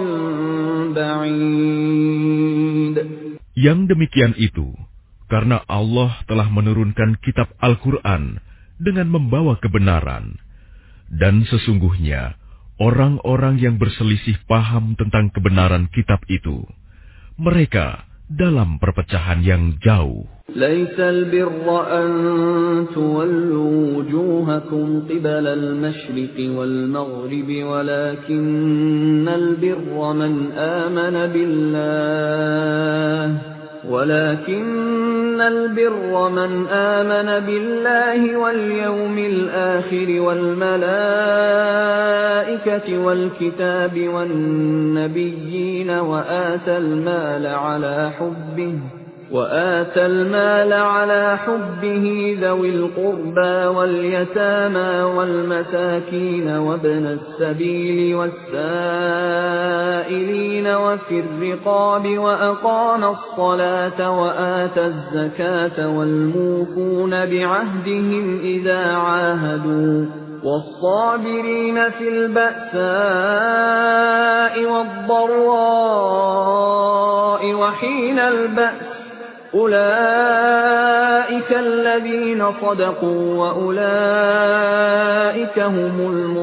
ba'id. Yang demikian itu karena Allah telah menurunkan kitab Al-Quran dengan membawa kebenaran. Dan sesungguhnya orang-orang yang berselisih paham tentang kebenaran kitab itu, mereka dalam perpecahan yang jauh. Laisal birra an tuwallu wujuhakum qibala al-mashriqi wal-maghribi walakinnal birra man amana billah ولكن البر من آمن بالله واليوم الآخر والملائكة والكتاب والنبيين وآتى المال على حبه وآتى المال على حبه ذوي القربى واليتامى والمساكين وابن السبيل والسائلين وفي الرقاب وأقام الصلاة وآتى الزكاة والموفون بعهدهم إذا عاهدوا والصابرين في البأساء والضراء وحين البأس أولئك الذين صدقوا وأولئك هم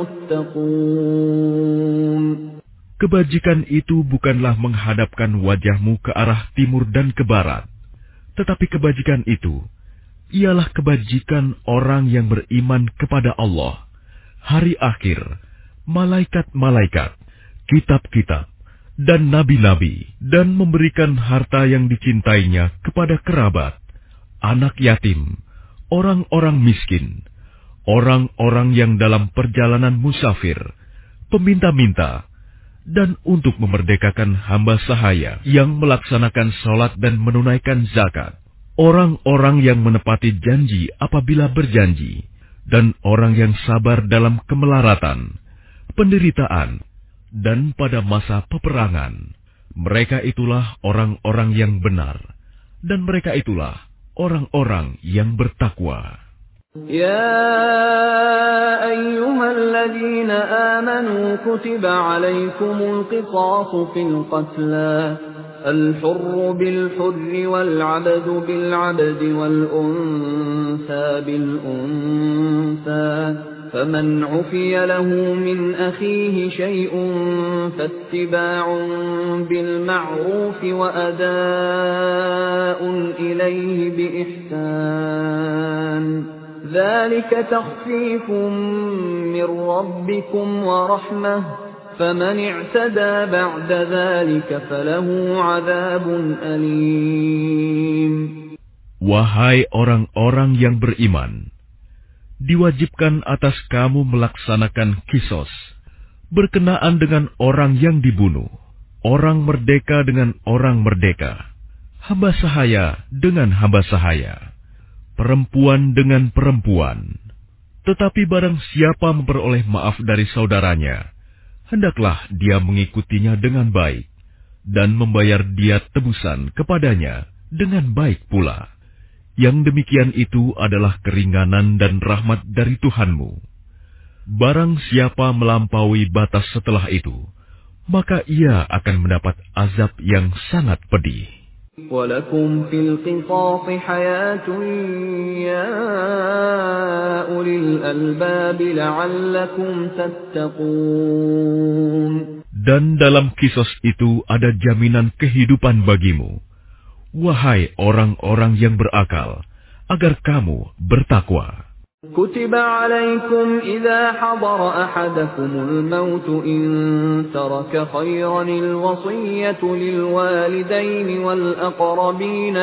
المتقون. Kebajikan itu bukanlah menghadapkan wajahmu ke arah timur dan ke barat, tetapi kebajikan itu ialah kebajikan orang yang beriman kepada Allah, hari akhir, malaikat-malaikat, kitab-kitab, dan nabi-nabi, dan memberikan harta yang dicintainya kepada kerabat, anak yatim, orang-orang miskin, orang-orang yang dalam perjalanan musafir, peminta-minta, dan untuk memerdekakan hamba sahaya yang melaksanakan sholat dan menunaikan zakat, orang-orang yang menepati janji apabila berjanji, dan orang yang sabar dalam kemelaratan, penderitaan, dan pada masa peperangan. Mereka itulah orang-orang yang benar, dan mereka itulah orang-orang yang bertakwa. Ya ayyuhalladzina amanu kutiba alaikumul qisasu fil qatla al-hurru bil-hurri wal-'abdu bil-'abdi wal-untha bil-untha فمن عفي له من أخيه شيء فاتباع بالمعروف وأداء إليه بإحسان ذلك تخفيف من ربكم ورحمة فمن اعتدى بعد ذلك فله عذاب أليم. Wahai orang-orang yang beriman, diwajibkan atas kamu melaksanakan kisos, berkenaan dengan orang yang dibunuh, orang merdeka dengan orang merdeka, hamba sahaya dengan hamba sahaya. perempuan dengan perempuan. Tetapi barang siapa memperoleh maaf dari saudaranya, hendaklah dia mengikutinya dengan baik, dan membayar dia tebusan kepadanya dengan baik pula. Yang demikian itu adalah keringanan dan rahmat dari Tuhanmu. Barang siapa melampaui batas setelah itu, maka ia akan mendapat azab yang sangat pedih. وَلَكُمْ فِي الْقِصَاصِ حَيَاةٌ يَا أُولِي الْأَلْبَابِ لَعَلَّكُمْ تَتَّقُونَ. Dan dalam kisos itu ada jaminan kehidupan bagimu, wahai orang-orang yang berakal, agar kamu bertakwa. كتب عليكم إذا حضر أحدكم الموت إن ترك خيرا الوصية للوالدين والأقربين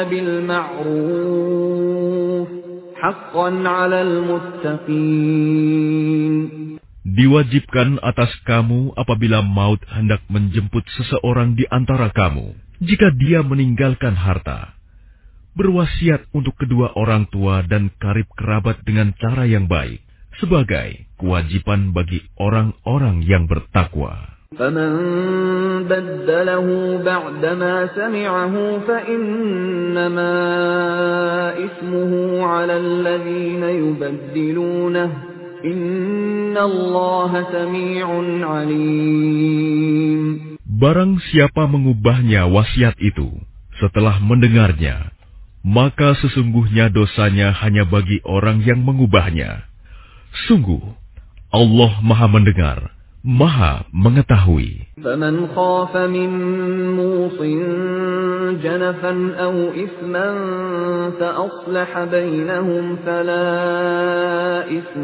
بالمعروف حقا على المتقين. Diwajibkan atas kamu apabila maut hendak menjemput seseorang di antara kamu, jika dia meninggalkan harta, berwasiat untuk kedua orang tua dan karib kerabat dengan cara yang baik, sebagai kewajiban bagi orang-orang yang bertakwa. فَمَنْ بَدَّلَهُ بَعْدَمَا سَمِعَهُ فَإِنَّمَا إِثْمُهُ عَلَى الَّذِينَ يُبَدِّلُونَهُ إِنَّ اللَّهَ سَمِيعٌ عَلِيمٌ. Barang siapa mengubahnya wasiat itu setelah mendengarnya, maka sesungguhnya dosanya hanya bagi orang yang mengubahnya. Sungguh, Allah Maha Mendengar, Maha Mengetahui. فَمَنْ خَافَ مِنْ مُوصٍ جَنَفًا أَوْ إِثْمًا فَأَصْلَحَ بَيْنَهُمْ فَلَا إِثْمَ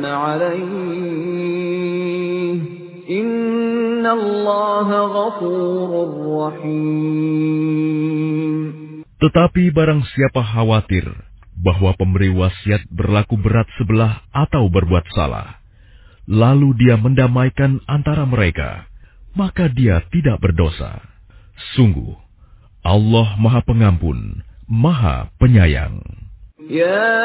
عَلَيْهِ إِنَّ اللَّهَ غَفُورٌ رَحِيمٌ. Tetapi barang siapa khawatir bahwa pemberi wasiat berlaku berat sebelah atau berbuat salah, lalu dia mendamaikan antara mereka, maka dia tidak berdosa. Sungguh, Allah Maha Pengampun, Maha Penyayang. يا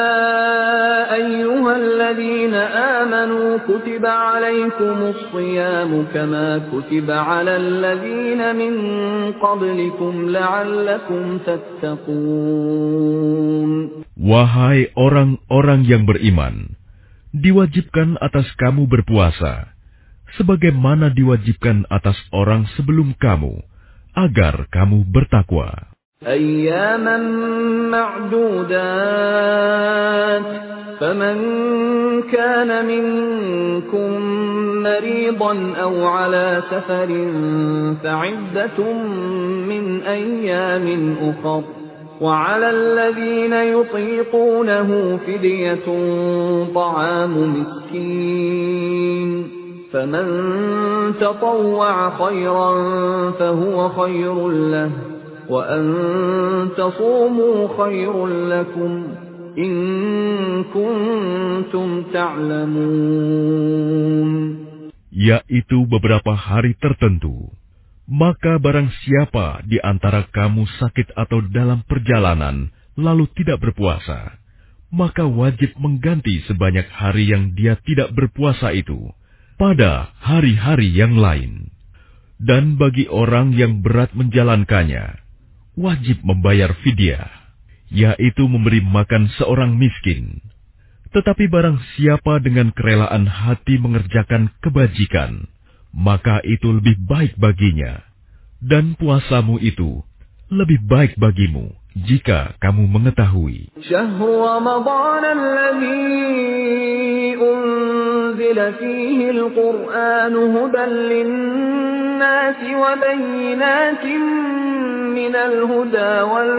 أيها الذين آمنوا كتب عليكم الصيام كما كتب على الذين من قبلكم لعلكم تتقون. Wahai orang-orang yang beriman, diwajibkan atas kamu berpuasa, sebagaimana diwajibkan atas orang sebelum kamu, agar kamu bertakwa. أياما معدودات فمن كان منكم مريضا أو على سفر فعدة من أيام أخر وعلى الذين يطيقونه فدية طعام مسكين فمن تطوع خيرا فهو خير له وأن تصوموا خير لكم إن كنتم تعلمون. Yaitu beberapa hari tertentu. Maka barang siapa di antara kamu sakit atau dalam perjalanan lalu tidak berpuasa, maka wajib mengganti sebanyak hari yang dia tidak berpuasa itu pada hari-hari yang lain. Dan bagi orang yang berat menjalankannya, wajib membayar fidyah, yaitu memberi makan seorang miskin. Tetapi barang siapa dengan kerelaan hati mengerjakan kebajikan, maka itu lebih baik baginya. Dan puasamu itu lebih baik bagimu jika kamu mengetahui. Syahrul Ramadan alladzi unzila fihi al-Qur'an hudan lin-nasi wa bayyinatin minal huda wal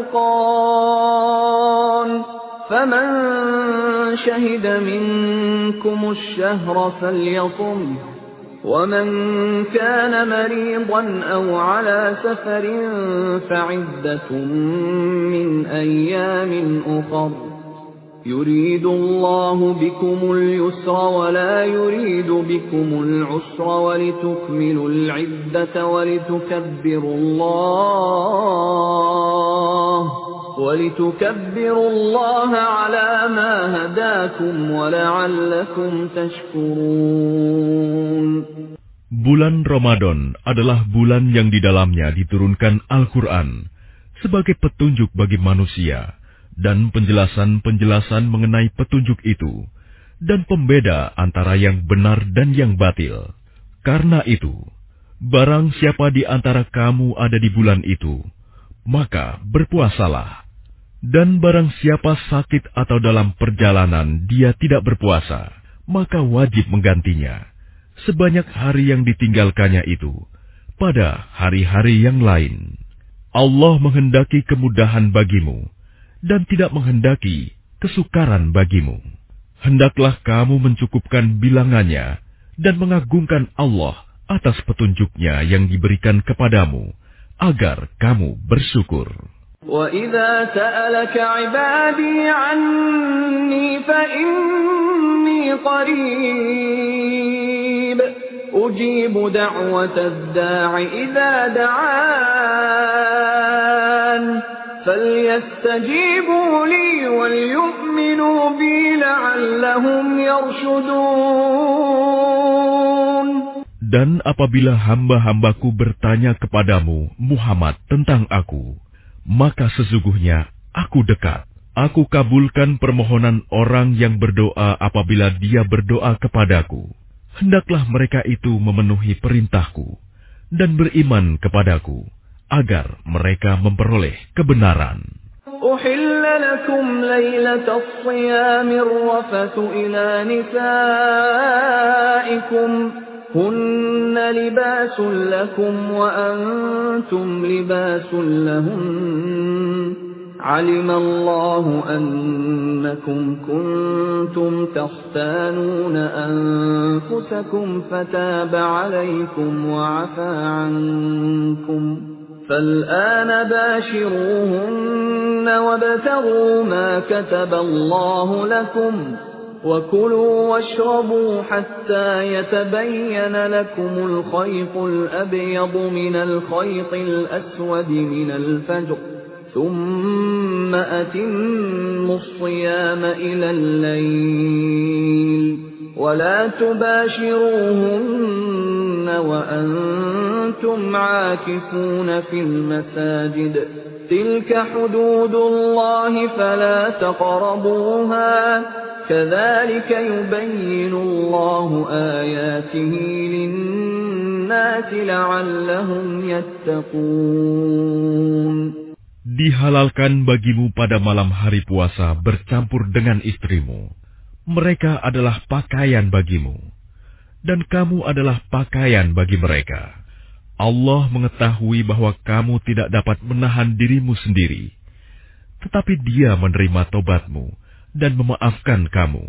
furqan. Faman shahida minkum ash-shahra falyasum. وَمَنْ كَانَ مَرِيضًا أَوْ عَلَى سَفَرٍ فَعِدَّةٌ مِّنْ أَيَّامٍ أُخَرَ يُرِيدُ اللَّهُ بِكُمُ الْيُسْرَ وَلَا يُرِيدُ بِكُمُ الْعُسْرَ وَلِتُكْمِلُوا الْعِدَّةَ وَلِتُكَبِّرُوا اللَّهَ وَلِتُكَبِّرُوا اللَّهَ عَلَى مَا هَدَاكُمْ وَلَعَلَّكُمْ تَشْكُرُونَ. Bulan Ramadan adalah bulan yang di dalamnya diturunkan Al-Quran sebagai petunjuk bagi manusia dan penjelasan-penjelasan mengenai petunjuk itu dan pembeda antara yang benar dan yang batil. Karena itu, barang siapa di antara kamu ada di bulan itu, maka berpuasalah. Dan barang siapa sakit atau dalam perjalanan dia tidak berpuasa, maka wajib menggantinya sebanyak hari yang ditinggalkannya itu pada hari-hari yang lain. Allah menghendaki kemudahan bagimu dan tidak menghendaki kesukaran bagimu. Hendaklah kamu mencukupkan bilangannya dan mengagungkan Allah atas petunjuknya yang diberikan kepadamu agar kamu bersyukur. وَإِذَا سَأَلَكَ عِبَادِي عَنِّي فَإِنِّي قَرِيبٌ أُجِيبُ دَعْوَةَ الدَّاعِ إِذَا دَعَانِ فَلْيَسْتَجِيبُوا لِي وَلْيُؤْمِنُوا بِي لَعَلَّهُمْ يَرْشُدُونَ. Dan apabila hamba-hambaku bertanya kepadamu, Muhammad, tentang aku, maka sesungguhnya aku dekat. Aku kabulkan permohonan orang yang berdoa apabila dia berdoa kepadaku. Hendaklah mereka itu memenuhi perintahku dan beriman kepadaku, agar mereka memperoleh kebenaran. أُحِلَّ لَكُمْ لَيْلَةَ الصِّيَامِ الرَّفَثُ إِلَى نِسَائِكُمْ هُنَّ لِبَاسٌ لَكُمْ وَأَنْتُمْ لِبَاسٌ لَهُنَّ عَلِمَ اللَّهُ أَنَّكُمْ كُنْتُمْ تَخْتَانُونَ أَنفُسَكُمْ فَتَابَ عَلَيْكُمْ وَعَفَا عَنْكُمْ فَالْآنَ بَاشِرُوهُنَّ وَابْتَغُوا مَا كَتَبَ اللَّهُ لَكُمْ وَكُلُوا وَاشْرَبُوا حَتَّى يَتَبَيَّنَ لَكُمُ الْخَيْطُ الْأَبْيَضُ مِنَ الْخَيْطِ الْأَسْوَدِ مِنَ الْفَجْرِ ثُمَّ أَتِمُّوا الصِّيَامَ إِلَى اللَّيْلِ وَلَا تُبَاشِرُوهُنَّ وَأَنْتُمْ عَاكِفُونَ فِي الْمَسَاجِدِ تِلْكَ حُدُودُ اللَّهِ فَلَا تَقْرَبُوهَا كَذَلِكَ يُبَيِّنُ اللَّهُ آيَاتِهِ لِلنَّاسِ لَعَلَّهُمْ يَتَّقُونَ. Dihalalkan bagimu pada malam hari puasa bercampur dengan istrimu. Mereka adalah pakaian bagimu, dan kamu adalah pakaian bagi mereka. Allah mengetahui bahwa kamu tidak dapat menahan dirimu sendiri, tetapi Dia menerima tobatmu dan memaafkan kamu.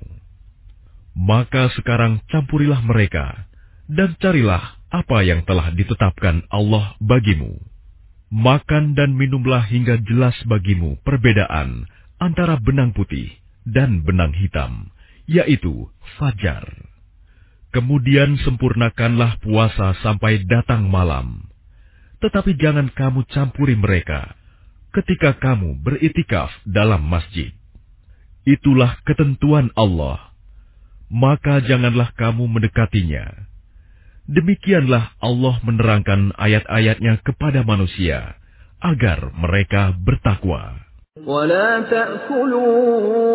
Maka sekarang campurilah mereka, dan carilah apa yang telah ditetapkan Allah bagimu. Makan dan minumlah hingga jelas bagimu perbedaan antara benang putih dan benang hitam, yaitu fajar. Kemudian sempurnakanlah puasa sampai datang malam. Tetapi jangan kamu campuri mereka ketika kamu beritikaf dalam masjid. Itulah ketentuan Allah, maka janganlah kamu mendekatinya. Demikianlah Allah menerangkan ayat-ayatnya kepada manusia, agar mereka bertakwa. وَلَا تَأْكُلُوا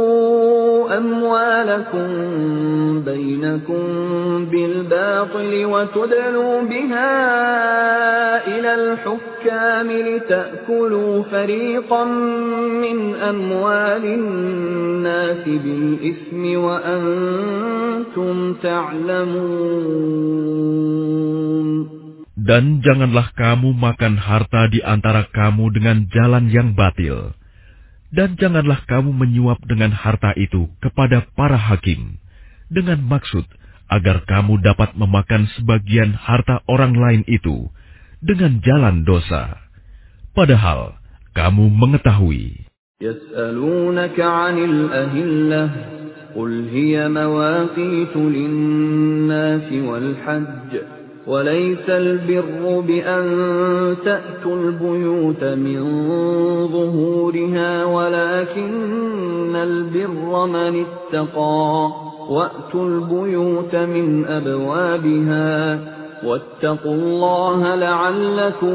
أَمْوَالَكُمْ بَيْنَكُمْ بِالْبَاطِلِ وَتُدْلُوا بِهَا إِلَى الْحُكَّامِ لِتَأْكُلُوا فَرِيقًا مِنْ أَمْوَالِ النَّاسِ بِالْإِثْمِ وَأَنْتُمْ تَعْلَمُونَ. Dan janganlah kamu makan harta di antara kamu dengan jalan yang batil. Dan janganlah kamu menyuap dengan harta itu kepada para hakim, dengan maksud agar kamu dapat memakan sebagian harta orang lain itu dengan jalan dosa. Padahal kamu mengetahui. يَسْأَلُونَكَ عَنِ الْأَهِلَّةِ قُلْ هِيَ مَوَاقِيتُ لِلنَّاسِ وَالْحَجِّ وليس البر بأن تأتوا البيوت من ظهورها ولكن البر من اتقى وأتوا البيوت من أبوابها واتقوا الله لعلكم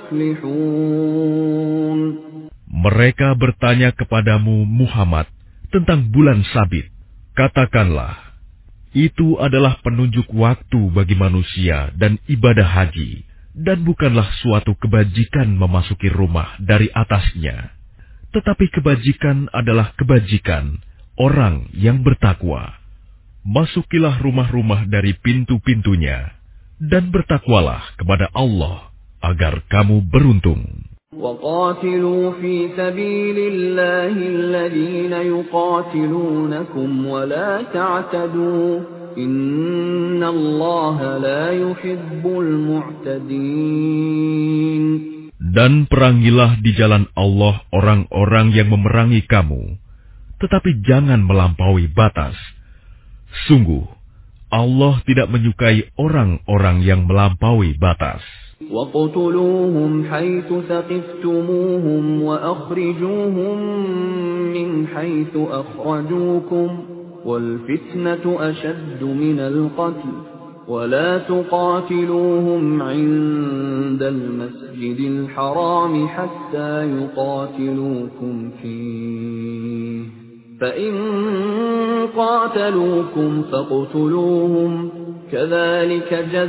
تفلحون. Mereka bertanya kepadamu Muhammad tentang bulan sabit. Katakanlah, itu adalah penunjuk waktu bagi manusia dan ibadah haji, dan bukanlah suatu kebajikan memasuki rumah dari atasnya. Tetapi kebajikan adalah kebajikan orang yang bertakwa. Masukilah rumah-rumah dari pintu-pintunya, dan bertakwalah kepada Allah agar kamu beruntung. وَقَاتِلُوا فِي سَبِيلِ اللَّهِ الَّذِينَ يُقَاتِلُونَكُمْ وَلَا تَعْتَدُوا إِنَّ اللَّهَ لَا يُحِبُّ الْمُعْتَدِينَ. Dan perangilah di jalan Allah orang-orang yang memerangi kamu, tetapi jangan melampaui batas. Sungguh, Allah tidak menyukai orang-orang yang melampaui batas. وَاقْتُلُوهُمْ حَيْثُ ثَقِفْتُمُوهُمْ وَأَخْرِجُوهُمْ مِنْ حَيْثُ أَخْرَجُوكُمْ وَالْفِتْنَةُ أَشَدُّ مِنَ الْقَتْلِ وَلَا تُقَاتِلُوهُمْ عِندَ الْمَسْجِدِ الْحَرَامِ حَتَّى يُقَاتِلُوكُمْ فِيهِ فَإِنْ قَاتَلُوكُمْ فَاقْتُلُوهُمْ كَذَلِكَ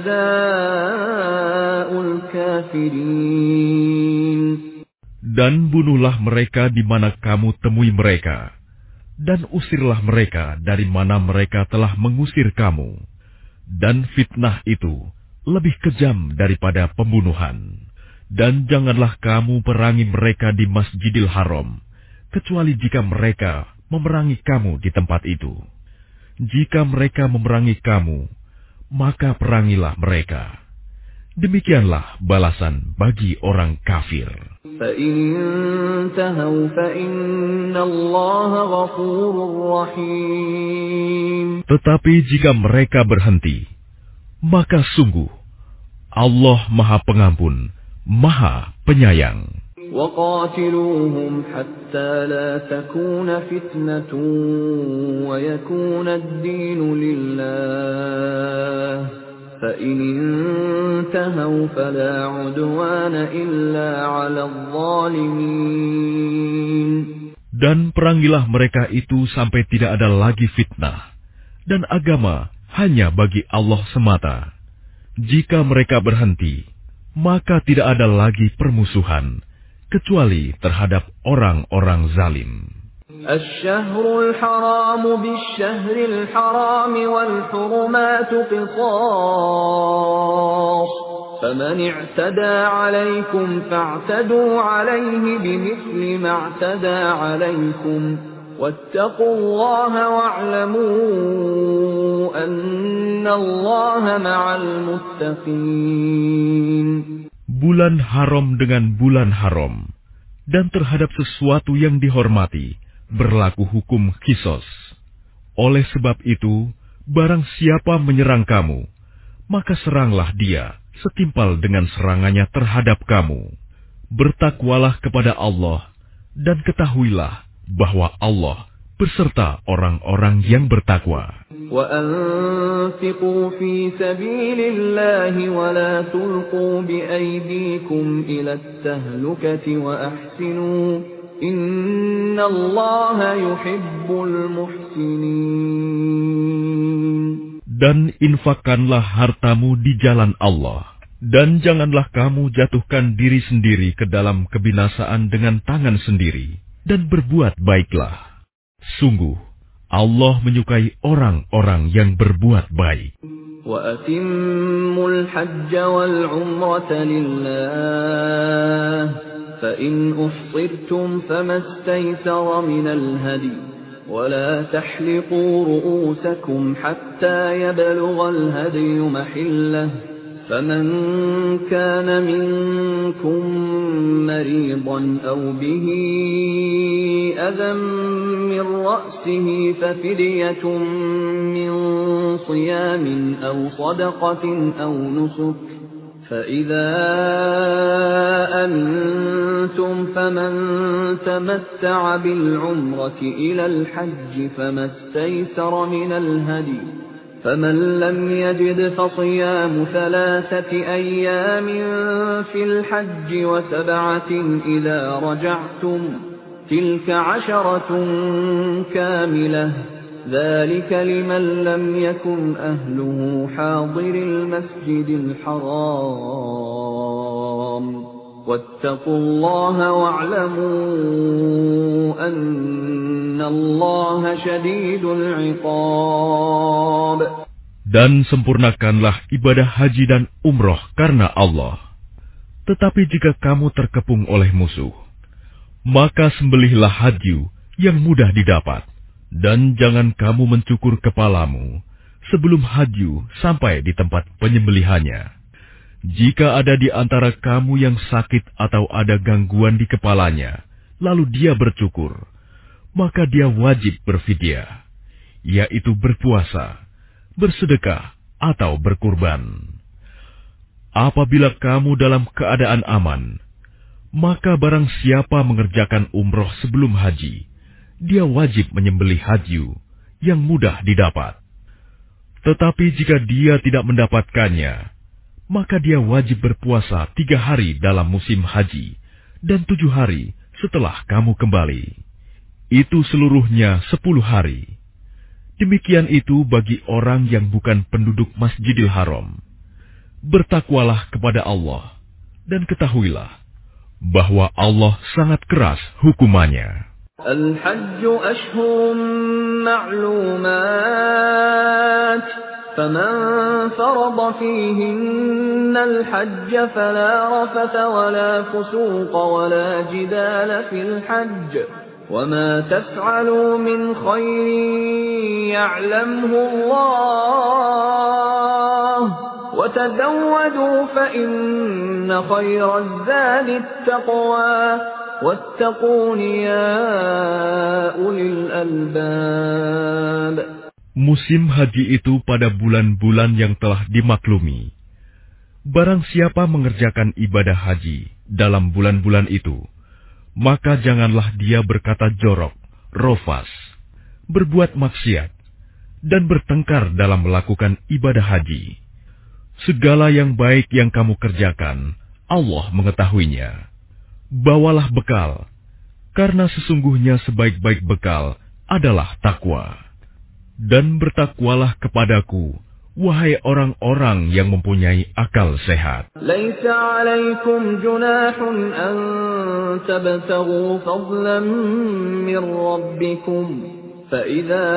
جَزَاءُ الْكَافِرِينَ. Dan bunuhlah mereka di mana kamu temui mereka, dan usirlah mereka dari mana mereka telah mengusir kamu. Dan fitnah itu lebih kejam daripada pembunuhan. Dan janganlah kamu perangi mereka di Masjidil Haram, kecuali jika mereka memerangi kamu di tempat itu. Jika mereka memerangi kamu, maka perangilah mereka. Demikianlah balasan bagi orang kafir. Tetapi jika mereka berhenti, maka sungguh Allah Maha Pengampun, Maha Penyayang. وَقَاتِلُوهُمْ حَتَّى لَا تَكُونَ فِتْنَةٌ وَيَكُونَ الدِّينُ لِلَّهِ فَإِنِ انتهوا فَلَا عُدْوَانَ إِلَّا عَلَى الظَّالِمِينَ. Dan perangilah mereka itu sampai tidak ada lagi fitnah, dan agama hanya bagi Allah semata. Jika mereka berhenti, maka tidak ada lagi permusuhan, kecuali terhadap orang-orang zalim. الشهر الحرام بالشهر الحرام والحرمات قصاص فمن اعتدى عليكم فاعتدوا عليه بمثل ما اعتدى عليكم واتقوا الله واعلموا أن الله مع المتقين. Bulan haram dengan bulan haram, dan terhadap sesuatu yang dihormati berlaku hukum qisas. Oleh sebab itu, barang siapa menyerang kamu, maka seranglah dia setimpal dengan serangannya terhadap kamu. Bertakwalah kepada Allah, dan ketahuilah bahwa Allah beserta orang-orang yang bertakwa. وَأَنفِقُوا فِي سَبِيلِ اللَّهِ وَلَا تُلْقُوا بِأَيْدِيكُمْ إِلَى التَّهْلُكَةِ وَأَحْسِنُوا إِنَّ اللَّهَ يُحِبُّ الْمُحْسِنِينَ. Dan infakkanlah hartamu di jalan Allah, dan janganlah kamu jatuhkan diri sendiri ke dalam kebinasaan dengan tangan sendiri, dan berbuat baiklah. Sungguh, Allah menyukai orang-orang yang berbuat baik. وَأَتِمُّوا الْحَجَّ وَالْعُمْرَةَ لِلَّهِ فَإِنْ أُحْصِرْتُمْ فَمَا اسْتَيْسَرَ مِنَ الْهَدْيِ وَلَا تَحْلِقُوا رُؤُوسَكُمْ حَتَّى يَبْلُغَ الْهَدْيُ مَحِلَّهُ فمن كان منكم مريضا أو به أذى من رأسه ففدية من صيام أو صدقة أو نسك فإذا أمنتم فمن تمتع بالعمرة إلى الحج فما استيسر من الهدي فمن لم يجد فصيام ثلاثة أيام في الحج وسبعة إذا رجعتم تلك عشرة كاملة ذلك لمن لم يكن أهله حاضر المسجد الحرام واتقوا الله واعلموا أن الله شديد العقاب. Dan sempurnakanlah ibadah haji dan umroh karena Allah. Tetapi jika kamu terkepung oleh musuh, maka sembelihlah hadyu yang mudah didapat. Dan jangan kamu mencukur kepalamu sebelum hadyu sampai di tempat penyembelihannya. Jika ada di antara kamu yang sakit atau ada gangguan di kepalanya, lalu dia bercukur, maka dia wajib berfidyah, yaitu berpuasa, bersedekah, atau berkurban. Apabila kamu dalam keadaan aman, maka barang siapa mengerjakan umroh sebelum haji, dia wajib menyembelih hadyu yang mudah didapat. Tetapi jika dia tidak mendapatkannya, maka dia wajib berpuasa tiga hari dalam musim haji dan tujuh hari setelah kamu kembali. Itu seluruhnya sepuluh hari. Demikian itu bagi orang yang bukan penduduk Masjidil Haram. Bertakwalah kepada Allah dan ketahuilah bahwa Allah sangat keras hukumannya. الحج أشهر معلومات فمن فرض فيهن الحج فلا رفث ولا فسوق ولا جدال في الحج وما تفعلوا من خير يعلمه الله وتزودوا فإن خير الزاد التقوى واتقون يا أولي الألباب. Musim haji itu pada bulan-bulan yang telah dimaklumi. Barang siapa mengerjakan ibadah haji dalam bulan-bulan itu, maka janganlah dia berkata jorok, rofas, berbuat maksiat, dan bertengkar dalam melakukan ibadah haji. Segala yang baik yang kamu kerjakan, Allah mengetahuinya. Bawalah bekal, karena sesungguhnya sebaik-baik bekal adalah takwa. Dan bertakwalah kepadaku, wahai orang-orang yang mempunyai akal sehat. Laisa 'alaikum junahun an tabtaghu fadlan min rabbikum فإذا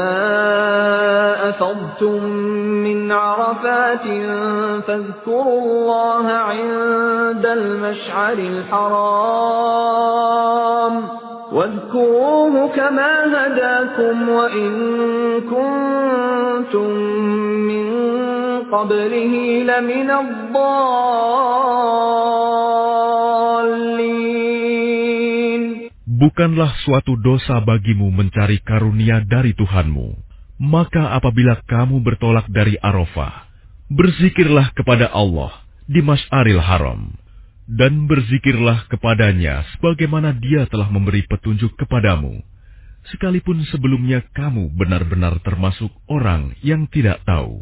أفضتم من عرفات فاذكروا الله عند المشعر الحرام واذكروه كما هداكم وإن كنتم من قبله لمن الضالين. Bukanlah suatu dosa bagimu mencari karunia dari Tuhanmu. Maka apabila kamu bertolak dari Arafah, berzikirlah kepada Allah di Masy'aril Haram. Dan berzikirlah kepadanya sebagaimana dia telah memberi petunjuk kepadamu. Sekalipun sebelumnya kamu benar-benar termasuk orang yang tidak tahu.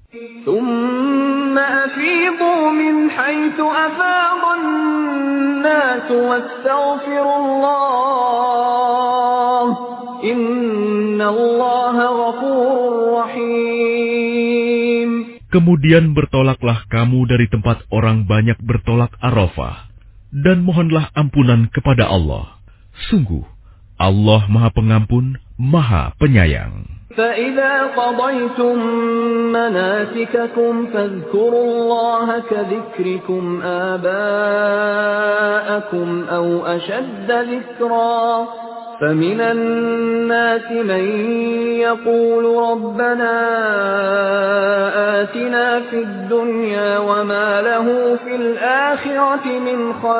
ثم أفيضوا من حيث أفاض الناس واستغفروا الله إن الله غفور رحيم. Kemudian bertolaklah kamu dari tempat orang banyak bertolak Arafah, dan mohonlah ampunan kepada Allah. Sungguh, Allah Maha Pengampun, Maha Penyayang. فَإِذَا قَضَيْتُم مَّنَاسِكَكُمْ فَاذْكُرُوا اللَّهَ كَذِكْرِكُمْ آبَاءَكُمْ أَوْ أَشَدَّ ذِكْرًا فمن الناس من يقول ربنا آتنا في الدنيا وما له في الآخرة من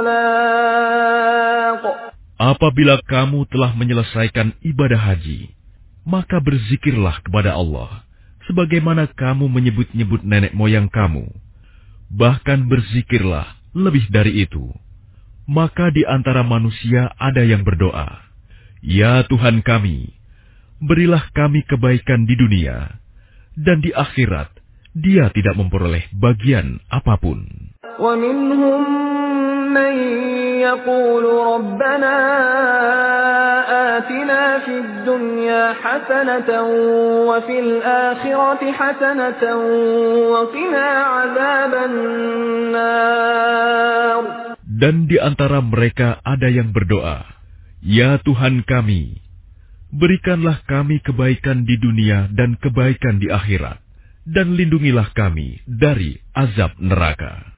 خلاق. Apabila kamu telah menyelesaikan ibadah haji, maka berzikirlah kepada Allah, sebagaimana kamu menyebut-nyebut nenek moyang kamu. Bahkan berzikirlah lebih dari itu. Maka di antara manusia ada yang berdoa, "Ya Tuhan kami, berilah kami kebaikan di dunia, dan di akhirat Dia tidak memperoleh bagian apapun." وَمِنْهُمْ مَنْ يَقُولُ رَبَّنَا آتِنَا فِي الدُّنْيَا حَسَنَةً وَفِي الْآخِرَةِ حَسَنَةً وَقِنَا عَذَابَ النَّارِ. Dan di antara mereka ada yang berdoa, "Ya Tuhan kami, berikanlah kami kebaikan di dunia dan kebaikan di akhirat, dan lindungilah kami dari azab neraka."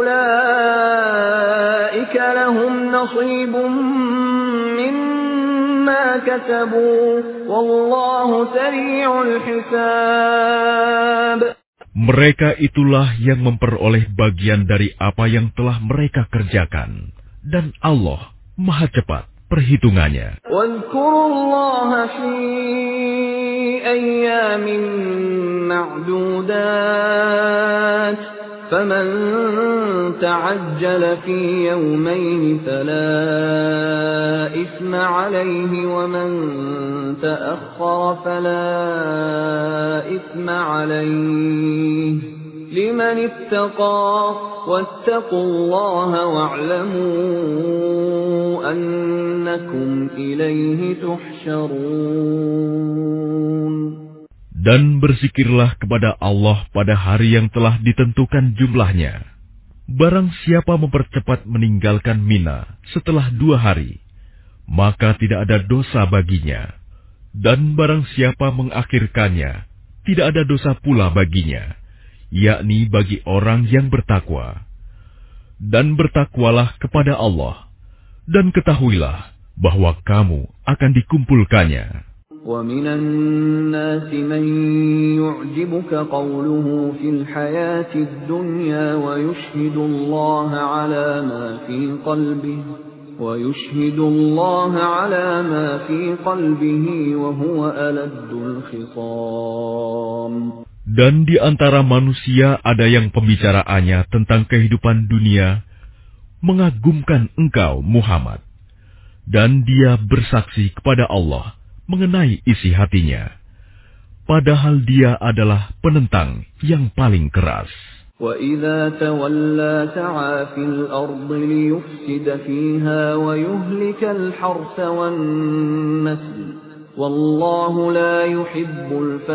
أُولَئِكَ لَهُمْ نَصِيبٌ مِّمَّا كَسَبُوا وَاللَّهُ سَرِيعُ الْحِسَابِ. Mereka itulah yang memperoleh bagian dari apa yang telah mereka kerjakan, dan Allah Maha cepat perhitungannya. وَاذْكُرُوا اللَّهَ فِي أَيَّامٍ مَّعْدُودَاتٍ فَمَن تَعَجَّلَ فِي يَوْمَيْنِ فَلَا إِثْمَ عَلَيْهِ وَمَن تَأَخَّرَ فَلَا إِثْمَ عَلَيْهِ لِمَنِ اتَّقَى وَاتَّقُوا اللَّهَ وَاعْلَمُوا أَنَّكُمْ إِلَيْهِ تُحْشَرُونَ. Dan berzikirlah kepada Allah pada hari yang telah ditentukan jumlahnya. Barang siapa mempercepat meninggalkan Mina setelah dua hari, maka tidak ada dosa baginya. Dan barang siapa mengakhirkannya, tidak ada dosa pula baginya, yakni bagi orang yang bertakwa. Dan bertakwalah kepada Allah, dan ketahuilah bahwa kamu akan dikumpulkannya. وَمِنَ النَّاسِ مَن يُعْجِبُكَ قَوْلُهُ فِي الْحَيَاةِ الدُّنْيَا وَيُشْهِدُ اللَّهَ عَلَى مَا فِي قَلْبِهِ وَيُشْهِدُ اللَّهَ عَلَى مَا فِي قَلْبِهِ وَهُوَ أَلَدُّ الْخِصَامِ. Dan di antara manusia ada yang pembicaraannya tentang kehidupan dunia mengagumkan engkau Muhammad, dan dia bersaksi kepada Allah mengenai isi hatinya, padahal dia adalah penentang yang paling keras. وَإِذَا تَوَلَّى سَعَى فِي الْأَرْضِ لِيُفْسِدَ فِيهَا وَيُهْلِكَ الْحَرْثَ وَالنَّسْلَ وَاللَّهُ لَا يُحِبُّ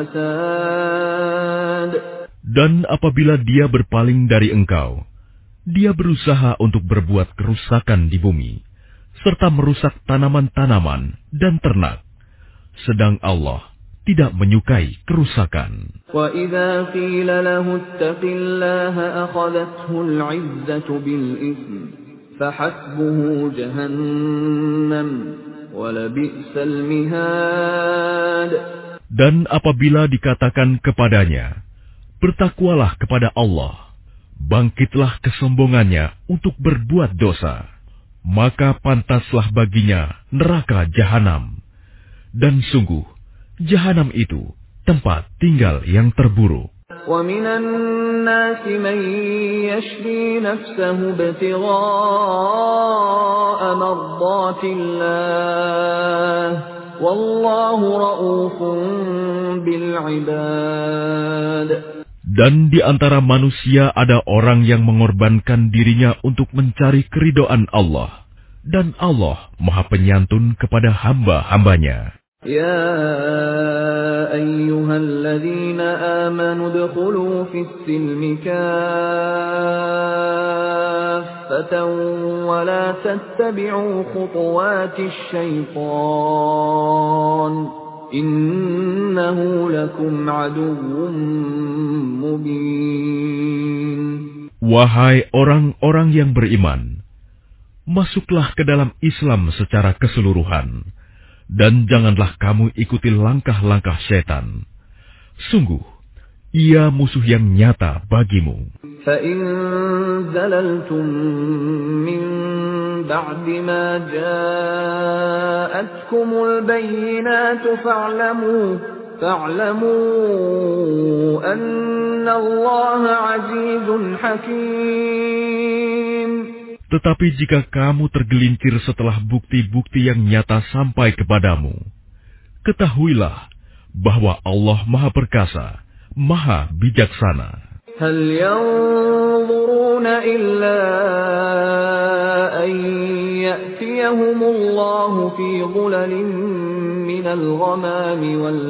الْفَسَادَ. Dan apabila dia berpaling dari engkau, dia berusaha untuk berbuat kerusakan di bumi, serta merusak tanaman-tanaman dan ternak. Sedang Allah tidak menyukai kerusakan. وَإِذَا قِيلَ لَهُ اتَّقِ اللَّهَ أَخَذَتْهُ الْعِزَّةُ بِالْإِثْمِ فَحَسْبُهُ جَهَنَّمُ وَلَبِئْسَ الْمِهَادُ. Dan apabila dikatakan kepadanya, "Bertakwalah kepada Allah," bangkitlah kesombongannya untuk berbuat dosa, maka pantaslah baginya neraka jahanam. Dan sungguh, jahanam itu tempat tinggal yang terburuk. وَمِنَ النَّاسِ مَن يَشْرِي نَفْسَهُ ابْتِغَاءَ مَرْضَاتِ اللَّهِ وَاللَّهُ رَءُوفٌ بِالْعِبَادِ. Dan di antara manusia ada orang yang mengorbankan dirinya untuk mencari keridhaan Allah, dan Allah Maha Penyantun kepada hamba-hambanya. يَا أَيُّهَا الَّذِينَ آمَنُوا ادْخُلُوا فِي السِّلْمِ كَافَّةً وَلَا تَتَّبِعُوا خُطُوَاتِ الشَّيْطَانِ إِنَّهُ لَكُمْ عَدُوٌّ مُّبِينٌ. Wahai orang-orang yang beriman, masuklah ke dalam Islam secara keseluruhan, Dan janganlah kamu ikuti langkah-langkah setan. Sungguh, ia musuh yang nyata bagimu. فَإِن زَلَلْتُم مِّن بَعْدِ مَا جَاءَتْكُمُ الْبَيِّنَاتُ فَاعْلَمُوا فَاعْلَمُوا أَنَّ اللَّهَ عَزِيزٌ حَكِيمٌ. Tetapi jika kamu tergelincir setelah bukti-bukti yang nyata sampai kepadamu, ketahuilah bahwa Allah Maha Perkasa, Maha Bijaksana. هل ينظرون إلا أن يأتيهم الله في ظلل من الغمام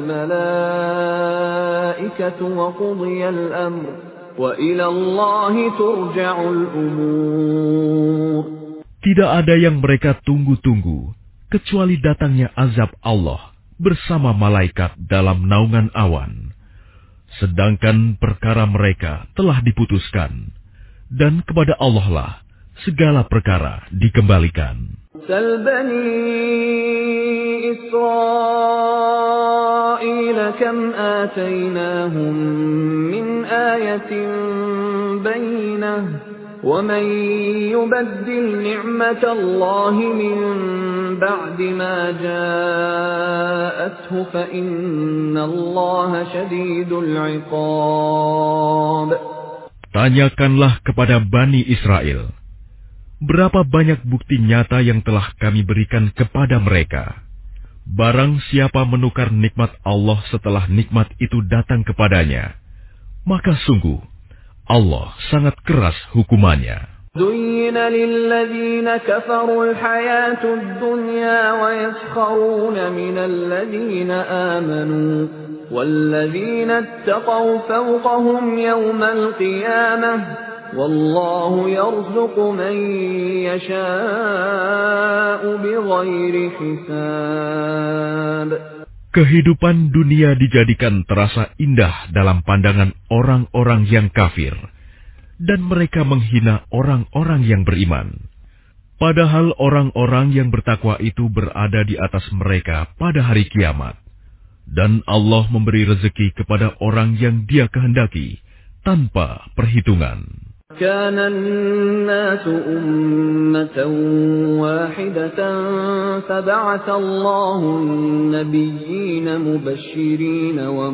والملائكة وقضي الأمر وإلى الله ترجع الأمور. Tidak ada yang mereka tunggu-tunggu kecuali datangnya azab Allah bersama malaikat dalam naungan awan. Sedangkan perkara mereka telah diputuskan, dan kepada Allah lah segala perkara dikembalikan. Sal bani Israil kam atainahum min ayatin bayyinah wa man yubaddil ni'matallahi min ba'di ma ja'athu fa innallaha syadidul 'iqab. Tanyakanlah kepada Bani Israel, berapa banyak bukti nyata yang telah kami berikan kepada mereka. Barang siapa menukar nikmat Allah setelah nikmat itu datang kepadanya, maka sungguh Allah sangat keras hukumannya. زين للذين كفروا الحياة الدنيا ويسخرون من الذين آمنوا والذين اتقوا فوقهم يوم القيامة والله يرزق من يشاء بغير حساب. Kehidupan dunia dijadikan terasa indah dalam pandangan orang-orang yang kafir, dan mereka menghina orang-orang yang beriman. Padahal orang-orang yang bertakwa itu berada di atas mereka pada hari kiamat. Dan Allah memberi rezeki kepada orang yang Dia kehendaki tanpa perhitungan. كان الناس أمة واحدة فبعث الله النبيين مبشرين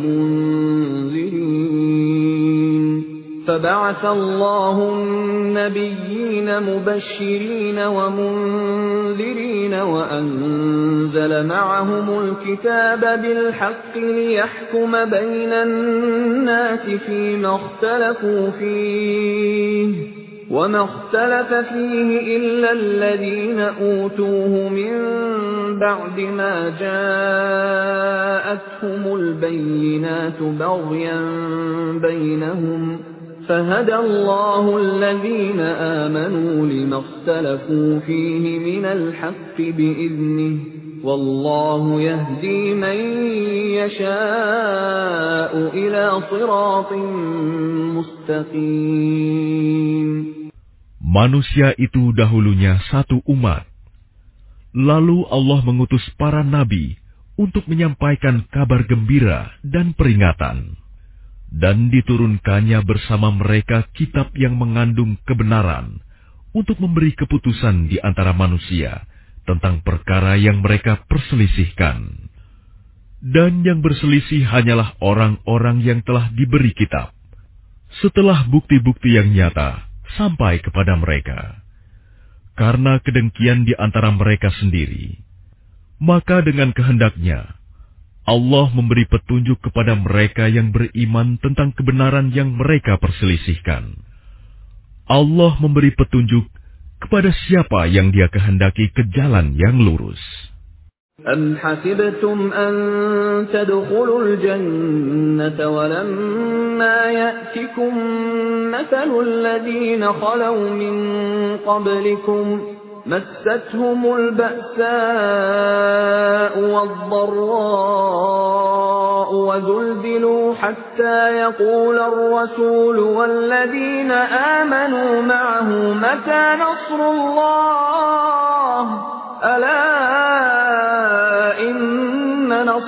ومنذرين فبعث الله النبيين مبشرين ومنذرين وأنزل معهم الكتاب بالحق ليحكم بين الناس فيما اختلفوا فيه وما اختلف فيه إلا الذين أوتوه من بعد ما جاءتهم البينات بغيا بينهم فهدى الله الذين آمنوا لما اختلفوا فيه من الحق بإذنه والله يهدي من يشاء إلى صراط مستقيم. Manusia itu dahulunya satu umat. Lalu Allah mengutus para nabi untuk menyampaikan kabar gembira dan peringatan. Dan diturunkannya bersama mereka kitab yang mengandung kebenaran untuk memberi keputusan di antara manusia tentang perkara yang mereka perselisihkan. Dan yang berselisih hanyalah orang-orang yang telah diberi kitab, setelah bukti-bukti yang nyata sampai kepada mereka. Karena kedengkian di antara mereka sendiri, maka dengan kehendaknya Allah memberi petunjuk kepada mereka yang beriman tentang kebenaran yang mereka perselisihkan. Allah memberi petunjuk kepada siapa yang Dia kehendaki ke jalan yang lurus. أَمْ حَسِبْتُمْ أَن تَدْخُلُوا الْجَنَّةَ وَلَمَّا يَأْتِكُم مَّثَلُ الَّذِينَ خَلَوْا مِن قَبْلِكُمْ مَسَّتْهُمُ الْبَأْسَاءُ وَالضَّرَّاءُ وَزُلْزِلُوا حَتَّى يَقُولَ الرَّسُولُ وَالَّذِينَ آمَنُوا مَعَهُ مَتَى نَصْرُ اللَّهِ أَلَا إِنَّ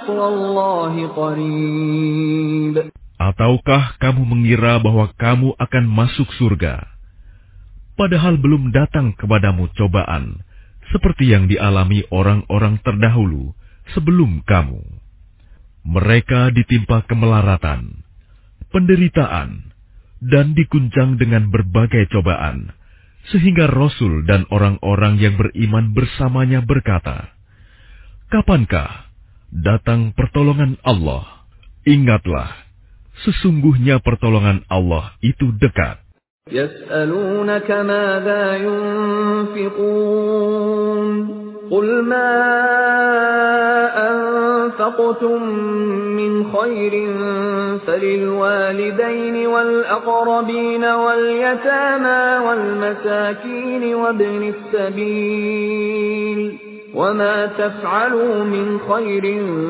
نصر الله قريب. Ataukah kamu mengira bahwa kamu akan masuk surga, padahal belum datang kepadamu cobaan, seperti yang dialami orang-orang terdahulu sebelum kamu. Mereka ditimpa kemelaratan, penderitaan, dan diguncang dengan berbagai cobaan, sehingga Rasul dan orang-orang yang beriman bersamanya berkata, "Kapankah datang pertolongan Allah?" Ingatlah, sesungguhnya pertolongan Allah itu dekat. يسألونك ماذا ينفقون قل ما أنفقتم من خير فللوالدين والأقربين واليتامى والمساكين وابن السبيل وما تفعلوا من خير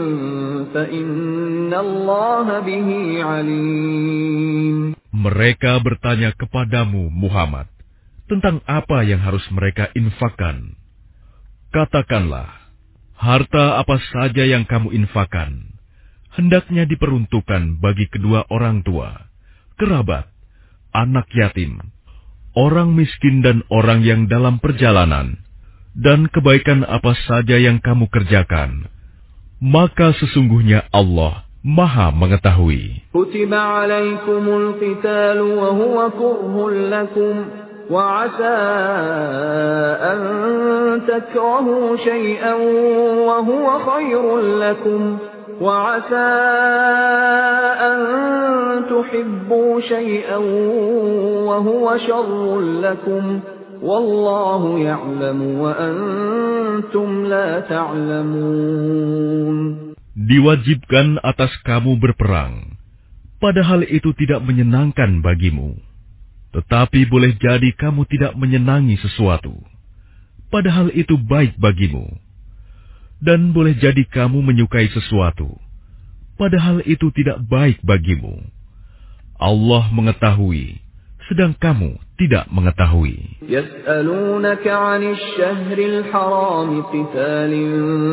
فإن الله به عليم. Mereka bertanya kepadamu, Muhammad, tentang apa yang harus mereka infakkan. Katakanlah, harta apa saja yang kamu infakkan, hendaknya diperuntukkan bagi kedua orang tua, kerabat, anak yatim, orang miskin dan orang yang dalam perjalanan, dan kebaikan apa saja yang kamu kerjakan, maka sesungguhnya Allah Maha mengetahui. Kutiba alaikumul qitalu wa huwa kurhun lakum wa asa an takrahu shay'an wa huwa khairun lakum wa asa an tuhibbu shay'an wa huwa sharrun lakum wallahu ya'lamu wa antum la ta'lamun. Diwajibkan atas kamu berperang, padahal itu tidak menyenangkan bagimu. Tetapi boleh jadi kamu tidak menyenangi sesuatu, padahal itu baik bagimu. Dan boleh jadi kamu menyukai sesuatu, padahal itu tidak baik bagimu. Allah mengetahui, sedang kamu tidak mengetahui. Yas'alunaka 'anil syahril haram qitalin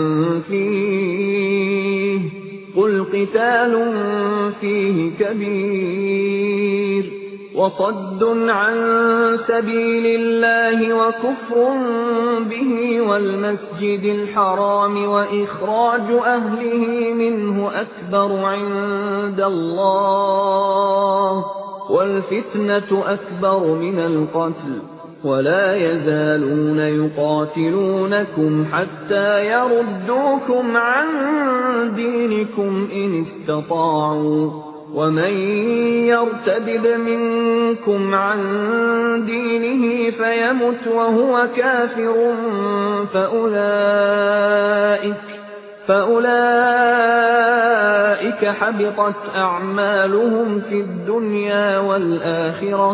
fihi qul qitalun fihi kabir wa saddun 'an sabilillahi wa kufrun bihi wal masjidil haram wa ikhraju ahlihi minhu akbaru 'inda Allah والفتنة أكبر من القتل ولا يزالون يقاتلونكم حتى يردوكم عن دينكم إن استطاعوا ومن يرتد منكم عن دينه فيمت وهو كافر فأولئك فأولئك حبطت أعمالهم في الدنيا والآخرة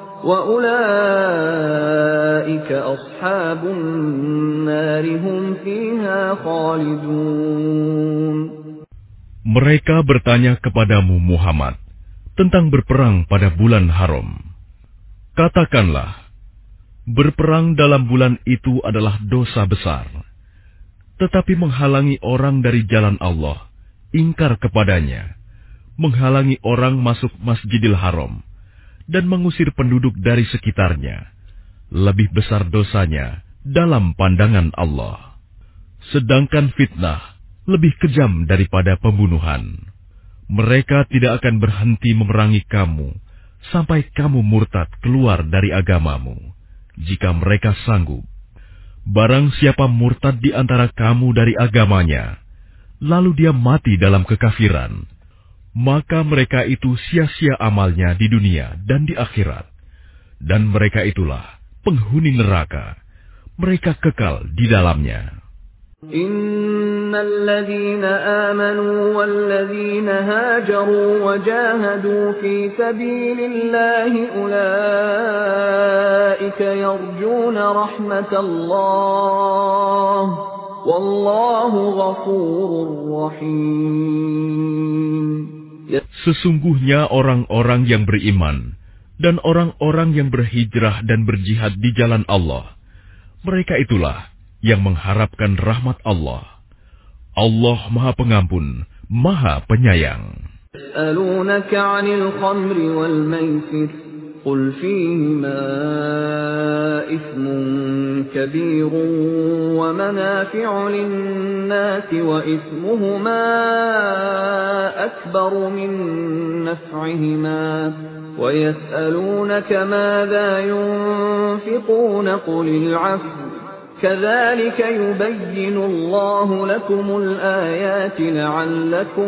وأولئك أصحاب النار هم فيها خالدون. Mereka bertanya kepadamu Muhammad tentang berperang pada bulan haram. Katakanlah, berperang dalam bulan itu adalah dosa besar. Tetapi menghalangi orang dari jalan Allah, ingkar kepadanya, menghalangi orang masuk Masjidil Haram, dan mengusir penduduk dari sekitarnya, lebih besar dosanya dalam pandangan Allah. Sedangkan fitnah lebih kejam daripada pembunuhan. Mereka tidak akan berhenti memerangi kamu, sampai kamu murtad keluar dari agamamu, jika mereka sanggup. Barang siapa murtad di antara kamu dari agamanya, lalu dia mati dalam kekafiran, maka mereka itu sia-sia amalnya di dunia dan di akhirat. Dan mereka itulah penghuni neraka, mereka kekal di dalamnya. Innal ladzina amanu wal ladzina hajaru wa jahadu fi sabilillahi ulaika yarjuna rahmatallah wallahu ghafurur rahim. Sesungguhnya orang-orang yang beriman dan orang-orang yang berhijrah dan berjihad di jalan Allah, mereka itulah yang mengharapkan rahmat Allah. Allah Maha Pengampun, Maha Penyayang. يسألونك عن الخمر والميسر قل فيهما إثم كبير ومنافع للناس وإثمهما أكبر من نفعهما ويسألونك ماذا ينفقون قل العفو كذلك يبين الله لكم الآيات لعلكم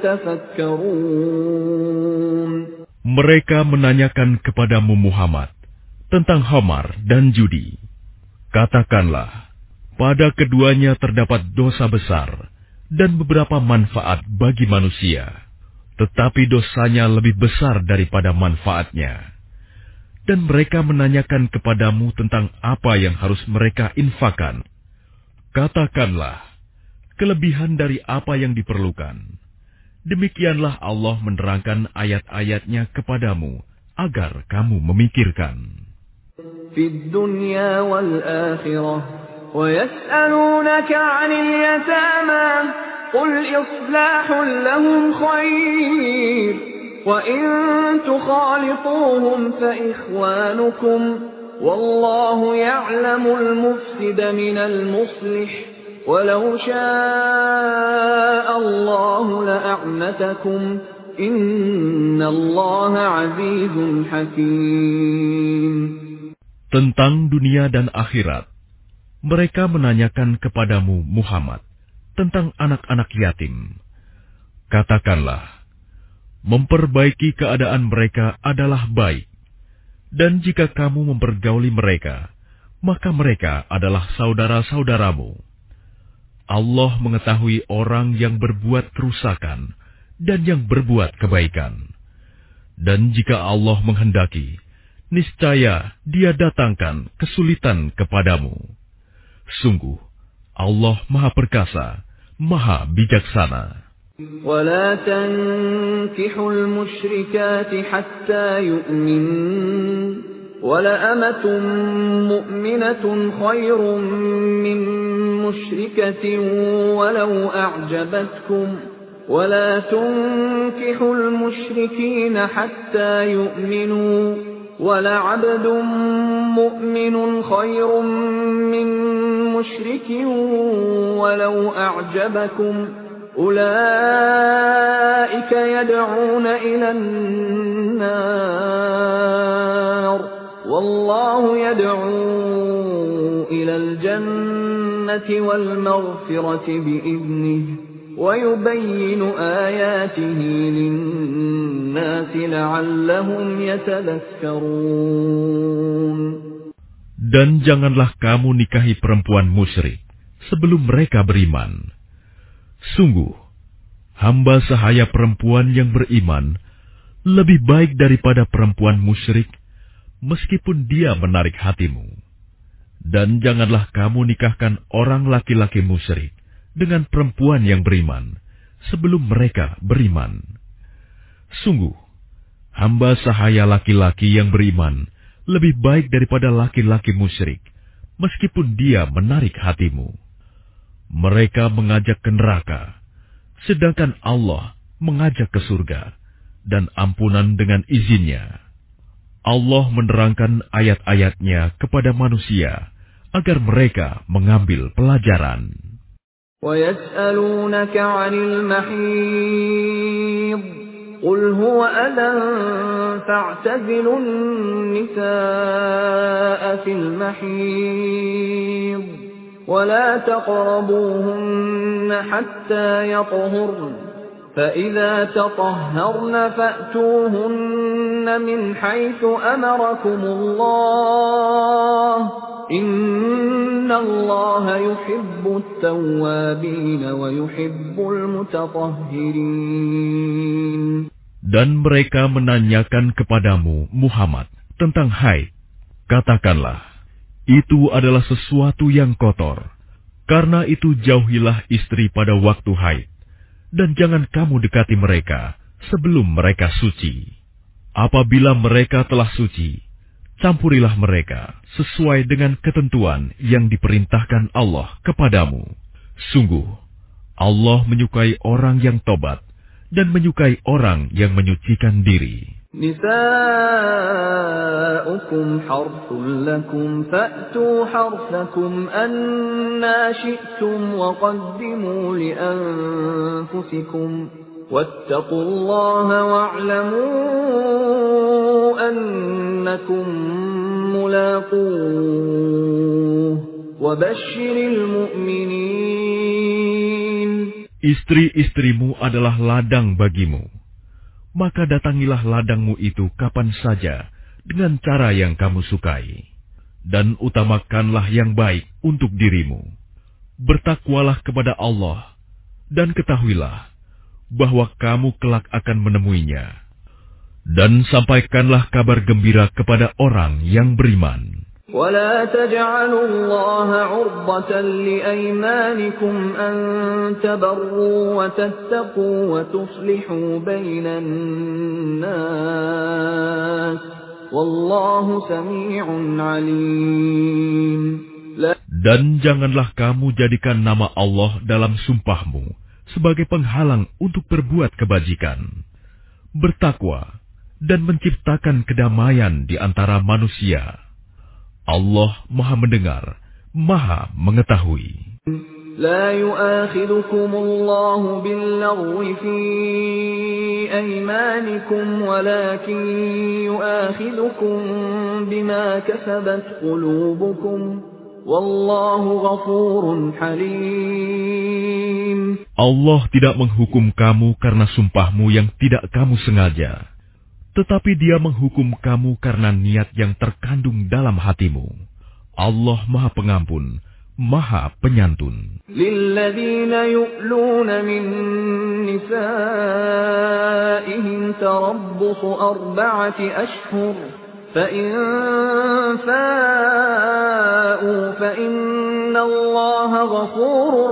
تتفكرون. Mereka menanyakan kepadamu Muhammad tentang khamar dan judi. Katakanlah, pada keduanya terdapat dosa besar dan beberapa manfaat bagi manusia, tetapi dosanya lebih besar daripada manfaatnya. Dan mereka menanyakan kepadamu tentang apa yang harus mereka infakkan. Katakanlah, kelebihan dari apa yang diperlukan. Demikianlah Allah menerangkan ayat-ayatnya kepadamu, agar kamu memikirkan. Fid dunya wal akhirah, wa yas'alunaka 'anil yatama, qul islahun lahum khair. وَإِن تُخَالِطُوهُمْ فَإِخْوَانُكُمْ وَاللَّهُ يَعْلَمُ الْمُفْسِدَ مِنَ الْمُصْلِحِ وَلَوْ شَاءَ اللَّهُ لَأَعْنَتَكُمْ إِنَّ اللَّهَ عَزِيزٌ حَكِيمٌ. Tentang dunia dan akhirat, mereka menanyakan kepadamu Muhammad tentang anak-anak yatim. Katakanlah, memperbaiki keadaan mereka adalah baik, dan jika kamu mempergauli mereka, maka mereka adalah saudara-saudaramu. Allah mengetahui orang yang berbuat kerusakan dan yang berbuat kebaikan. Dan jika Allah menghendaki, niscaya Dia datangkan kesulitan kepadamu. Sungguh, Allah Maha Perkasa, Maha Bijaksana. ولا تنكحوا المشركات حتى يؤمنن ولأمة مؤمنة خير من مشركة ولو أعجبتكم ولا تنكحوا المشركين حتى يؤمنوا ولعبد مؤمن خير من مشرك ولو أعجبكم أولئك يدعون إلى النار والله يدعو إلى الجنة والمغفرة بإذنه ويبين آياته للناس لعلهم يتذكرون. Dan janganlah kamu nikahi perempuan musyrik sebelum mereka beriman. Sungguh, hamba sahaya perempuan yang beriman lebih baik daripada perempuan musyrik, meskipun dia menarik hatimu. Dan janganlah kamu nikahkan orang laki-laki musyrik dengan perempuan yang beriman, sebelum mereka beriman. Sungguh, hamba sahaya laki-laki yang beriman lebih baik daripada laki-laki musyrik, meskipun dia menarik hatimu. Mereka mengajak ke neraka, sedangkan Allah mengajak ke surga, dan ampunan dengan izinnya. Allah menerangkan ayat-ayatnya kepada manusia, agar mereka mengambil pelajaran. وَيَسْأَلُونَكَ عَنِ الْمَحِيضِ قُلْ هُوَ أَذًى فَاعْتَزِلُوا النِّسَاءَ فِي الْمَحِيضِ ولا تقربوهن حتى يطهرن فإذا تطهرن فأتوهن من حيث أمركم الله إن الله يحب التوابين ويحب المتطهرين. Dan mereka menanyakan kepadamu Muhammad tentang haid. Katakanlah, itu adalah sesuatu yang kotor. Karena itu jauhilah istri pada waktu haid, dan jangan kamu dekati mereka sebelum mereka suci. Apabila mereka telah suci, campurilah mereka sesuai dengan ketentuan yang diperintahkan Allah kepadamu. Sungguh, Allah menyukai orang yang tobat dan menyukai orang yang menyucikan diri. نساؤكم حرث لكم فأتوا حرثكم أنى شئتم وقدموا لأنفسكم واتقوا الله واعلموا أنكم ملاقوه وبشر المؤمنين. Istri-istrimu adalah ladang bagimu. Maka datangilah ladangmu itu kapan saja dengan cara yang kamu sukai. Dan utamakanlah yang baik untuk dirimu. Bertakwalah kepada Allah, dan ketahuilah bahwa kamu kelak akan menemuinya. Dan sampaikanlah kabar gembira kepada orang yang beriman. ولا تجعلوا الله عرضة لأيمانكم أن تبروا وتتقوا وتصلحوا بين الناس والله سميع عليم. Dan janganlah kamu jadikan nama Allah dalam sumpahmu sebagai penghalang untuk berbuat kebajikan. Bertakwa dan menciptakan kedamaian di antara manusia. Allah Maha Mendengar, Maha Mengetahui. لا يؤاخذكم الله باللغو في أيمانكم ولكن يؤاخذكم بما كسبت قلوبكم والله غفور حليم. Allah tidak menghukum kamu karena sumpahmu yang tidak kamu sengaja. Tetapi Dia menghukum kamu karena niat yang terkandung dalam hatimu. Allah Maha Pengampun, Maha Penyantun. Lilladzina yu'luna min nisa'ihim tarabbusu arba'ati ashhur. Fa'in fa'u fa'inna Allaha ghafurur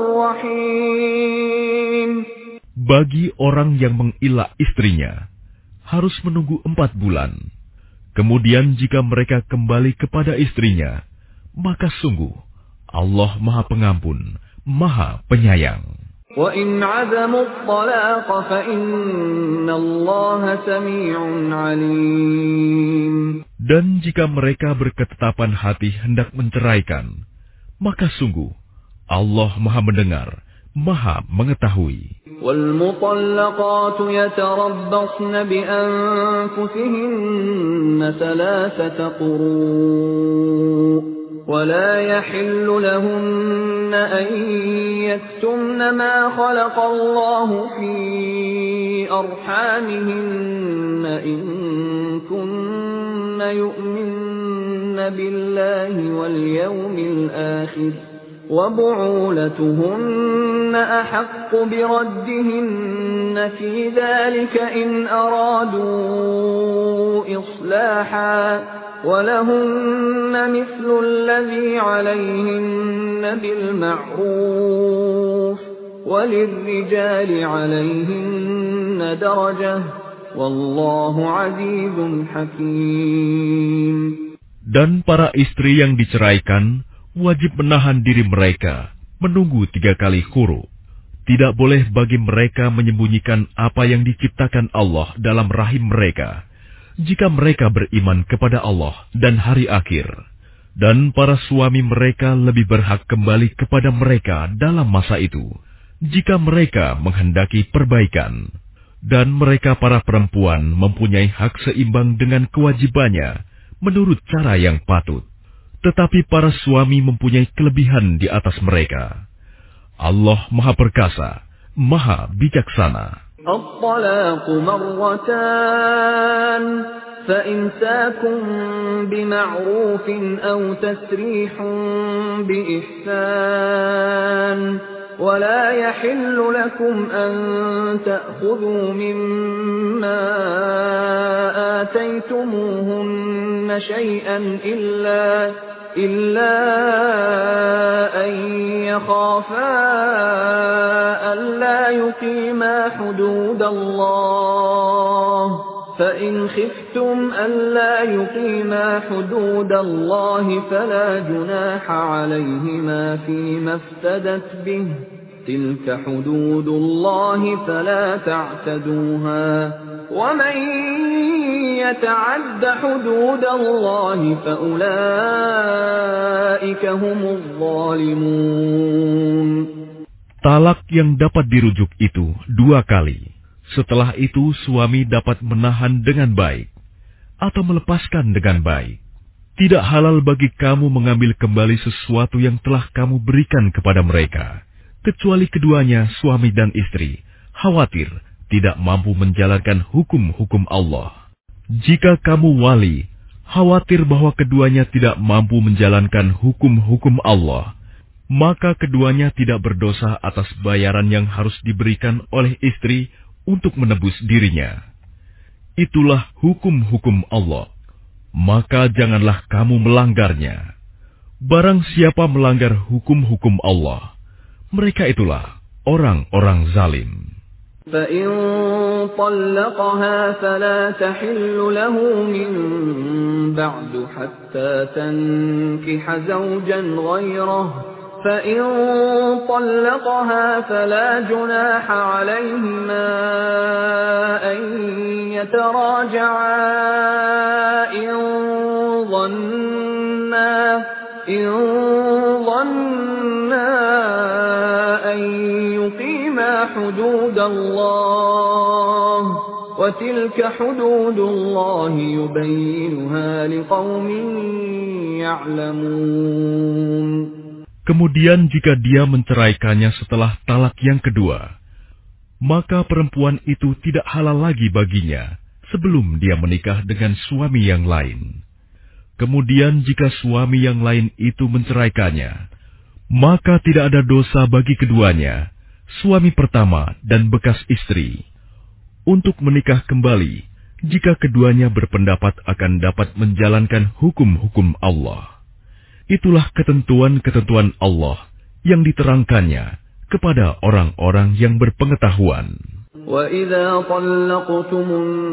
rahim. Bagi orang yang mengilah istrinya, harus menunggu empat bulan. Kemudian jika mereka kembali kepada istrinya, maka sungguh Allah Maha Pengampun, Maha Penyayang. وَإِنْ عَزَمُوا الطَّلَاقَ فَإِنَّ اللَّهَ سَمِيعٌ عَلِيمٌ. Dan jika mereka berketetapan hati hendak menceraikan, maka sungguh Allah Maha Mendengar, Maha Mengetahui. وَالْمُطَلَّقَاتُ يَتَرَبَّصْنَ بِأَنفُسِهِنَّ ثَلَاثَةَ قُرُوءٍ وَلَا يَحِلُّ لَهُنَّ أَن يَكْتُمْنَ مَا خَلَقَ اللَّهُ فِي أَرْحَامِهِنَّ إِن كُنَّ يُؤْمِنَّ بِاللَّهِ وَالْيَوْمِ الْآخِرِ وَبُعُولَتُهُنَّ أَحَقُّ بِرَدِّهِنَّ فِي ذَلِكَ إِنْ أَرَادُوا إِصْلَاحًا وَلَهُنَّ مِثْلُ الَّذِي عَلَيْهِنَّ بِالْمَعْرُوفِ وَلِلرِّجَالِ عَلَيْهِنَّ دَرَجَةٌ وَاللَّهُ عَزِيزٌ حَكِيمٌ. Dan para istri yang diceraikan wajib menahan diri mereka, menunggu tiga kali quru. Tidak boleh bagi mereka menyembunyikan apa yang diciptakan Allah dalam rahim mereka, jika mereka beriman kepada Allah dan hari akhir. Dan para suami mereka lebih berhak kembali kepada mereka dalam masa itu, jika mereka menghendaki perbaikan. Dan mereka para perempuan mempunyai hak seimbang dengan kewajibannya, menurut cara yang patut. Tetapi para suami mempunyai kelebihan di atas mereka. Allah Maha Perkasa, Maha Bijaksana. الطلاق مرتان فإمساك بمعروف أو تسريح بإحسان ولا يحل لكم أن تأخذوا مما آتيتموهن شيئا إلا إلا أن يخافا ألا يقيما حدود الله فإن خفتم ألا يقيما حدود الله فلا جناح عليهما فيما افتدت به تلك حدود الله فلا تعتدوها ومن يتعد حدود الله فأولئك هم الظالمون. Talak yang dapat dirujuk itu dua kali. Setelah itu suami dapat menahan dengan baik atau melepaskan dengan baik. Tidak halal bagi kamu mengambil kembali sesuatu yang telah kamu berikan kepada mereka, kecuali keduanya suami dan istri khawatir tidak mampu menjalankan hukum-hukum Allah. Jika kamu wali khawatir bahwa keduanya tidak mampu menjalankan hukum-hukum Allah, maka keduanya tidak berdosa atas bayaran yang harus diberikan oleh istri untuk menebus dirinya. Itulah hukum-hukum Allah, maka janganlah kamu melanggarnya. Barang siapa melanggar hukum-hukum Allah, mereka itulah orang-orang zalim. فَإِن طَلَّقَهَا فَلَا تَحِلُّ لَهُ مِن بَعْدُ حَتَّى تَنكِحَ زَوْجًا غَيْرَهُ فَإِن طَلَّقَهَا فَلَا جُنَاحَ عَلَيْهِمَا أَن يَتَرَاجَعَا إِن ظَنَّا إِن ظَنَّا أَن يُقِيمَا حُدُودَ اللَّهِ وَتِلْكَ حُدُودُ اللَّهِ يُبَيِّنُهَا لِقَوْمٍ يَعْلَمُونَ. Kemudian jika dia menceraikannya setelah talak yang kedua, maka perempuan itu tidak halal lagi baginya sebelum dia menikah dengan suami yang lain. Kemudian jika suami yang lain itu menceraikannya, maka tidak ada dosa bagi keduanya, suami pertama dan bekas istri, untuk menikah kembali jika keduanya berpendapat akan dapat menjalankan hukum-hukum Allah. Itulah ketentuan-ketentuan Allah yang diterangkannya kepada orang-orang yang berpengetahuan. وَإِذَا طَلَّقْتُمُ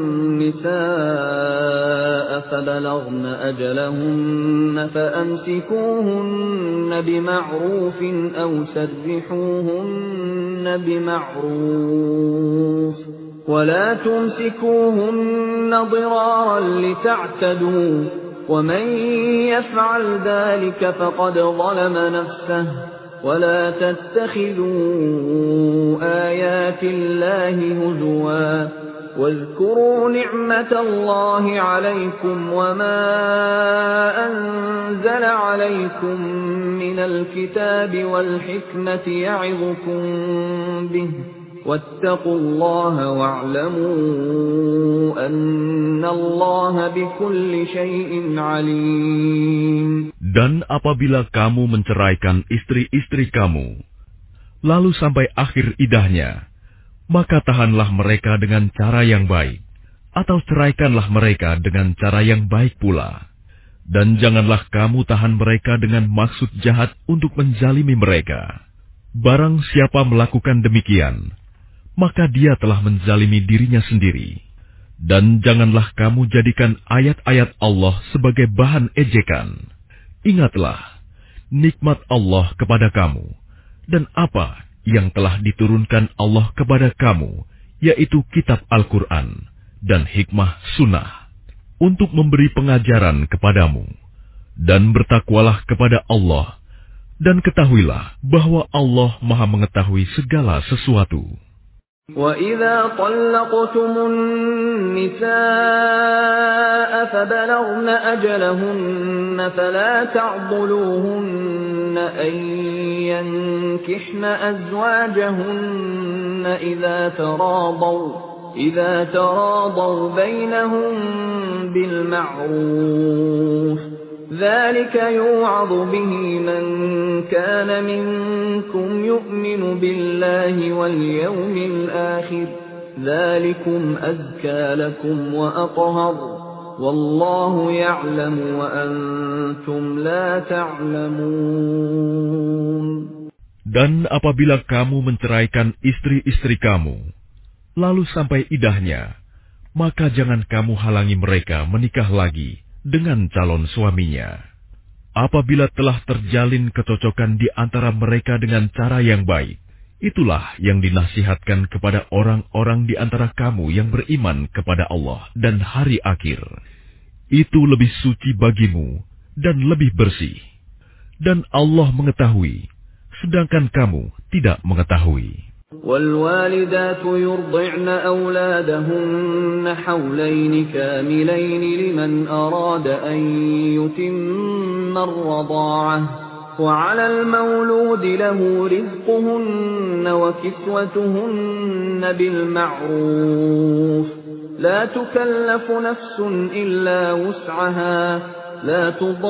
النِّسَاءَ فَبَلَغْنَ أَجَلَهُنَّ فَأَمْسِكُوهُنَّ بِمَعْرُوفٍ أَوْ سَرِّحُوهُنَّ بِمَعْرُوفٍ وَلَا تُمْسِكُوهُنَّ ضِرَارًا لِتَعْتَدُوا وَمَنْ يَفْعَلْ ذَلِكَ فَقَدْ ظَلَمَ نَفْسَهُ وَلَا تَتَّخِذُوا آيَاتِ اللَّهِ هُزُوًا وَاذْكُرُوا نِعْمَةَ اللَّهِ عَلَيْكُمْ وَمَا أَنزَلَ عَلَيْكُمْ مِنَ الْكِتَابِ وَالْحِكْمَةِ يَعِظُكُمْ بِهِ وَاتَّقُوا اللَّهَ وَاعْلَمُوا أَنَّ اللَّهَ بِكُلِّ شَيْءٍ عَلِيمٌ. Dan apabila kamu menceraikan istri-istri kamu, lalu sampai akhir idahnya, maka tahanlah mereka dengan cara yang baik, atau ceraikanlah mereka dengan cara yang baik pula. Dan janganlah kamu tahan mereka dengan maksud jahat untuk menzalimi mereka. Barang siapa melakukan demikian, maka dia telah menzalimi dirinya sendiri. Dan janganlah kamu jadikan ayat-ayat Allah sebagai bahan ejekan. Ingatlah nikmat Allah kepada kamu, dan apa yang telah diturunkan Allah kepada kamu, yaitu kitab Al-Quran dan hikmah sunnah, untuk memberi pengajaran kepadamu. Dan bertakwalah kepada Allah, dan ketahuilah bahwa Allah Maha mengetahui segala sesuatu. وَإِذَا طَلَّقْتُمُ النِّسَاءَ فَبَلَغْنَ أَجَلَهُنَّ فَلَا تَعْضُلُوهُنَّ أَن يَنكِحْنَ أَزْوَاجَهُنَّ إِذَا تَرَاضَوْا إِذَا تَرَاضَوْا بَيْنَهُم بِالْمَعْرُوفِ ذَلِكَ يُوعَظُ بِهِ مَن كَانَ مِنكُمْ يُؤْمِنُ بِاللَّهِ وَالْيَوْمِ الْآخِرِ ذَلِكُمْ أَزْكَى لَكُمْ وَأَطْهَرُ وَاللَّهُ يَعْلَمُ وَأَنْتُمْ لَا تَعْلَمُونَ. Dan apabila kamu menceraikan istri-istri kamu, lalu sampai idahnya, maka jangan kamu halangi mereka menikah lagi dengan calon suaminya. Apabila telah terjalin kecocokan di antara mereka dengan cara yang baik, Itulah yang dinasihatkan kepada orang-orang di antara kamu yang beriman kepada Allah dan hari akhir. Itu lebih suci bagimu dan lebih bersih. Dan Allah mengetahui, sedangkan kamu tidak mengetahui. والوالدات يرضعن أولادهن حولين كاملين لمن أراد أن يتم الرضاعة وعلى المولود له رزقهن وكسوتهن بالمعروف لا تكلف نفس إلا وسعها لا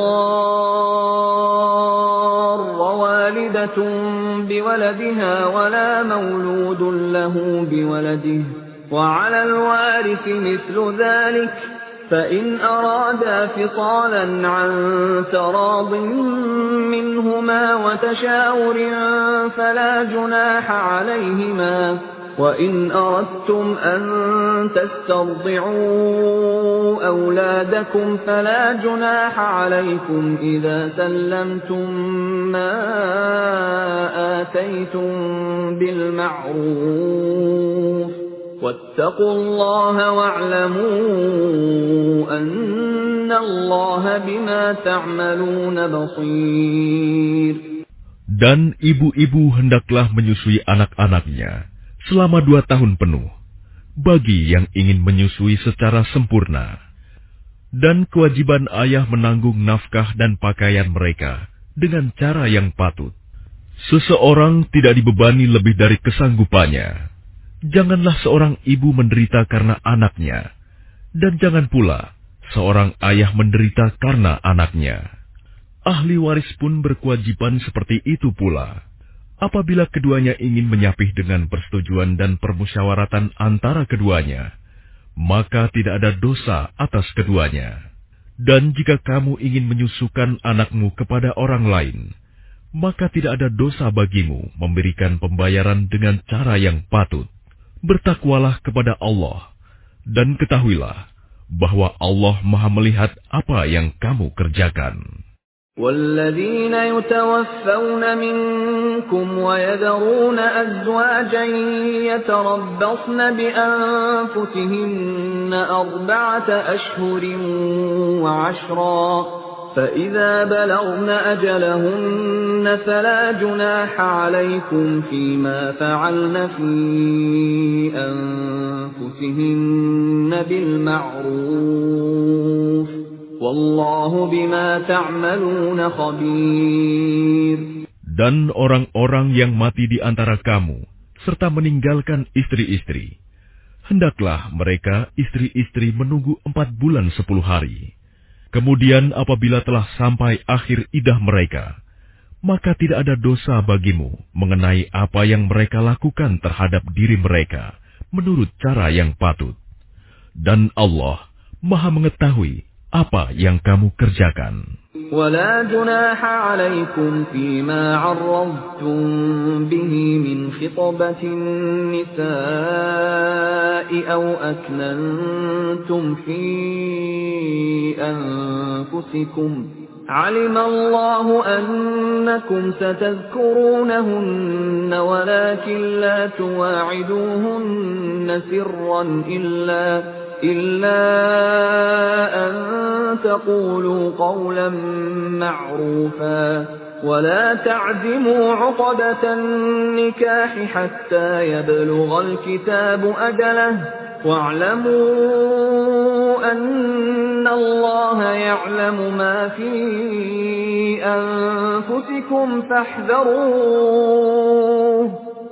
تضار والدة بولدها ولا مولود له بولده وعلى الوارث مثل ذلك فإن أرادا فصالا عن تراض منهما وتشاور فلا جناح عليهما وإن أردتم أن تسترضعوا أولادكم فلا جناح عليكم إذا سلمتم ما آتيتم بالمعروف واتقوا الله واعلموا أن الله بما تعملون بصير. Dan ibu-ibu hendaklah menyusui anak-anaknya selama dua tahun penuh, bagi yang ingin menyusui secara sempurna. Dan kewajiban ayah menanggung nafkah dan pakaian mereka dengan cara yang patut. Seseorang tidak dibebani lebih dari kesanggupannya. Janganlah seorang ibu menderita karena anaknya, dan jangan pula seorang ayah menderita karena anaknya. Ahli waris pun berkewajiban seperti itu pula. Apabila keduanya ingin menyapih dengan persetujuan dan permusyawaratan antara keduanya, maka tidak ada dosa atas keduanya. Dan jika kamu ingin menyusukan anakmu kepada orang lain, maka tidak ada dosa bagimu memberikan pembayaran dengan cara yang patut. Bertakwalah kepada Allah, dan ketahuilah bahwa Allah Maha melihat apa yang kamu kerjakan. والذين يتوفون منكم ويذرون أزواجا يتربصن بأنفسهن أربعة أشهر وعشرا فإذا بلغن أجلهن فلا جناح عليكم فيما فعلن في أنفسهن بالمعروف Wallahu bima ta'maluna khabir. Dan orang-orang yang mati di antara kamu, serta meninggalkan istri-istri, hendaklah mereka istri-istri menunggu empat bulan sepuluh hari. Kemudian apabila telah sampai akhir idah mereka, maka tidak ada dosa bagimu mengenai apa yang mereka lakukan terhadap diri mereka, menurut cara yang patut. Dan Allah Maha mengetahui apa yang kamu kerjakan. ولا جناح عليكم فيما عرضتم به من خطبة النساء أو أكننتم في أنفسكم علم الله أنكم ستذكرونهن ولكن لا تواعدوهن سرا إلا إلا أن تقولوا قولا معروفا ولا تعزموا عقدة النكاح حتى يبلغ الكتاب أجله واعلموا أن الله يعلم ما في أنفسكم فاحذروه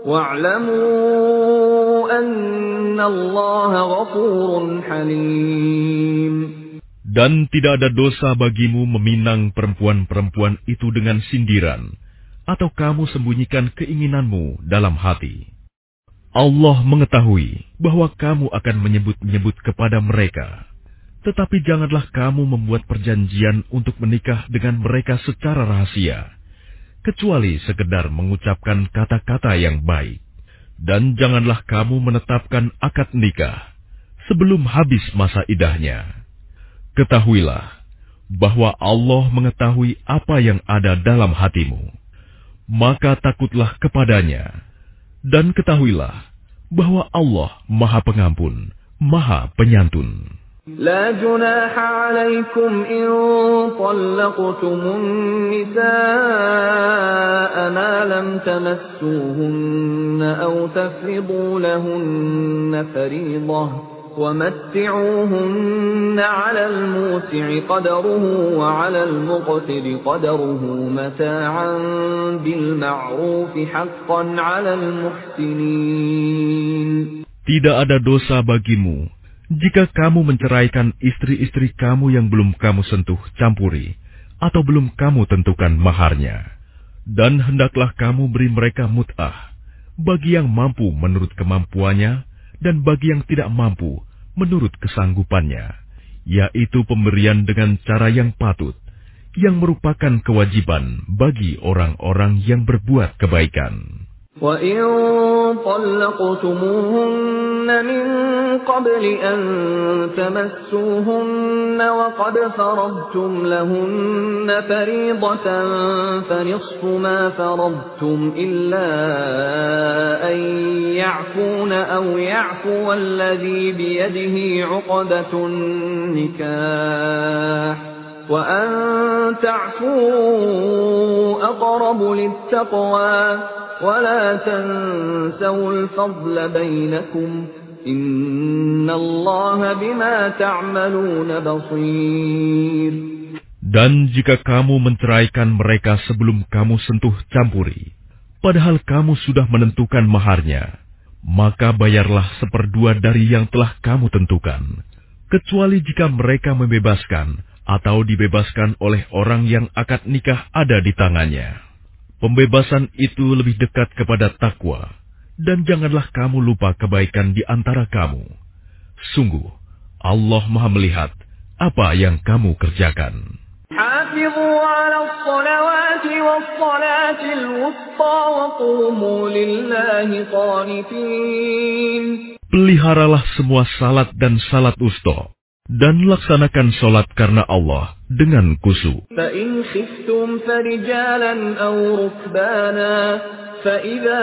واعلموا أن الله غفور حليم. Dan tidak ada dosa bagimu meminang perempuan-perempuan itu dengan sindiran, atau kamu sembunyikan keinginanmu dalam hati. Allah mengetahui bahwa kamu akan menyebut-nyebut kepada mereka. Tetapi janganlah kamu membuat perjanjian untuk menikah dengan mereka secara rahasia, kecuali sekedar mengucapkan kata-kata yang baik. Dan janganlah kamu menetapkan akad nikah sebelum habis masa idahnya. Ketahuilah bahwa Allah mengetahui apa yang ada dalam hatimu. Maka takutlah kepadanya, Dan ketahuilah bahwa Allah Maha Pengampun, Maha Penyantun. لا جناح عليكم إن طلقتم النساء ما لم تمسوهن أو تفرضوا لهن فريضة ومتعوهن على الموسع قدره وعلى المقتر قدره متاعا بالمعروف حقا على المحسنين. Tidak ada dosa bagimu jika kamu menceraikan istri-istri kamu yang belum kamu sentuh campuri atau belum kamu tentukan maharnya. Dan hendaklah kamu beri mereka mut'ah bagi yang mampu menurut kemampuannya dan bagi yang tidak mampu menurut kesanggupannya, yaitu pemberian dengan cara yang patut, yang merupakan kewajiban bagi orang-orang yang berbuat kebaikan. وَإِن طَلَّقْتُمُوهُنَّ مِن قَبْلِ أَن تَمَسُّوهُنَّ وَقَدْ فَرَضْتُمْ لَهُنَّ فَرِيضَةً فَنِصْفُ مَا فَرَضْتُمْ إِلَّا أَن يَعْفُونَ أَوْ يَعْفُوَ الَّذِي بِيَدِهِ عُقْدَةُ النِّكَاحِ وَأَن تَعْفُوا أَقْرَبُ لِلتَّقْوَى ولا تنسوا الفضل بينكم إن الله بما تعملون بصير. Dan jika kamu menceraikan mereka sebelum kamu sentuh campuri, padahal kamu sudah menentukan maharnya, maka bayarlah seperdua dari yang telah kamu tentukan, kecuali jika mereka membebaskan atau dibebaskan oleh orang yang akad nikah ada di tangannya. Pembebasan itu lebih dekat kepada takwa, dan janganlah kamu lupa kebaikan di antara kamu. Sungguh, Allah Maha melihat apa yang kamu kerjakan. حافظوا على الصلوات والصلاة الوسطى وقوموا لله قانتين. Peliharalah semua salat dan salat wusta, dan laksanakan solat karena Allah dengan khusyuk. فَإِنْ خِفْتُمْ فَرِجَالًا أَوْ رُكْبَانًا فَإِذَا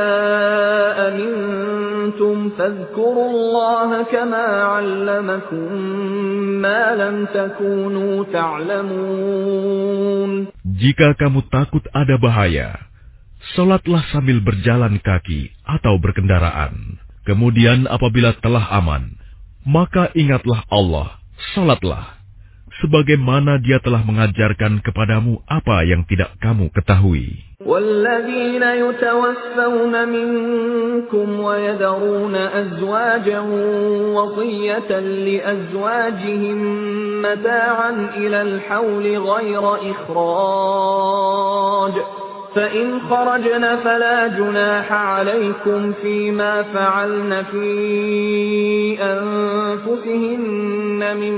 أَمِنْتُمْ فَاذْكُرُوا اللَّهَ كَمَا عَلَّمَكُمْ مَا لَمْ تَكُونُوا تَعْلَمُونَ. Jika kamu takut ada bahaya, solatlah sambil berjalan kaki atau berkendaraan. Kemudian apabila telah aman, maka ingatlah Allah, salatlah, sebagaimana Dia telah mengajarkan kepadamu apa yang tidak kamu ketahui. وَالَّذِينَ يُتَوَفَّوْنَ مِنكُمْ وَيَذَرُونَ أَزْوَاجًا وَصِيَّةً لِأَزْوَاجِهِم مَّتَاعًا إِلَى الْحَوْلِ غَيْرَ إِخْرَاجٍ فَإِنْ خَرَجْنَ فَلَا جُنَاحَ عَلَيْكُمْ فِيمَا فَعَلْنَ فِي أَنفُسِهِنَّ مِن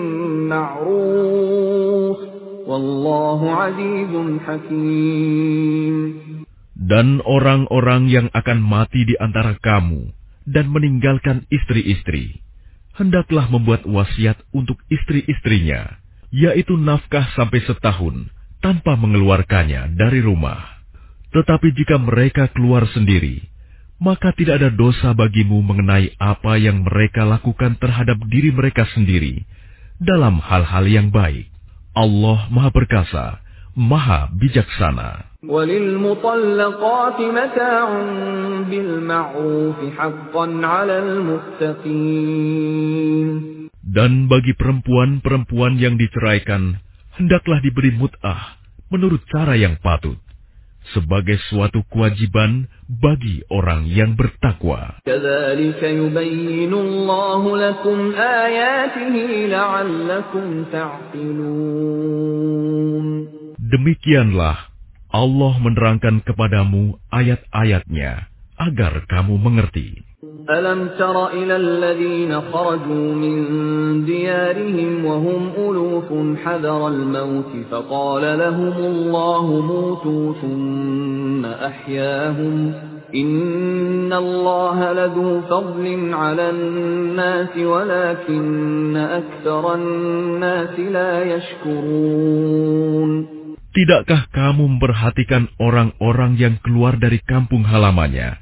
مَّعْرُوفٍ وَاللَّهُ عَزِيزٌ حَكِيمٌ. Dan orang-orang yang akan mati di antara kamu dan meninggalkan istri-istri, hendaklah membuat wasiat untuk istri-istrinya, yaitu nafkah sampai setahun, tanpa mengeluarkannya dari rumah. Tetapi jika mereka keluar sendiri, maka tidak ada dosa bagimu mengenai apa yang mereka lakukan terhadap diri mereka sendiri dalam hal-hal yang baik. Allah Maha Perkasa, Maha Bijaksana. وَلِلْمُطَلَّقَاتِ مَتَاعٌ بِالْمَعْرُوفِ حَقًّا عَلَى الْمُتَّقِينَ. Dan bagi perempuan-perempuan yang diceraikan, hendaklah diberi mut'ah menurut cara yang patut, sebagai suatu kewajiban bagi orang yang bertakwa. كَذَلِكَ يُبَيِّنُ اللَّهُ لَكُمْ آيَاتِهِ لَعَلَّكُمْ تَعْقِلُونَ. Demikianlah Allah menerangkan kepadamu ayat-ayatnya agar kamu mengerti. أَلَمْ تَرَ إِلَى الَّذِينَ خَرَجُوا مِنْ دِيَارِهِمْ وَهُمْ أُلُوفٌ حَذَرَ الْمَوْتِ فَقَالَ لَهُمُ اللَّهُ مُوتُوا ثُمَّ أَحْيَاهُمْ إِنَّ اللَّهَ لَذُو فَضْلٍ عَلَى النَّاسِ وَلَكِنَّ أَكْثَرَ النَّاسِ لَا يَشْكُرُونَ. Tidakkah kamu memperhatikan orang-orang yang keluar dari kampung halamannya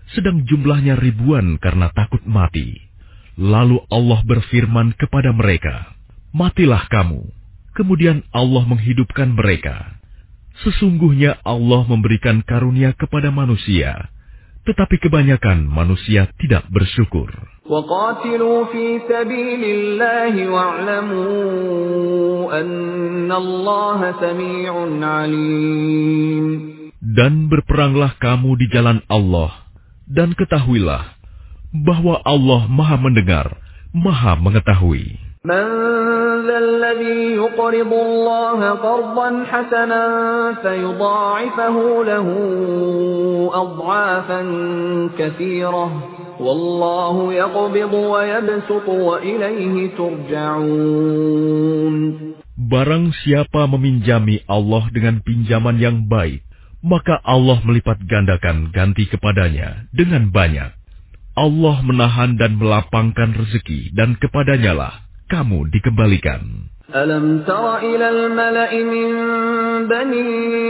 sedang jumlahnya ribuan karena takut mati. Lalu Allah berfirman kepada mereka, "Matilah kamu." Kemudian Allah menghidupkan mereka. Sesungguhnya Allah memberikan karunia kepada manusia, tetapi kebanyakan manusia tidak bersyukur. وَقَاتِلُوا فِي سَبِيلِ اللَّهِ وَاعْلَمُوا أَنَّ اللَّهَ سَمِيعٌ عَلِيمٌ. Dan berperanglah kamu di jalan Allah, dan ketahuilah bahwa Allah Maha Mendengar, Maha Mengetahui. مَنْ ذَا الَّذِي يُقْرِضُ اللَّهَ قَرْضًا حَسَنًا فَيُضَاعِفَهُ لَهُ أَضْعَافًا كَثِيرَةً وَاللَّهُ يَقْبِضُ وَيَبْسُطُ وَإِلَيْهِ تُرْجَعُونَ. Barang siapa meminjami Allah dengan pinjaman yang baik, maka Allah melipat gandakan ganti kepadanya dengan banyak. Allah menahan dan melapangkan rezeki, dan kepadanyalah kamu dikembalikan. Alam tara ila al-mala'i min bani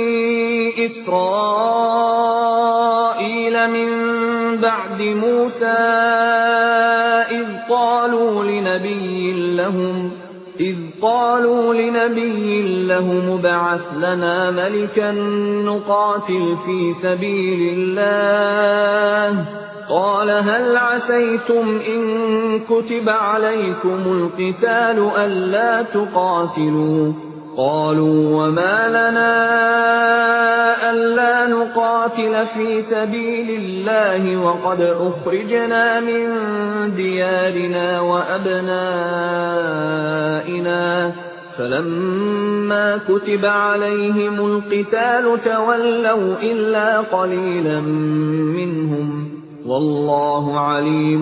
Israil min ba'di Musa idh qalu linabiyyin lahum إذ قالوا لنبي لهم ابعث لنا ملكا نقاتل في سبيل الله قال هل عسيتم إن كتب عليكم القتال ألا تقاتلوا قالوا وما لنا ألا نقاتل في سبيل الله وقد أخرجنا من ديارنا وأبنائنا فلما كتب عليهم القتال تولوا إلا قليلا منهم والله عليم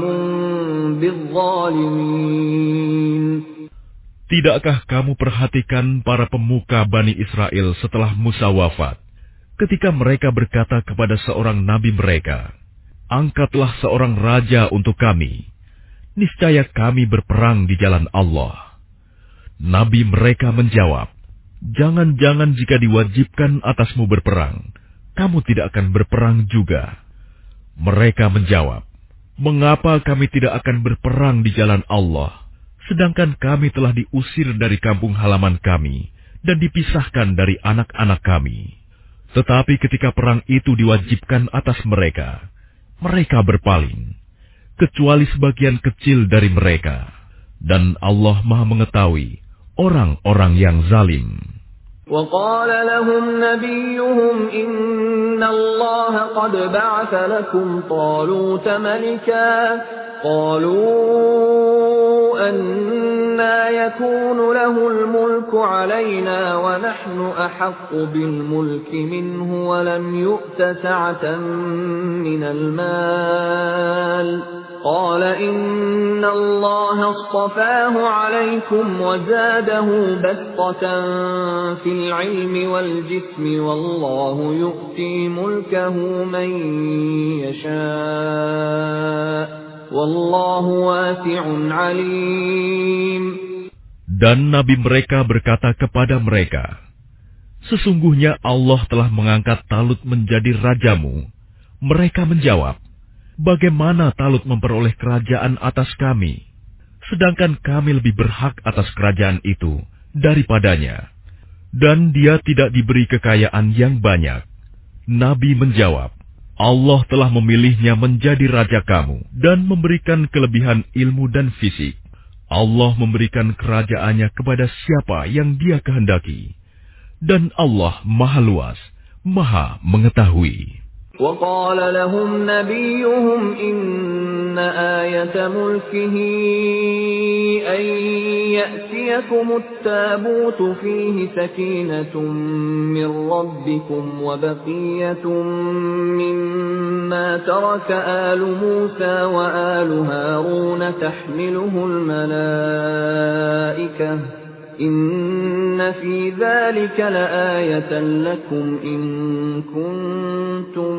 بالظالمين. Tidakkah kamu perhatikan para pemuka Bani Israel setelah Musa wafat, ketika mereka berkata kepada seorang nabi mereka, "Angkatlah seorang raja untuk kami, niscaya kami berperang di jalan Allah." Nabi mereka menjawab, "Jangan-jangan jika diwajibkan atasmu berperang, kamu tidak akan berperang juga." Mereka menjawab, "Mengapa kami tidak akan berperang di jalan Allah, sedangkan kami telah diusir dari kampung halaman kami dan dipisahkan dari anak-anak kami?" Tetapi ketika perang itu diwajibkan atas mereka, mereka berpaling, kecuali sebagian kecil dari mereka. Dan Allah Maha Mengetahui orang-orang yang zalim. وقال لهم نبيهم إن الله قد بعث لكم طالوت ملكا قالوا أنى يكون له الملك علينا ونحن أحق بالملك منه ولم يؤت سعة من المال قال إن الله اصطفاه عليكم وزاده بسطة في العلم والجسم والله يؤتي ملكه من يشاء والله واسع عليم. Dan nabi mereka berkata kepada mereka, "Sesungguhnya Allah telah mengangkat Talut menjadi rajamu." Mereka menjawab, "Bagaimana Talut memperoleh kerajaan atas kami, sedangkan kami lebih berhak atas kerajaan itu daripadanya, dan dia tidak diberi kekayaan yang banyak." Nabi menjawab, "Allah telah memilihnya menjadi raja kamu dan memberikan kelebihan ilmu dan fisik. Allah memberikan kerajaannya kepada siapa yang dia kehendaki, dan Allah Maha Luas, Maha Mengetahui." وقال لهم نبيهم إن آية ملكه أن يأتيكم التابوت فيه سكينة من ربكم وبقية مما ترك آل موسى وآل هارون تحمله الملائكة إن في ذلك لآية لكم إن كنتم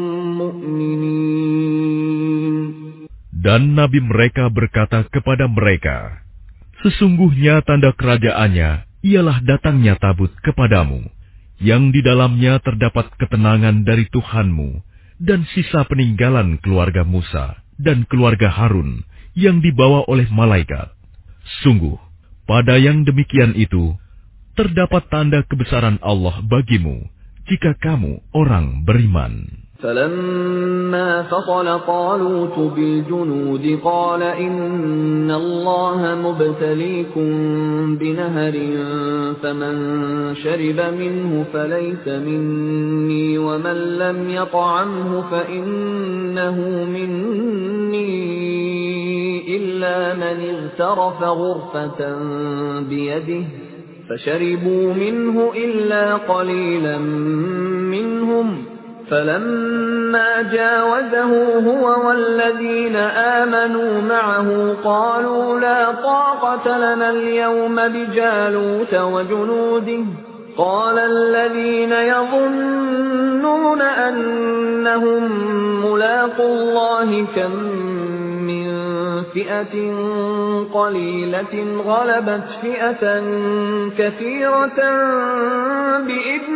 مؤمنين. Dan nabi mereka berkata kepada mereka, "Sesungguhnya tanda kerajaannya ialah datangnya tabut kepadamu, yang di dalamnya terdapat ketenangan dari Tuhanmu dan sisa peninggalan keluarga Musa dan keluarga Harun yang dibawa oleh malaikat. Sungguh, pada yang demikian itu, terdapat tanda kebesaran Allah bagimu, jika kamu orang beriman. فَلَمَّا فَصَلَ طَالُوتُ بِالْجُنُودِ قَالَ إِنَّ اللَّهَ مُبْتَلِيكُم بِنَهَرٍ فَمَن شَرِبَ مِنْهُ فَلَيْسَ مِنِّي وَمَن لَّمْ يَطْعَمْهُ فَإِنَّهُ مِنِّي إِلَّا مَنِ اغْتَرَفَ غُرْفَةً بِيَدِهِ فَشَرِبُوا مِنْهُ إِلَّا قَلِيلًا مِّنْهُمْ فَلَمَّا جَاوَزَهُ هُوَ وَالَّذِينَ آمَنُوا مَعَهُ قَالُوا لَا طَاقَةَ لَنَا الْيَوْمَ بِجَالُوتَ وَجُنُودِهِ قَالَ الَّذِينَ يَظُنُّونَ أَنَّهُم مُّلَاقُو اللَّهِ كَم مِّن فِئَةٍ قَلِيلَةٍ غَلَبَتْ فِئَةً كَثِيرَةً بِإِذْنِ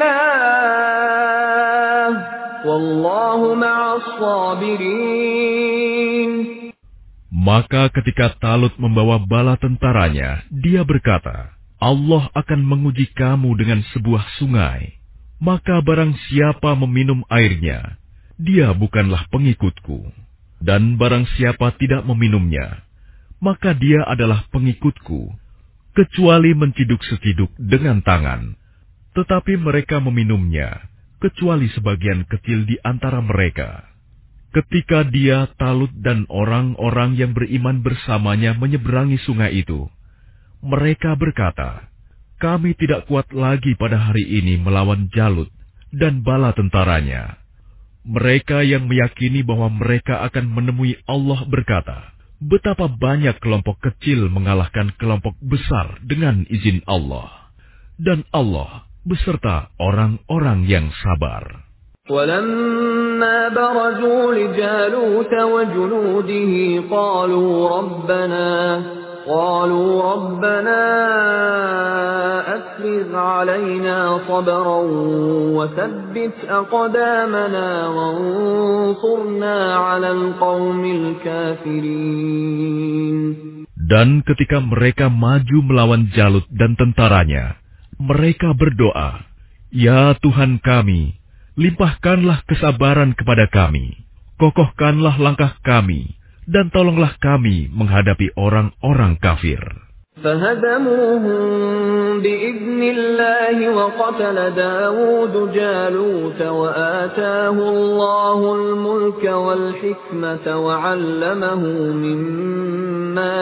اللَّهِ وَاللَّهُ مَعَ الصَّابِرِينَ. Maka ketika Talut membawa bala tentaranya, dia berkata, Allah akan menguji kamu dengan sebuah sungai. Maka barang siapa meminum airnya, dia bukanlah pengikutku. Dan barang siapa tidak meminumnya, maka dia adalah pengikutku, kecuali menciduk seciduk dengan tangan. Tetapi mereka meminumnya, kecuali sebagian kecil di antara mereka. Ketika dia, Talut, dan orang-orang yang beriman bersamanya menyeberangi sungai itu, mereka berkata, kami tidak kuat lagi pada hari ini melawan Jalut dan bala tentaranya. Mereka yang meyakini bahwa mereka akan menemui Allah berkata, betapa banyak kelompok kecil mengalahkan kelompok besar dengan izin Allah. Dan Allah beserta orang-orang yang sabar. وَلَمَّا بَرَزُوا لِجَالُوتَ وَجُنُودِهِ قَالُوا رَبَّنَا قَالُوا رَبَّنَا أَفْرِغْ عَلَيْنَا صَبْرًا وَثَبِّتْ أَقْدَامَنَا وَانصُرْنَا عَلَى الْقَوْمِ الْكَافِرِينَ. Dan ketika mereka maju melawan Jalut dan tentaranya, mereka berdoa, Ya Tuhan kami, limpahkanlah kesabaran kepada kami, kokohkanlah langkah kami, dan tolonglah kami menghadapi orang-orang kafir. فَهَزَمُوهُم بِإِذْنِ اللَّهِ وَقَتَلَ دَاوُودُ جَالُوتَ وَآتَاهُ اللَّهُ الْمُلْكَ وَالْحِكْمَةَ وَعَلَّمَهُ مِمَّا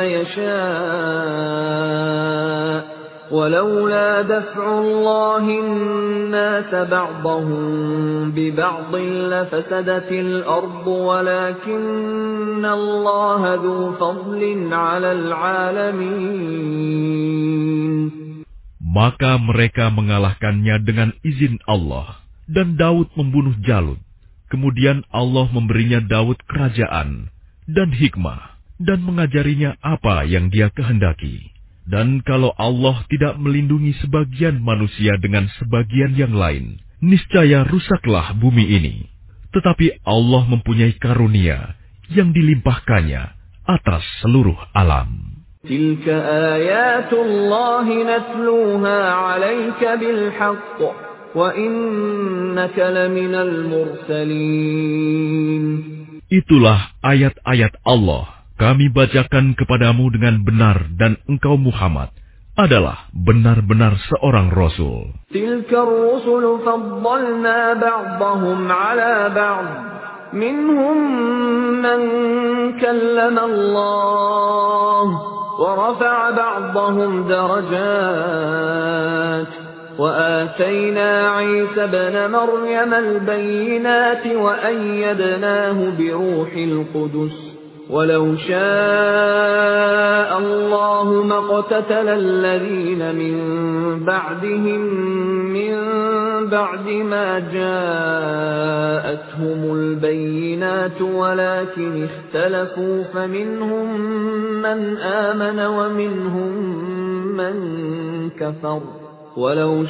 يَشَاءُ وَلَوْلَا دَفْعُ اللَّهِ النَّاسَ بَعْضَهُم بِبَعْضٍ لَفَسَدَتِ الْأَرْضُ وَلَكِنَّ اللَّهَ ذُو فَضْلٍ عَلَى الْعَالَمِينَ. Maka mereka mengalahkannya dengan izin Allah, dan Daud membunuh Jalut. Kemudian Allah memberinya Daud kerajaan dan hikmah, dan mengajarinya apa yang dia kehendaki. Dan kalau Allah tidak melindungi sebagian manusia dengan sebagian yang lain, niscaya rusaklah bumi ini. Tetapi Allah mempunyai karunia yang dilimpahkannya atas seluruh alam. Tilka ayatullahi natluha 'alaika bilhaqq wa innaka laminal mursalin. Itulah ayat-ayat Allah. Kami bacakan kepadamu dengan benar, dan engkau Muhammad adalah benar-benar seorang Rasul. Tilka ar-rusulu faddalna ba'dahum 'ala ba'd. Minhum man kallama Allah wa rafa'a ba'dahum darajat. وآتينا عيسى ابن مريم البينات وأيدناه بروح القدس ولو شاء الله ما اقتتل الذين من بعدهم من بعد ما جاءتهم البينات ولكن اختلفوا فمنهم من آمن ومنهم من كفر ولو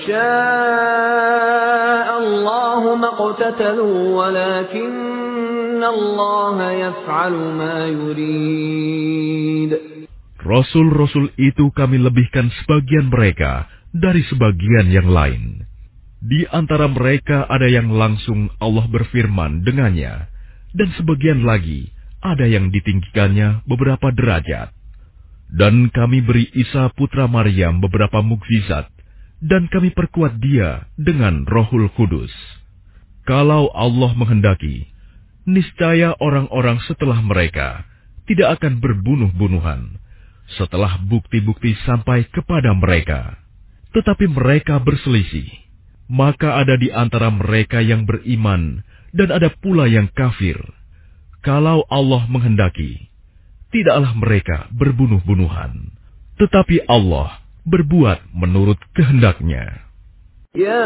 شاء الله ما اقتتلوا ولكن الله يفعل ما يريد. Rasul-rasul itu kami lebihkan sebagian mereka dari sebagian yang lain. Di antara mereka ada yang langsung Allah berfirman dengannya, dan sebagian lagi ada yang ditinggikannya beberapa derajat. Dan kami beri Isa putra Maryam beberapa mukjizat, dan kami perkuat dia dengan Rohul Kudus. Kalau Allah menghendaki, niscaya orang-orang setelah mereka tidak akan berbunuh-bunuhan, setelah bukti-bukti sampai kepada mereka. Tetapi mereka berselisih, maka ada di antara mereka yang beriman, dan ada pula yang kafir. Kalau Allah menghendaki, tidaklah mereka berbunuh-bunuhan, tetapi Allah berbuat menurut kehendaknya. Ya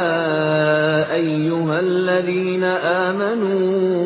ayyuhalladzina amanu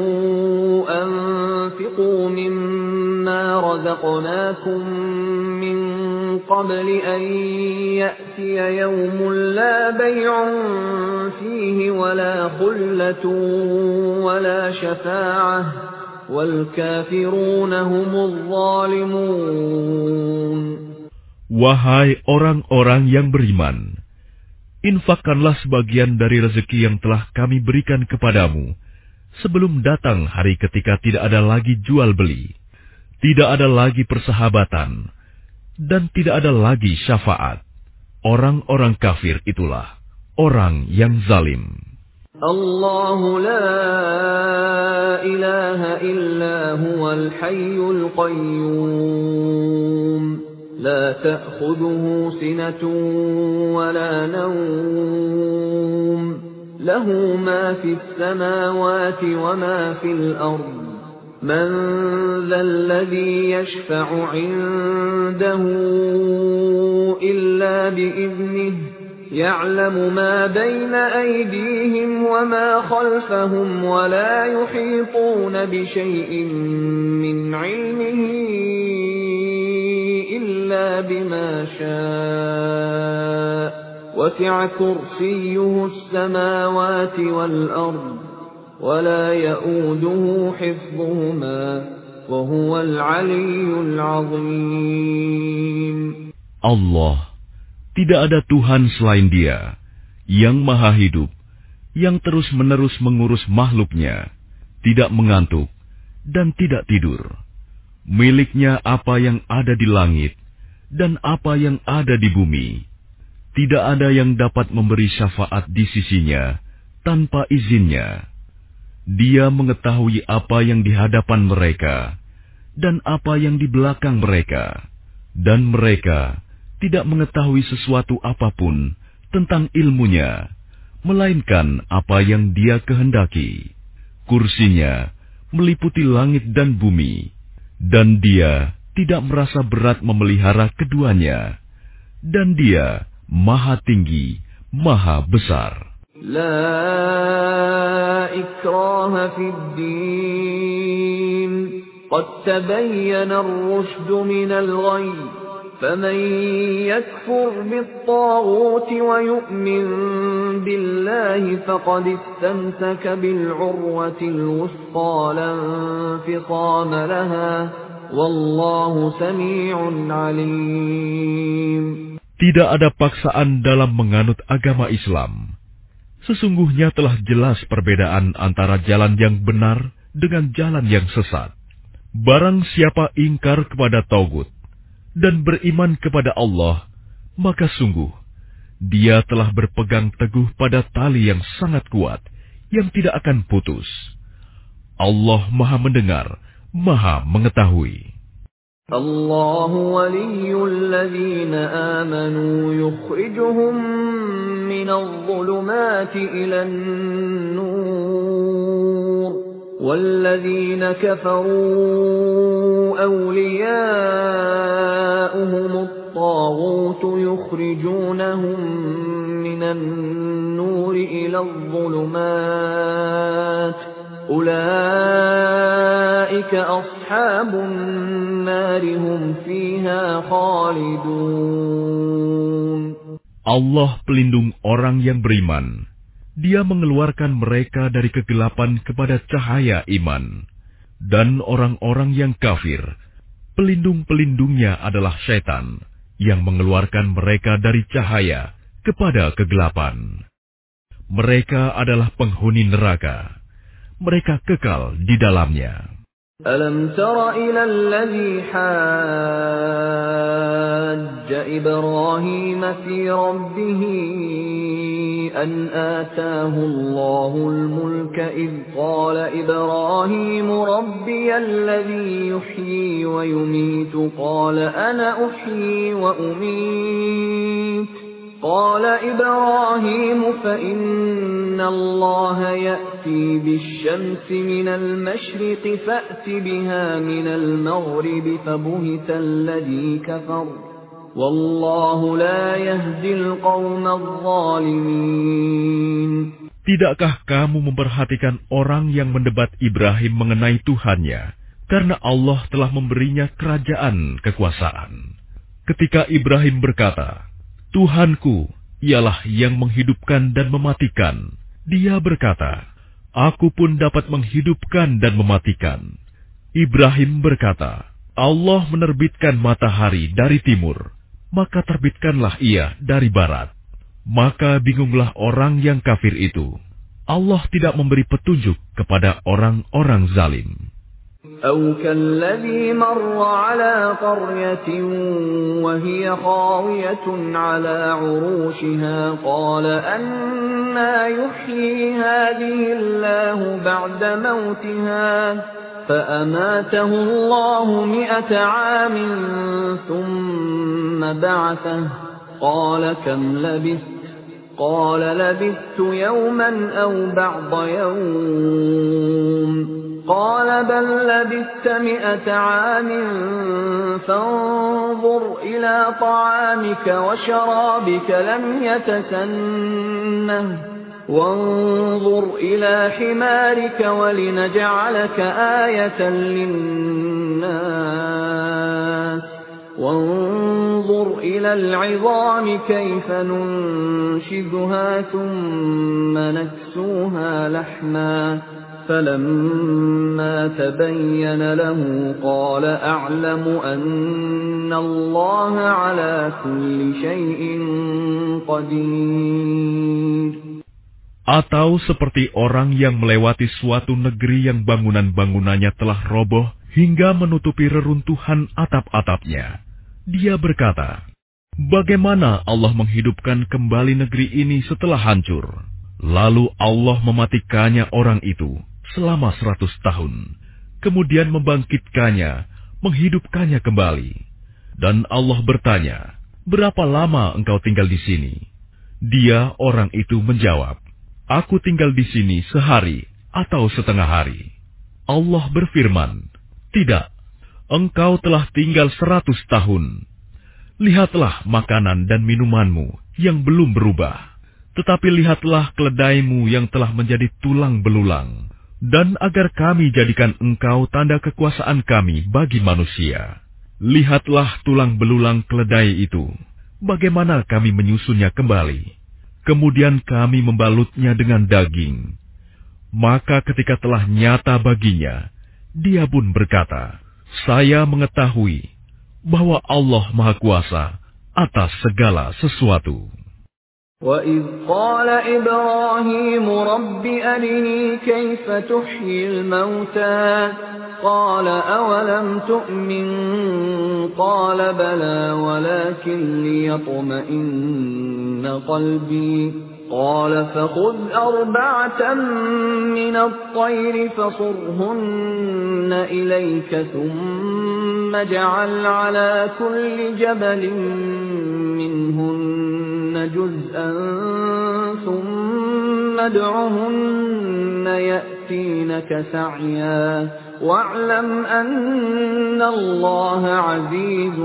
anfiqu mimma razaqnakum min qabli an ya'tiya yawmun la bay'un fihi wala khullatun wala syafa'ah wal kafiruna humuz zalimun. Wahai orang-orang yang beriman, infakkanlah sebagian dari rezeki yang telah kami berikan kepadamu sebelum datang hari ketika tidak ada lagi jual beli, tidak ada lagi persahabatan, dan tidak ada lagi syafaat. Orang-orang kafir itulah orang yang zalim. Allahu la ilaha illa huwal hayyul qayyum. لا تأخذه سنة ولا نوم له ما في السماوات وما في الأرض من ذا الذي يشفع عنده إلا بإذنه يعلم ما بين أيديهم وما خلفهم ولا يحيطون بشيء من علمه إلا بما شاء وسع كرسيه السماوات والأرض ولا يؤوده حفظهما وهو العلي العظيم. Allah, tidak ada Tuhan selain Dia, yang maha hidup, yang terus-menerus mengurus makhluknya, tidak mengantuk, dan tidak tidur. Miliknya apa yang ada di langit, dan apa yang ada di bumi. Tidak ada yang dapat memberi syafaat di sisinya tanpa izinnya. Dia mengetahui apa yang di hadapan mereka dan apa yang di belakang mereka, dan mereka tidak mengetahui sesuatu apapun tentang ilmunya, melainkan apa yang Dia kehendaki. Kursinya meliputi langit dan bumi, dan Dia tidak merasa berat memelihara keduanya, dan Dia maha tinggi, maha besar. La ikraha fid din, qad tabayyana ar-rushd min al-ghayy, faman yakfur bit-taghuti wa yu'min billahi faqad istamsaka bil-'urwati al-wuthqa la infisama laha. Wallahu sami'un alim. Tidak ada paksaan dalam menganut agama Islam. Sesungguhnya telah jelas perbedaan antara jalan yang benar dengan jalan yang sesat. Barang siapa ingkar kepada Taugut dan beriman kepada Allah, maka sungguh dia telah berpegang teguh pada tali yang sangat kuat, yang tidak akan putus. Allah Maha Mendengar, Maha Mengetahui. Allahu waliyyul ladzina amanu yukhrijuhum minadh dhulumati ilan nur walladzina kafaru awliya'uhumut taghut yukhrijunahum minan nuri iladh dhulumat. Ulaika ashabun nari hum fiha khalidun. Allah pelindung orang yang beriman. Dia mengeluarkan mereka dari kegelapan kepada cahaya iman. Dan orang-orang yang kafir, pelindung-pelindungnya adalah syaitan, yang mengeluarkan mereka dari cahaya kepada kegelapan. Mereka adalah penghuni neraka. Mereka kekal di dalamnya. ألم تر إلى الذي حاج إبراهيم في ربه أن آتاه الله الملك إذ قال إبراهيم ربي الذي يحيي ويميت قال أنا أحيي وأميت قال إبراهيم فإن الله يأتي بالشمس من المشرق فأت بها من المغرب فبهت الذي كفر والله لا يهدي القوم الظالمين. Tidakkah kamu memperhatikan orang yang mendebat Ibrahim mengenai Tuhannya, karena Allah telah memberinya kerajaan kekuasaan. Ketika Ibrahim berkata, Tuhanku ialah yang menghidupkan dan mematikan. Dia berkata, aku pun dapat menghidupkan dan mematikan. Ibrahim berkata, Allah menerbitkan matahari dari timur, maka terbitkanlah ia dari barat. Maka bingunglah orang yang kafir itu. Allah tidak memberi petunjuk kepada orang-orang zalim. أو كالذي مر على قرية وهي خاوية على عروشها قال أنى يحيي هذه الله بعد موتها فأماته الله مئة عام ثم بعثه قال كم لبثت قال لبثت يوما أو بعض يوم قال بل لبثت مئة عام فانظر إلى طعامك وشرابك لم يتسنه وانظر إلى حمارك ولنجعلك آية للناس وانظر إلى العظام كيف ننشزها ثم نكسوها لحما فلما تبين له قال أعلم أن الله على كل شيء قدير. Atau seperti orang yang melewati suatu negeri yang bangunan-bangunannya telah roboh hingga menutupi reruntuhan atap-atapnya. Dia berkata, bagaimana Allah menghidupkan kembali negeri ini setelah hancur? Lalu Allah mematikannya orang itu selama seratus tahun, kemudian membangkitkannya, menghidupkannya kembali. Dan Allah bertanya, berapa lama engkau tinggal di sini? Dia, orang itu, menjawab, aku tinggal di sini sehari atau setengah hari. Allah berfirman, tidak, engkau telah tinggal seratus tahun. Lihatlah makanan dan minumanmu yang belum berubah, tetapi lihatlah keledaimu yang telah menjadi tulang belulang. Dan agar kami jadikan engkau tanda kekuasaan kami bagi manusia. Lihatlah tulang belulang keledai itu, bagaimana kami menyusunnya kembali. Kemudian kami membalutnya dengan daging. Maka ketika telah nyata baginya, dia pun berkata, saya mengetahui bahwa Allah Maha Kuasa atas segala sesuatu. وَإِذْ قَالَ إِبْرَاهِيمُ رَبِّ أَرِنِي كَيْفَ تُحْيِي الْمَوْتَى قَالَ أَوَلَمْ تُؤْمِنْ قَالَ بَلَى وَلَكِنْ لِيَطْمَئِنَّ قَلْبِي قَالَ فَخُذْ أَرْبَعَةً مِنَ الطَّيْرِ فَصُرْهُنَّ إِلَيْكَ ثُمَّ اجْعَلْ عَلَى كُلِّ جَبَلٍ مِنْهُنَّ جزءا ثم ادعهن يأتينك سعيا واعلم أن الله عزيز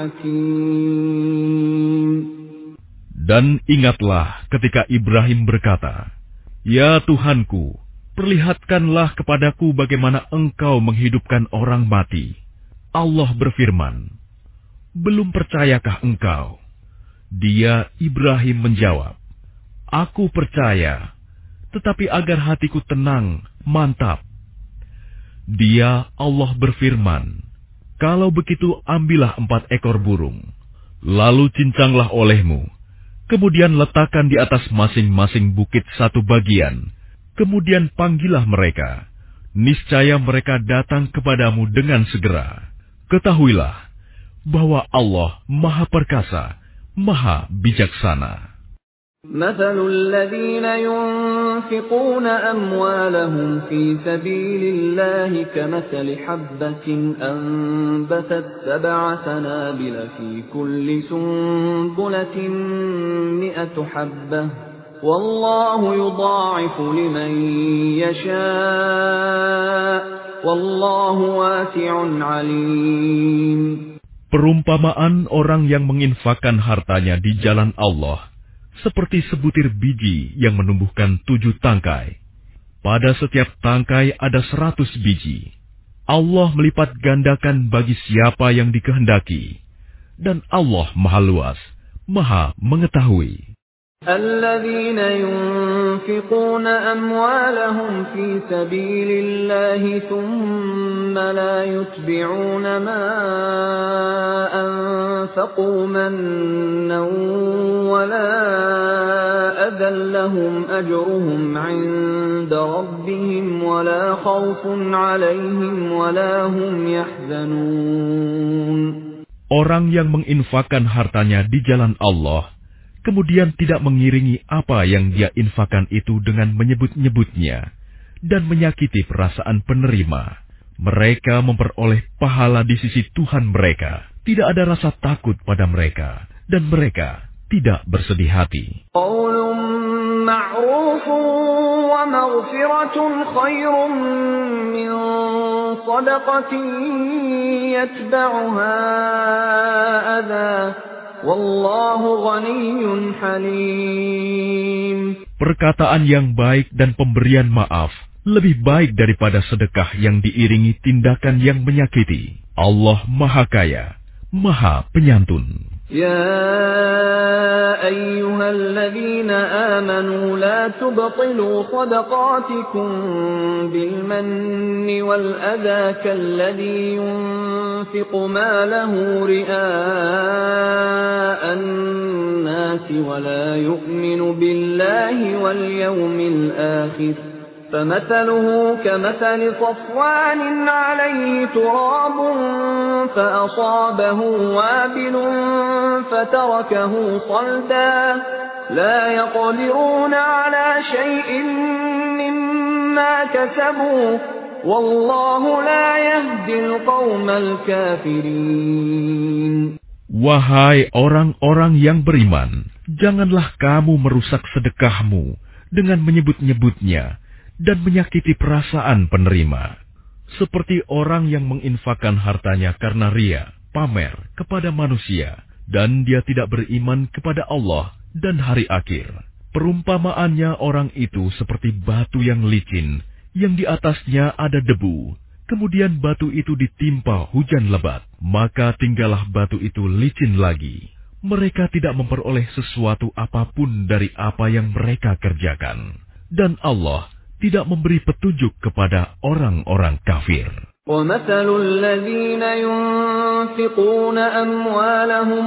حكيم. Dan ingatlah ketika Ibrahim berkata, ya Tuhanku, perlihatkanlah kepadaku bagaimana engkau menghidupkan orang mati. Allah berfirman, belum percayakah engkau? Dia, Ibrahim, menjawab, "Aku percaya, tetapi agar hatiku tenang, mantap." Dia, Allah, berfirman, "Kalau begitu ambillah empat ekor burung, lalu cincanglah olehmu, kemudian letakkan di atas masing-masing bukit satu bagian, kemudian panggillah mereka. Niscaya mereka datang kepadamu dengan segera. Ketahuilah bahwa Allah Maha Perkasa, Maha Bijaksana." مثل الذين ينفقون أموالهم في سبيل الله كمثل حبة أنبتت سبع سنابل في كل سنبلة مئة حبة والله يضاعف لمن يشاء والله واسع عليم. Perumpamaan orang yang menginfakkan hartanya di jalan Allah seperti sebutir biji yang menumbuhkan tujuh tangkai. Pada setiap tangkai ada seratus biji. Allah melipat gandakan bagi siapa yang dikehendaki. Dan Allah Maha Luas, Maha Mengetahui. الذين ينفقون أموالهم في سبيل الله ثم لا يتبعون ما أنفقوا منا ولا أذى لهم أجرهم عند ربهم ولا خوف عليهم ولا هم يحزنون. Orang yang menginfakkan hartanya di jalan Allah, kemudian tidak mengiringi apa yang dia infakkan itu dengan menyebut-nyebutnya dan menyakiti perasaan penerima, mereka memperoleh pahala di sisi Tuhan mereka. Tidak ada rasa takut pada mereka, dan mereka tidak bersedih hati. قول معروف ومغفرة خير من صدقة يتبعها أذى والله غني حليم. Perkataan yang baik dan pemberian maaf lebih baik daripada sedekah yang diiringi tindakan yang menyakiti. Allah Maha Kaya, Maha Penyantun. يا أيها الذين آمنوا لا تبطلوا صدقاتكم بالمن والأذى كالذي ينفق ماله رئاء الناس ولا يؤمن بالله واليوم الآخر فمثله كمثل صفوان عليه تراب فأصابه وابل فتركه صلدا لا يقدرون على شيء مما كسبوا والله لا يهدي القوم الكافرين. Wahai orang-orang yang beriman, janganlah kamu merusak sedekahmu dengan menyebut-nyebutnya dan menyakiti perasaan penerima, seperti orang yang menginfakkan hartanya karena ria, pamer kepada manusia, dan dia tidak beriman kepada Allah dan hari akhir. Perumpamaannya orang itu seperti batu yang licin, yang di atasnya ada debu. Kemudian batu itu ditimpa hujan lebat, maka tinggallah batu itu licin lagi. Mereka tidak memperoleh sesuatu apapun dari apa yang mereka kerjakan. Dan Allah tidak memberi petunjuk kepada orang-orang kafir. وَمَثَلُ الَّذِينَ يُنْفِقُونَ أَمْوَالَهُمُ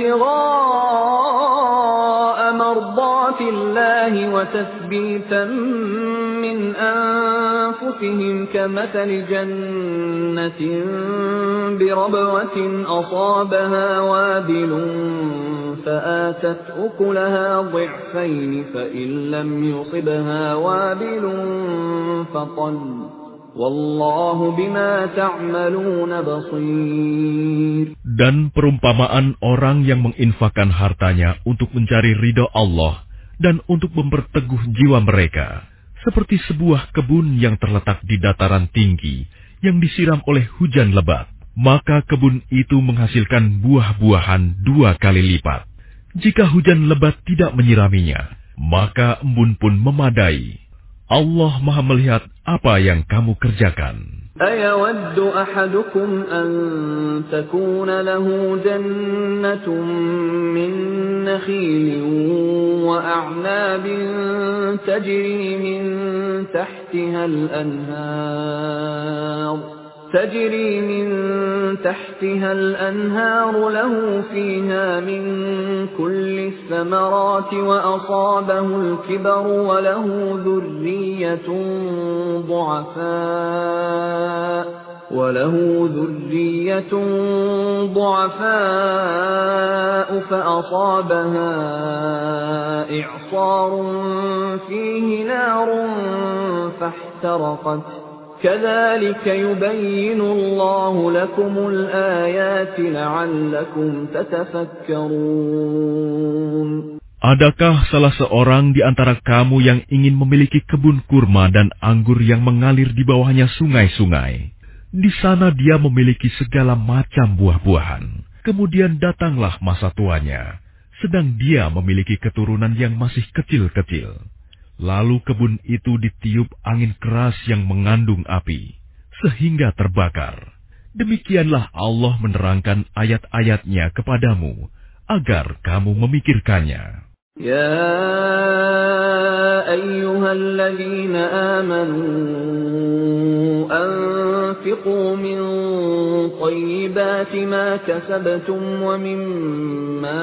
ابْتِغَاءَ مَرْضَاتِ اللَّهِ وَتَثْبِيتًا مِنْ أَنفُسِهِمْ كَمَثَلِ جَنَّةٍ بِرَبْوَةٍ أَصَابَهَا وَابِلٌ فَآتَتْ أُكُلَهَا ضِعْفَيْنِ فَإِنْ لَمْ يُصِبْهَا وَابِلٌ فَطَلٌّ Wallahu bima ta'maluna basir. Dan perumpamaan orang yang menginfakkan hartanya untuk mencari ridha Allah dan untuk memperteguh jiwa mereka, seperti sebuah kebun yang terletak di dataran tinggi yang disiram oleh hujan lebat, maka kebun itu menghasilkan buah-buahan dua kali lipat. Jika hujan lebat tidak menyiraminya, maka embun pun memadai. Allah Maha melihat apa yang kamu kerjakan. أَيَوَدُّ أَحَدُكُمْ أَن تَكُونَ لَهُ جَنَّةٌ مِّن نَّخِيلٍ وَأَعْنَابٍ تَجْرِي مِن تَحْتِهَا الْأَنْهَارُ تَجْرِي مِن تَحْتِهَا الْأَنْهَارُ لَهُ فِيهَا مِن كُلِّ الثَّمَرَاتِ وَأَصَابَهُ الْكِبَرُ وَلَهُ ذُرِّيَّةٌ ضُعَفَاءُ وَلَهُ ذُرِّيَّةٌ ضُعَفَاءُ فَأَصَابَهَا إِعْصَارٌ فِيهِ نَارٌ فَاحْتَرَقَتْ كَذَلِكَ يُبَيِّنُ اللَّهُ لَكُمُ الْآيَاتِ لَعَلَّكُمْ تَتَفَكَّرُونَ. Adakah salah seorang di antara kamu yang ingin memiliki kebun kurma dan anggur yang mengalir di bawahnya sungai-sungai? Di sana dia memiliki segala macam buah-buahan. Kemudian datanglah masa tuanya, sedang dia memiliki keturunan yang masih kecil-kecil. Lalu kebun itu ditiup angin keras yang mengandung api, sehingga terbakar. Demikianlah Allah menerangkan ayat-ayatnya kepadamu, agar kamu memikirkannya. Ya ayyuhalladzina amanu anfiqu min thayyibati ma kasabtum wa mimma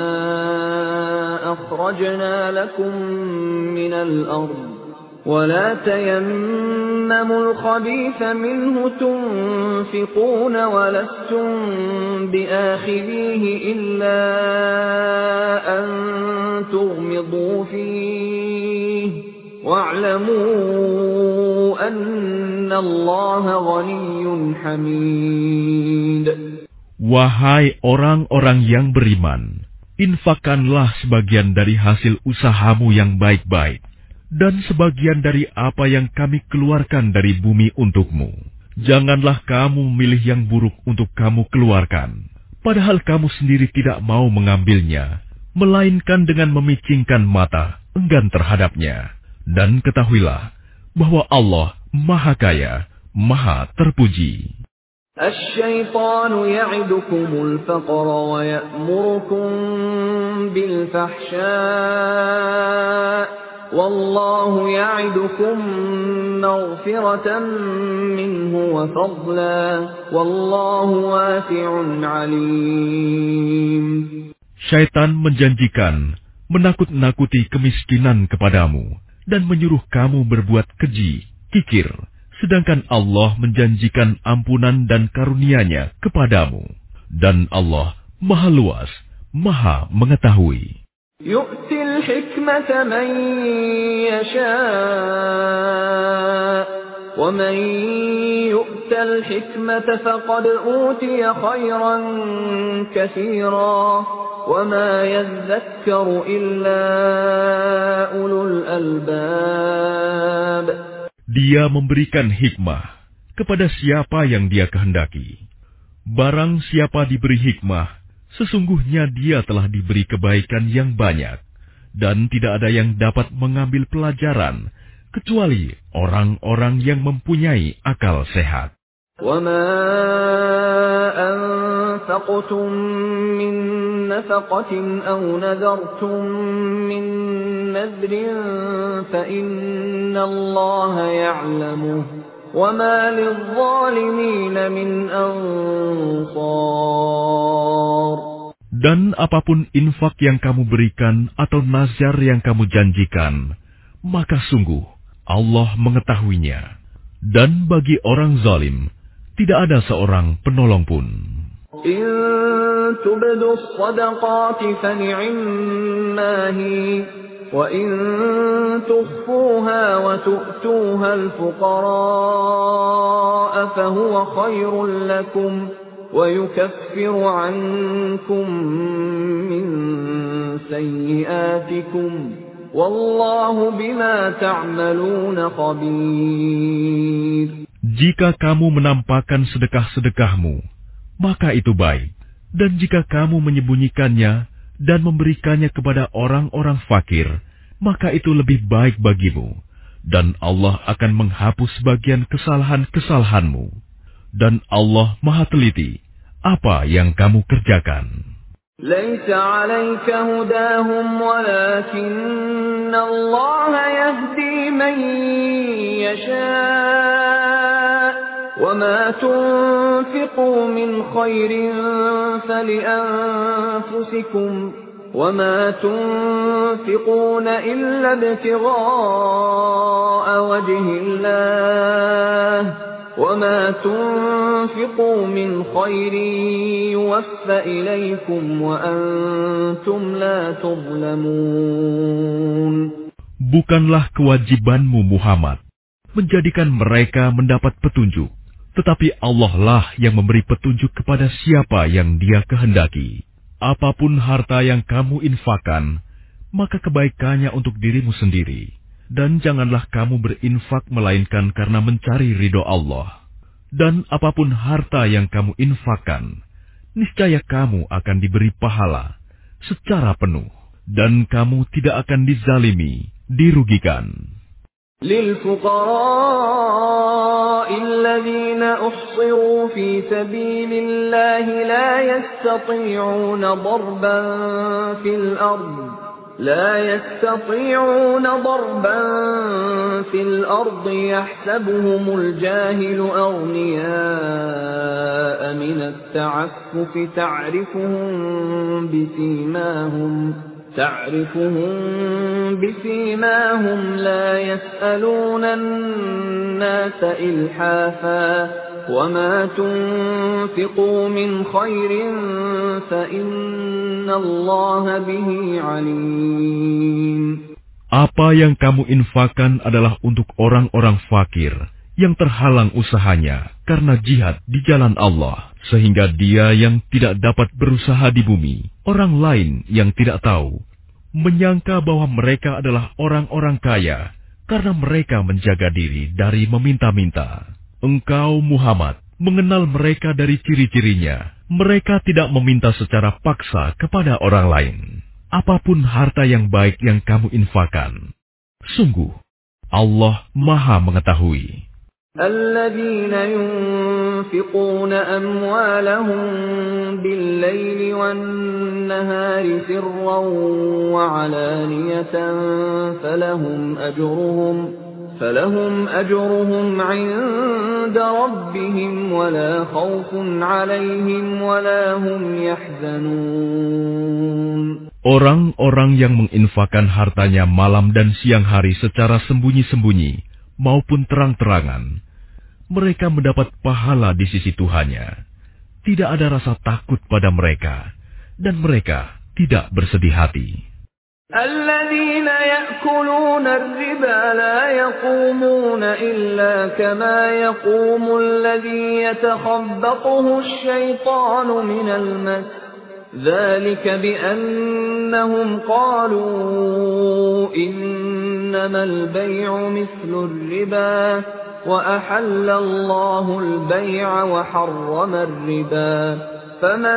akhrajna lakum minal ardh ولا تيمموا الخبيث منه تنفقون ولستم بآخذيه إلا أن تغمضوا فيه واعلموا أن الله غني حميد. Wahai orang-orang yang beriman, infakkanlah sebagian dari hasil usahamu yang baik-baik, dan sebagian dari apa yang kami keluarkan dari bumi untukmu. Janganlah kamu memilih yang buruk untuk kamu keluarkan, padahal kamu sendiri tidak mau mengambilnya, melainkan dengan memicingkan mata, enggan terhadapnya. Dan ketahuilah bahwa Allah Maha Kaya, Maha Terpuji. الشيطان يعدكم الفقر ويأمركم بالفحشاء والله يعدكم مغفرة منه وفضلا والله واسع عليم. Syaitan menjanjikan menakut-nakuti kemiskinan kepadamu dan menyuruh kamu berbuat keji, kikir, sedangkan Allah menjanjikan ampunan dan karunia-Nya kepadamu, dan Allah Maha Luas, Maha Mengetahui. يؤتي الحكمة من يشاء ومن يؤت الحكمة فقد أوتي خيرا كثيرا وما يذكر إلا أولو الألباب. Dia memberikan hikmah kepada siapa yang Dia kehendaki. Barang siapa diberi hikmah, sesungguhnya dia telah diberi kebaikan yang banyak, dan tidak ada yang dapat mengambil pelajaran kecuali orang-orang yang mempunyai akal sehat. وَمَا أَنفَقْتُم مِّن نَّفَقَةٍ أَوْ نَذَرْتُم مِّن نَّذْرٍ فَإِنَّ اللَّهَ يَعْلَمُهُ وَمَا لِلظَّالِمِينَ مِنْ أَنصَارٍ. Dan apapun infak yang kamu berikan atau nazar yang kamu janjikan, maka sungguh Allah mengetahuinya. Dan bagi orang zalim, tidak ada seorang penolong pun. إِن تُبْدُوا الصَّدَقَاتِ فَنِعِمَّا هِيَ وَإِن تُخْفُوهَا وَتُؤْتُوهَا الْفُقَرَاءَ فَهُوَ خَيْرٌ لَكُمْ وَيُكَفِّرُ عَنكُم مِّن سَيِّئَاتِكُمْ وَاللَّهُ بِمَا تَعْمَلُونَ خَبِيرٌ. Jika kamu menampakkan sedekah-sedekahmu, maka itu baik. Dan jika kamu menyembunyikannya dan memberikannya kepada orang-orang fakir, maka itu lebih baik bagimu. Dan Allah akan menghapus sebagian kesalahan-kesalahanmu. Dan Allah Maha Teliti apa yang kamu kerjakan. ليس عليك هداهم ولكن الله يهدي من يشاء وما تنفقوا من خير فلأنفسكم وما تنفقون إلا ابتغاء وجه الله وما تنفقوا من خير يوفى إليكم وأنتم لا تظلمون. Bukanlah kewajibanmu Muhammad menjadikan mereka mendapat petunjuk, tetapi Allah lah yang memberi petunjuk kepada siapa yang Dia kehendaki. Apapun harta yang kamu infakkan, maka kebaikannya untuk dirimu sendiri. Dan janganlah kamu berinfak melainkan karena mencari ridho Allah. Dan apapun harta yang kamu infakkan, niscaya kamu akan diberi pahala secara penuh. Dan kamu tidak akan dizalimi, dirugikan. للفقراء الذين أحصروا في سبيل الله لا يستطيعون ضربا في الأرض لا يستطيعون ضربا في الأرض يحسبهم الجاهل أغنياء من التعفف تعرفهم بسيماهم تعرفهم بسيماهم لا يسألون الناس إلحافا وما تنفقوا من خير فإن الله به عليم. Apa yang kamu infakkan adalah untuk orang-orang fakir yang terhalang usahanya karena jihad di jalan Allah, sehingga dia yang tidak dapat berusaha di bumi, orang lain yang tidak tahu, menyangka bahwa mereka adalah orang-orang kaya karena mereka menjaga diri dari meminta-minta. Engkau Muhammad mengenal mereka dari ciri-cirinya. Mereka tidak meminta secara paksa kepada orang lain. Apapun harta yang baik yang kamu infakkan, sungguh Allah Maha mengetahui. الذين ينفقون أموالهم بالليل والنهار سرا وعلانية فلهم أجرهم فلهم أجرهم عند ربهم ولا خوف عليهم ولا هم يحزنون. Orang-orang yang menginfakkan hartanya malam dan siang hari secara sembunyi-sembunyi maupun terang-terangan, mereka mendapat pahala di sisi Tuhannya. Tidak ada rasa takut pada mereka, dan mereka tidak bersedih hati. الذين يأكلون الربا لا يقومون إلا كما يقوم الذي يتخبطه الشيطان من المس ذلك بأنهم قالوا إنما البيع مثل الربا وأحل الله البيع وحرم الربا فمن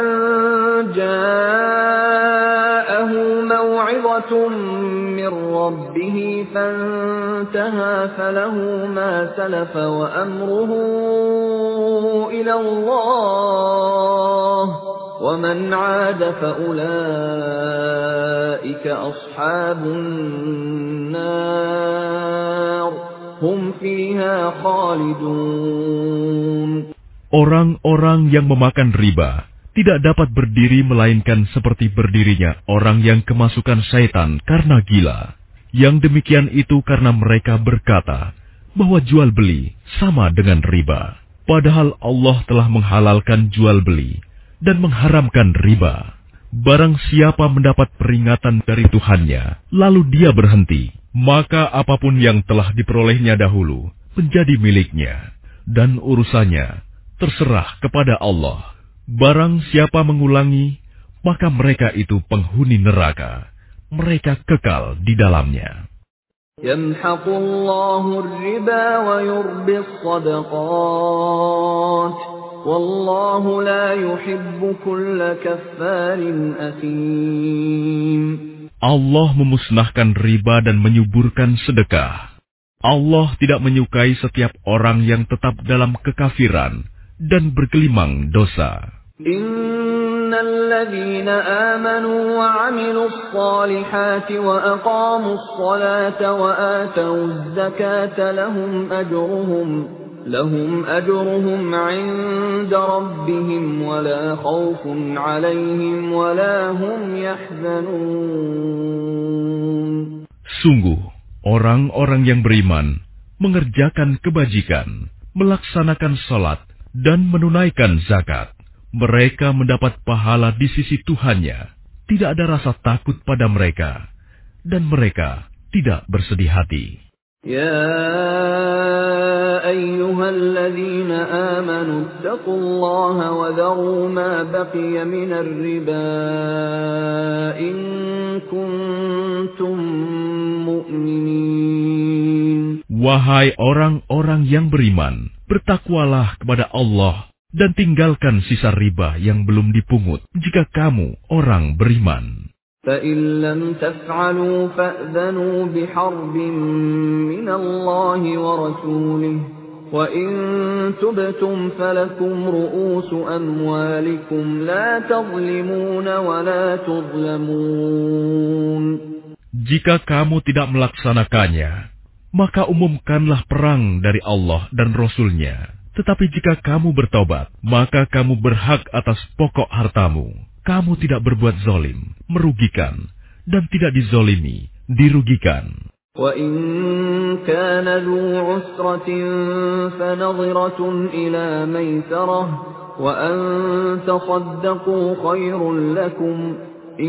جاءه موعظة من ربه فانتهى فله ما سلف وأمره إلى الله ومن عاد فأولئك أصحاب النار هم فيها خالدون. Orang-orang yang memakan riba tidak dapat berdiri melainkan seperti berdirinya orang yang kemasukan syaitan karena gila. Yang demikian itu karena mereka berkata bahwa jual beli sama dengan riba. Padahal Allah telah menghalalkan jual beli dan mengharamkan riba. Barang siapa mendapat peringatan dari Tuhannya, lalu dia berhenti, maka apapun yang telah diperolehnya dahulu menjadi miliknya, dan urusannya terserah kepada Allah. Barang siapa mengulangi, maka mereka itu penghuni neraka. Mereka kekal di dalamnya. Yamhaqullahu ar-riba wa yurbi as-sadaqat. Wallahu la yuhibbu kulla kaffarin athim. Allah memusnahkan riba dan menyuburkan sedekah. Allah tidak menyukai setiap orang yang tetap dalam kekafiran dan bergelimang dosa. Innal ladzina amanu wa 'amilus salihati wa aqamus salata wa atawuz zakata lahum ajruhum lahum ajruhum 'inda rabbihim wa la khaufun 'alaihim wa la hum yahzanun. Sungguh, orang-orang yang beriman mengerjakan kebajikan, melaksanakan salat, dan menunaikan zakat. Mereka mendapat pahala di sisi Tuhannya. Tidak ada rasa takut pada mereka, dan mereka tidak bersedih hati. Ya ayyuhalladzina amanu taqullaha wa dharu ma baqiya minar riba in kuntum mu'minin. Wahai orang-orang yang beriman, bertakwalah kepada Allah dan tinggalkan sisa riba yang belum dipungut jika kamu orang beriman. فَإِن لَّمْ تَفْعَلُوا فَأْذَنُوا بِحَرْبٍ مِّنَ اللَّهِ وَرَسُولِهِ وَإِن تُبْتُمْ فَلَكُمْ رُءُوسُ أَمْوَالِكُمْ لَا تَظْلِمُونَ وَلَا تُظْلَمُونَ. Jika kamu tidak melaksanakannya, maka umumkanlah perang dari Allah dan Rasul-Nya. Tetapi jika kamu bertobat, maka kamu berhak atas pokok hartamu. Kamu tidak berbuat zalim, merugikan, dan tidak dizolimi, dirugikan. وَإِن كَانَ ذُو عُسْرَةٍ فَنَظِرَةٌ إِلَى مَيْسَرَةٍ وَأَن تَصَدَّقُوا خَيْرٌ لَّكُمْ إِن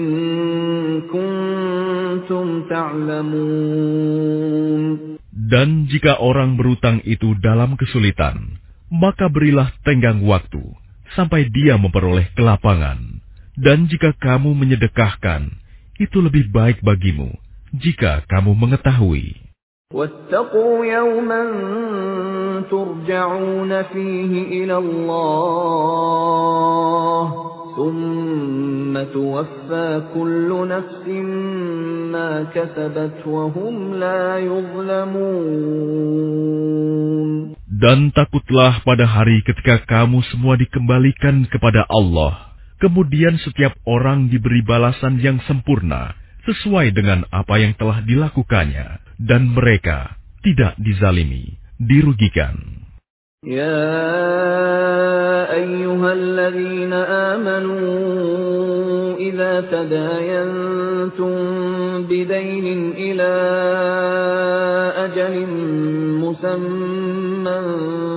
كُنتُمْ تَعْلَمُونَ. Dan jika orang berutang itu dalam kesulitan, maka berilah tenggang waktu sampai dia memperoleh kelapangan. Dan jika kamu menyedekahkan, itu lebih baik bagimu jika kamu mengetahui. وَاتَّقُوا يَوْمًا تُرْجَعُونَ فِيهِ إِلَى اللَّهِ ثُمَّ تُوَفَّى كُلُّ نَفْسٍ مَا كَسَبَتْ وَهُمْ لَا يُظْلَمُونَ. Dan takutlah pada hari ketika kamu semua dikembalikan kepada Allah. Kemudian setiap orang diberi balasan yang sempurna sesuai dengan apa yang telah dilakukannya, dan mereka tidak dizalimi, dirugikan. Ya ayyuhalladzina amanu idza tadayantum bidaynin ila ajalin musamman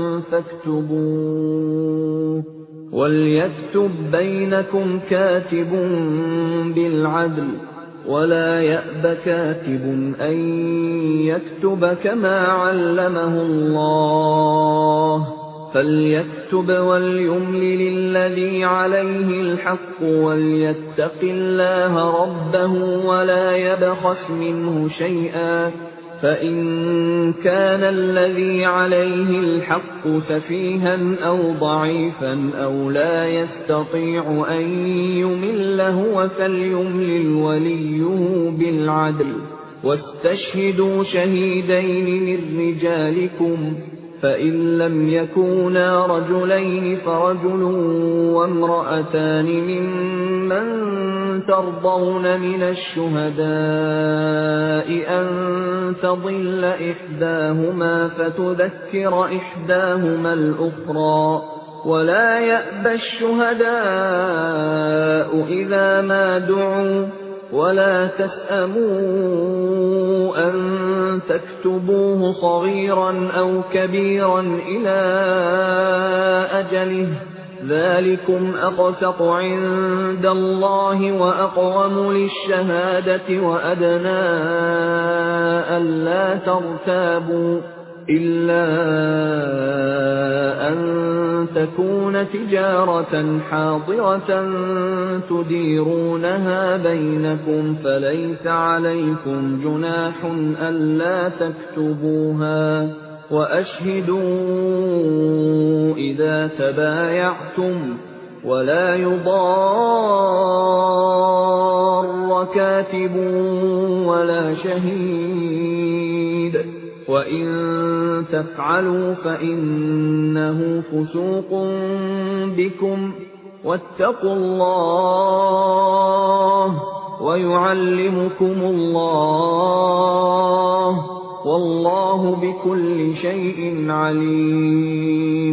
faktubuh وَلْيَكْتُبْ بَيْنَكُمْ كَاتِبٌ بِالْعَدْلِ وَلَا يَأْبَ كَاتِبٌ أَن يَكْتُبَ كَمَا عَلَّمَهُ اللَّهُ فَلْيَكْتُبْ وَلْيُمْلِلِ الَّذِي عَلَيْهِ الْحَقُّ وَلْيَتَّقِ اللَّهَ رَبَّهُ وَلَا يَبْخَسْ مِنْهُ شَيْئًا فَإِن كَانَ الَّذِي عَلَيْهِ الْحَقُّ سَفِيهًا أَوْ ضَعِيفًا أَوْ لَا يَسْتَطِيعُ أَن يُمِلَّ هُوَ فَلْيُمْلِلْ وَلِيُّهُ بِالْعَدْلِ وَاسْتَشْهِدُوا شَهِيدَيْنِ مِن رِّجَالِكُمْ فَإِن لَّمْ يَكُونَا رَجُلَيْنِ فَرَجُلٌ وَامْرَأَتَانِ مِمَّن تَرْضَوْنَ مِنَ الشُّهَدَاءِ أَن تَضِلَّ إِحْدَاهُمَا فَتُذَكِّرَ إِحْدَاهُمَا الْأُخْرَى وَلَا يَأْبَ الشُّهَدَاءُ إِذَا مَا دُعُوا وَلَا تَسْأَمُوا أَن تَكْتُبُوهُ صَغِيرًا أَوْ كَبِيرًا إِلَى أَجَلِهِ ذَلِكُمْ أَقْسَطُ عِندَ اللَّهِ وَأَقْوَمُ لِلشَّهَادَةِ وَأَدْنَىٰ أَلَّا تَرْتَابُوا إِلَّا أَن تَكُونَ تِجَارَةً حَاضِرَةً تُدِيرُونَهَا بَيْنَكُمْ فَلَيْسَ عَلَيْكُمْ جُنَاحٌ أَلَّا تَكْتُبُوهَا وَأَشْهِدُوا إِذَا تَبَايَعْتُمْ وَلَا يُضَارَّ كَاتِبٌ وَلَا شَهِيدٌ وَإِن تَفْعَلُوا فَإِنَّهُ فُسُوقٌ بِكُمْ وَاتَّقُوا اللَّهَ وَيُعَلِّمُكُمُ اللَّهُ وَاللَّهُ بِكُلِّ شَيْءٍ عَلِيمٌ.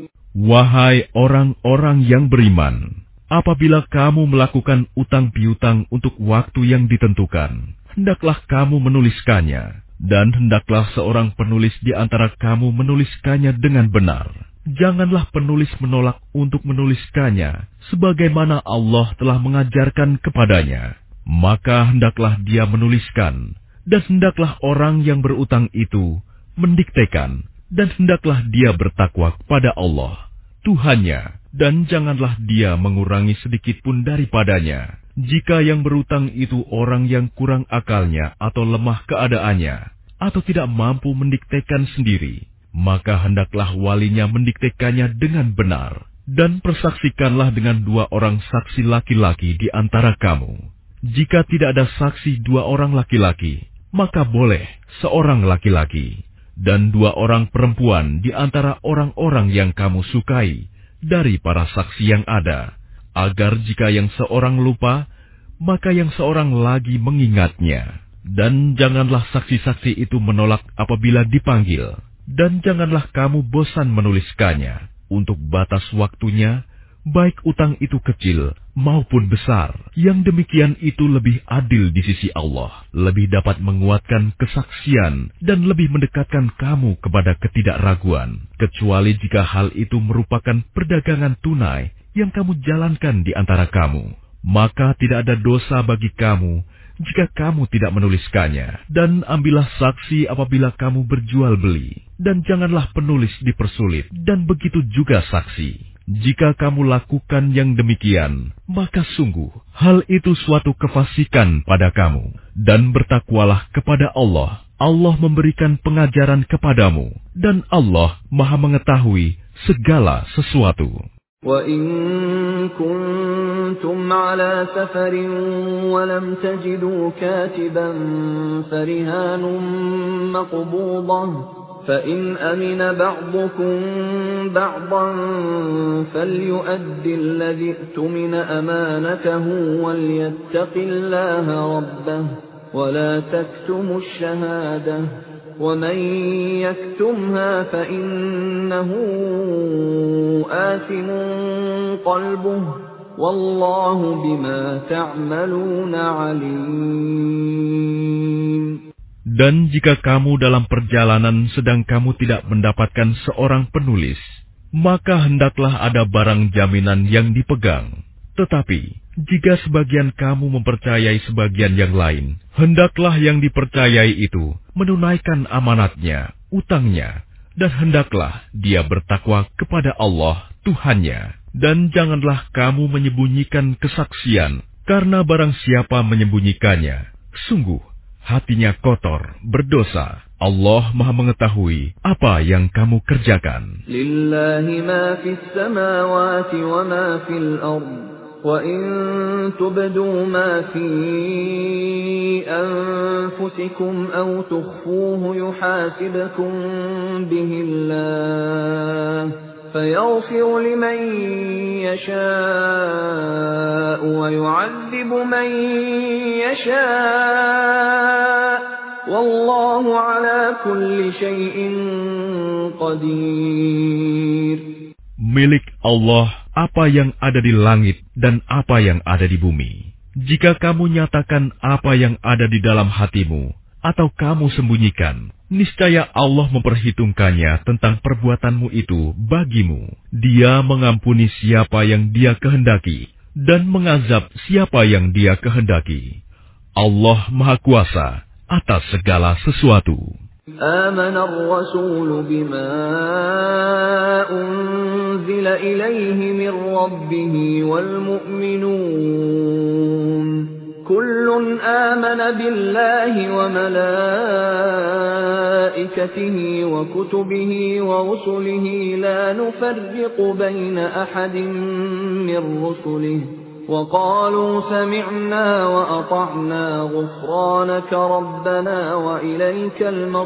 Wahai orang-orang yang beriman, apabila kamu melakukan utang piutang untuk waktu yang ditentukan, hendaklah kamu menuliskannya, dan hendaklah seorang penulis di antara kamu menuliskannya dengan benar. Janganlah penulis menolak untuk menuliskannya, sebagaimana Allah telah mengajarkan kepadanya. Maka hendaklah dia menuliskan, dan hendaklah orang yang berutang itu mendiktekan, dan hendaklah dia bertakwa kepada Allah, Tuhannya, dan janganlah dia mengurangi sedikit pun daripadanya. Jika yang berutang itu orang yang kurang akalnya atau lemah keadaannya, atau tidak mampu mendiktekan sendiri, maka hendaklah walinya mendiktekannya dengan benar, dan persaksikanlah dengan dua orang saksi laki-laki di antara kamu. Jika tidak ada saksi dua orang laki-laki, maka boleh seorang laki-laki, dan dua orang perempuan di antara orang-orang yang kamu sukai dari para saksi yang ada, agar jika yang seorang lupa, maka yang seorang lagi mengingatnya. Dan janganlah saksi-saksi itu menolak apabila dipanggil, dan janganlah kamu bosan menuliskannya untuk batas waktunya, baik utang itu kecil maupun besar. Yang demikian itu lebih adil di sisi Allah, lebih dapat menguatkan kesaksian, dan lebih mendekatkan kamu kepada ketidakraguan, kecuali jika hal itu merupakan perdagangan tunai yang kamu jalankan di antara kamu. Maka tidak ada dosa bagi kamu jika kamu tidak menuliskannya. Dan ambillah saksi apabila kamu berjual beli, dan janganlah penulis dipersulit, dan begitu juga saksi. Jika kamu lakukan yang demikian, maka sungguh hal itu suatu kefasikan pada kamu. Dan bertakwalah kepada Allah. Allah memberikan pengajaran kepadamu, dan Allah Maha mengetahui segala sesuatu. وَإِن كُنتُمْ عَلَى سَفَرٍ وَلَمْ تَجِدُوا كَاتِبًا فَرِهَانٌ مَّقْبُوضَةٌ فَإِنْ أَمِنَ بَعْضُكُم بَعْضًا فَلْيُؤَدِّ الَّذِي اؤْتُمِنَ أَمَانَتَهُ وَلْيَتَّقِ اللَّهَ رَبَّهُ وَلَا تَكْتُمُوا الشَّهَادَةَ وَمَن يَكْتُمْهَا فَإِنَّهُ آثِمٌ قَلْبُهُ وَاللَّهُ بِمَا تَعْمَلُونَ عَلِيمٌ. Dan jika kamu dalam perjalanan sedang kamu tidak mendapatkan seorang penulis, maka hendaklah ada barang jaminan yang dipegang. Tetapi jika sebagian kamu mempercayai sebagian yang lain, hendaklah yang dipercayai itu menunaikan amanatnya, utangnya, dan hendaklah dia bertakwa kepada Allah, Tuhannya. Dan janganlah kamu menyembunyikan kesaksian, karena barang siapa menyembunyikannya, sungguh hatinya kotor, berdosa. Allah Maha mengetahui apa yang kamu kerjakan. Lillahi ma fis samawati wa ma fil ardh. وَإِن تُبْدُوا مَا فِي أَنفُسِكُمْ أَوْ تُخْفُوهُ يُحَاسِبْكُم بِهِ اللَّهُ فَيَغْفِرُ لِمَن يَشَاءُ وَيُعَذِّبُ مَن يَشَاءُ وَاللَّهُ عَلَى كُلِّ شَيْءٍ قَدِيرٌ. Milik Allah apa yang ada di langit dan apa yang ada di bumi. Jika kamu nyatakan apa yang ada di dalam hatimu, atau kamu sembunyikan, niscaya Allah memperhitungkannya tentang perbuatanmu itu bagimu. Dia mengampuni siapa yang Dia kehendaki, dan mengazab siapa yang Dia kehendaki. Allah Maha Kuasa atas segala sesuatu. آمن الرسول بما أنزل إليه من ربه والمؤمنون كل آمن بالله وملائكته وكتبه ورسله لا نفرق بين أحد من رسله وقالوا سمعنا وأطعنا غفرانك ربنا وإليك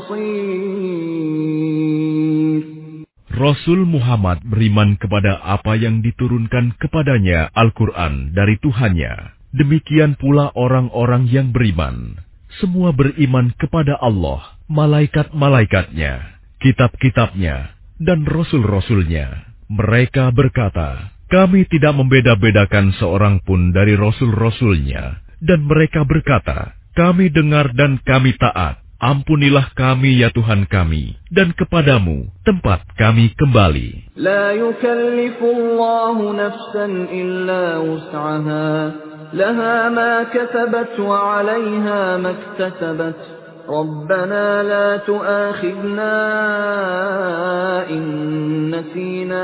المصير. Rasul Muhammad beriman kepada apa yang diturunkan kepadanya Al-Quran dari Tuhannya. Demikian pula orang-orang yang beriman. Semua beriman kepada Allah, malaikat-malaikatnya, kitab-kitabnya, dan rasul-rasulnya. Mereka berkata, kami tidak membeda-bedakan seorang pun dari rasul-rasulnya. Dan mereka berkata, kami dengar dan kami taat. Ampunilah kami ya Tuhan kami, dan kepadamu tempat kami kembali. La yukallifullahu nafsan illa wus'aha, laha ma kasabat wa 'alayha maktasabat. Rabbana la tu'akhidna in nasina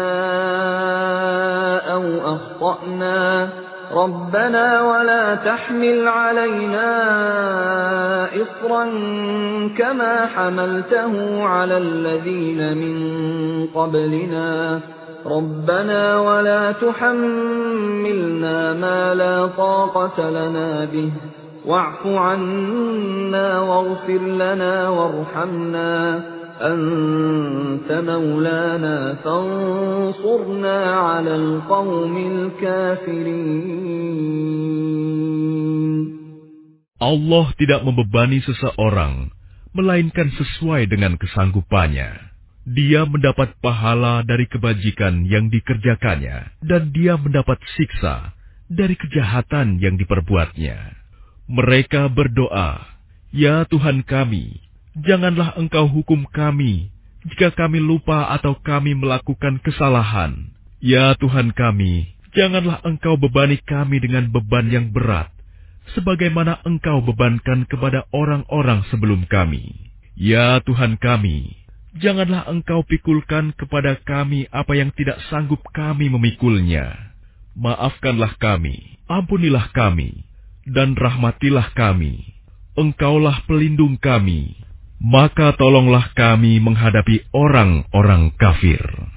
aw akhta'na. ربنا ولا تحمل علينا إصرا كما حملته على الذين من قبلنا ربنا ولا تحملنا ما لا طاقة لنا به واعف عنا واغفر لنا وارحمنا أنت مولانا فانصرنا على القوم الكافرين. Allah tidak membebani seseorang, melainkan sesuai dengan kesanggupannya. Dia mendapat pahala dari kebajikan yang dikerjakannya, dan dia mendapat siksa dari kejahatan yang diperbuatnya. Mereka berdoa, ya Tuhan kami, janganlah Engkau hukum kami jika kami lupa atau kami melakukan kesalahan. Ya Tuhan kami, janganlah Engkau bebani kami dengan beban yang berat, sebagaimana Engkau bebankan kepada orang-orang sebelum kami. Ya Tuhan kami, janganlah Engkau pikulkan kepada kami apa yang tidak sanggup kami memikulnya. Maafkanlah kami, ampunilah kami, dan rahmatilah kami. Engkaulah pelindung kami. Maka tolonglah kami menghadapi orang-orang kafir.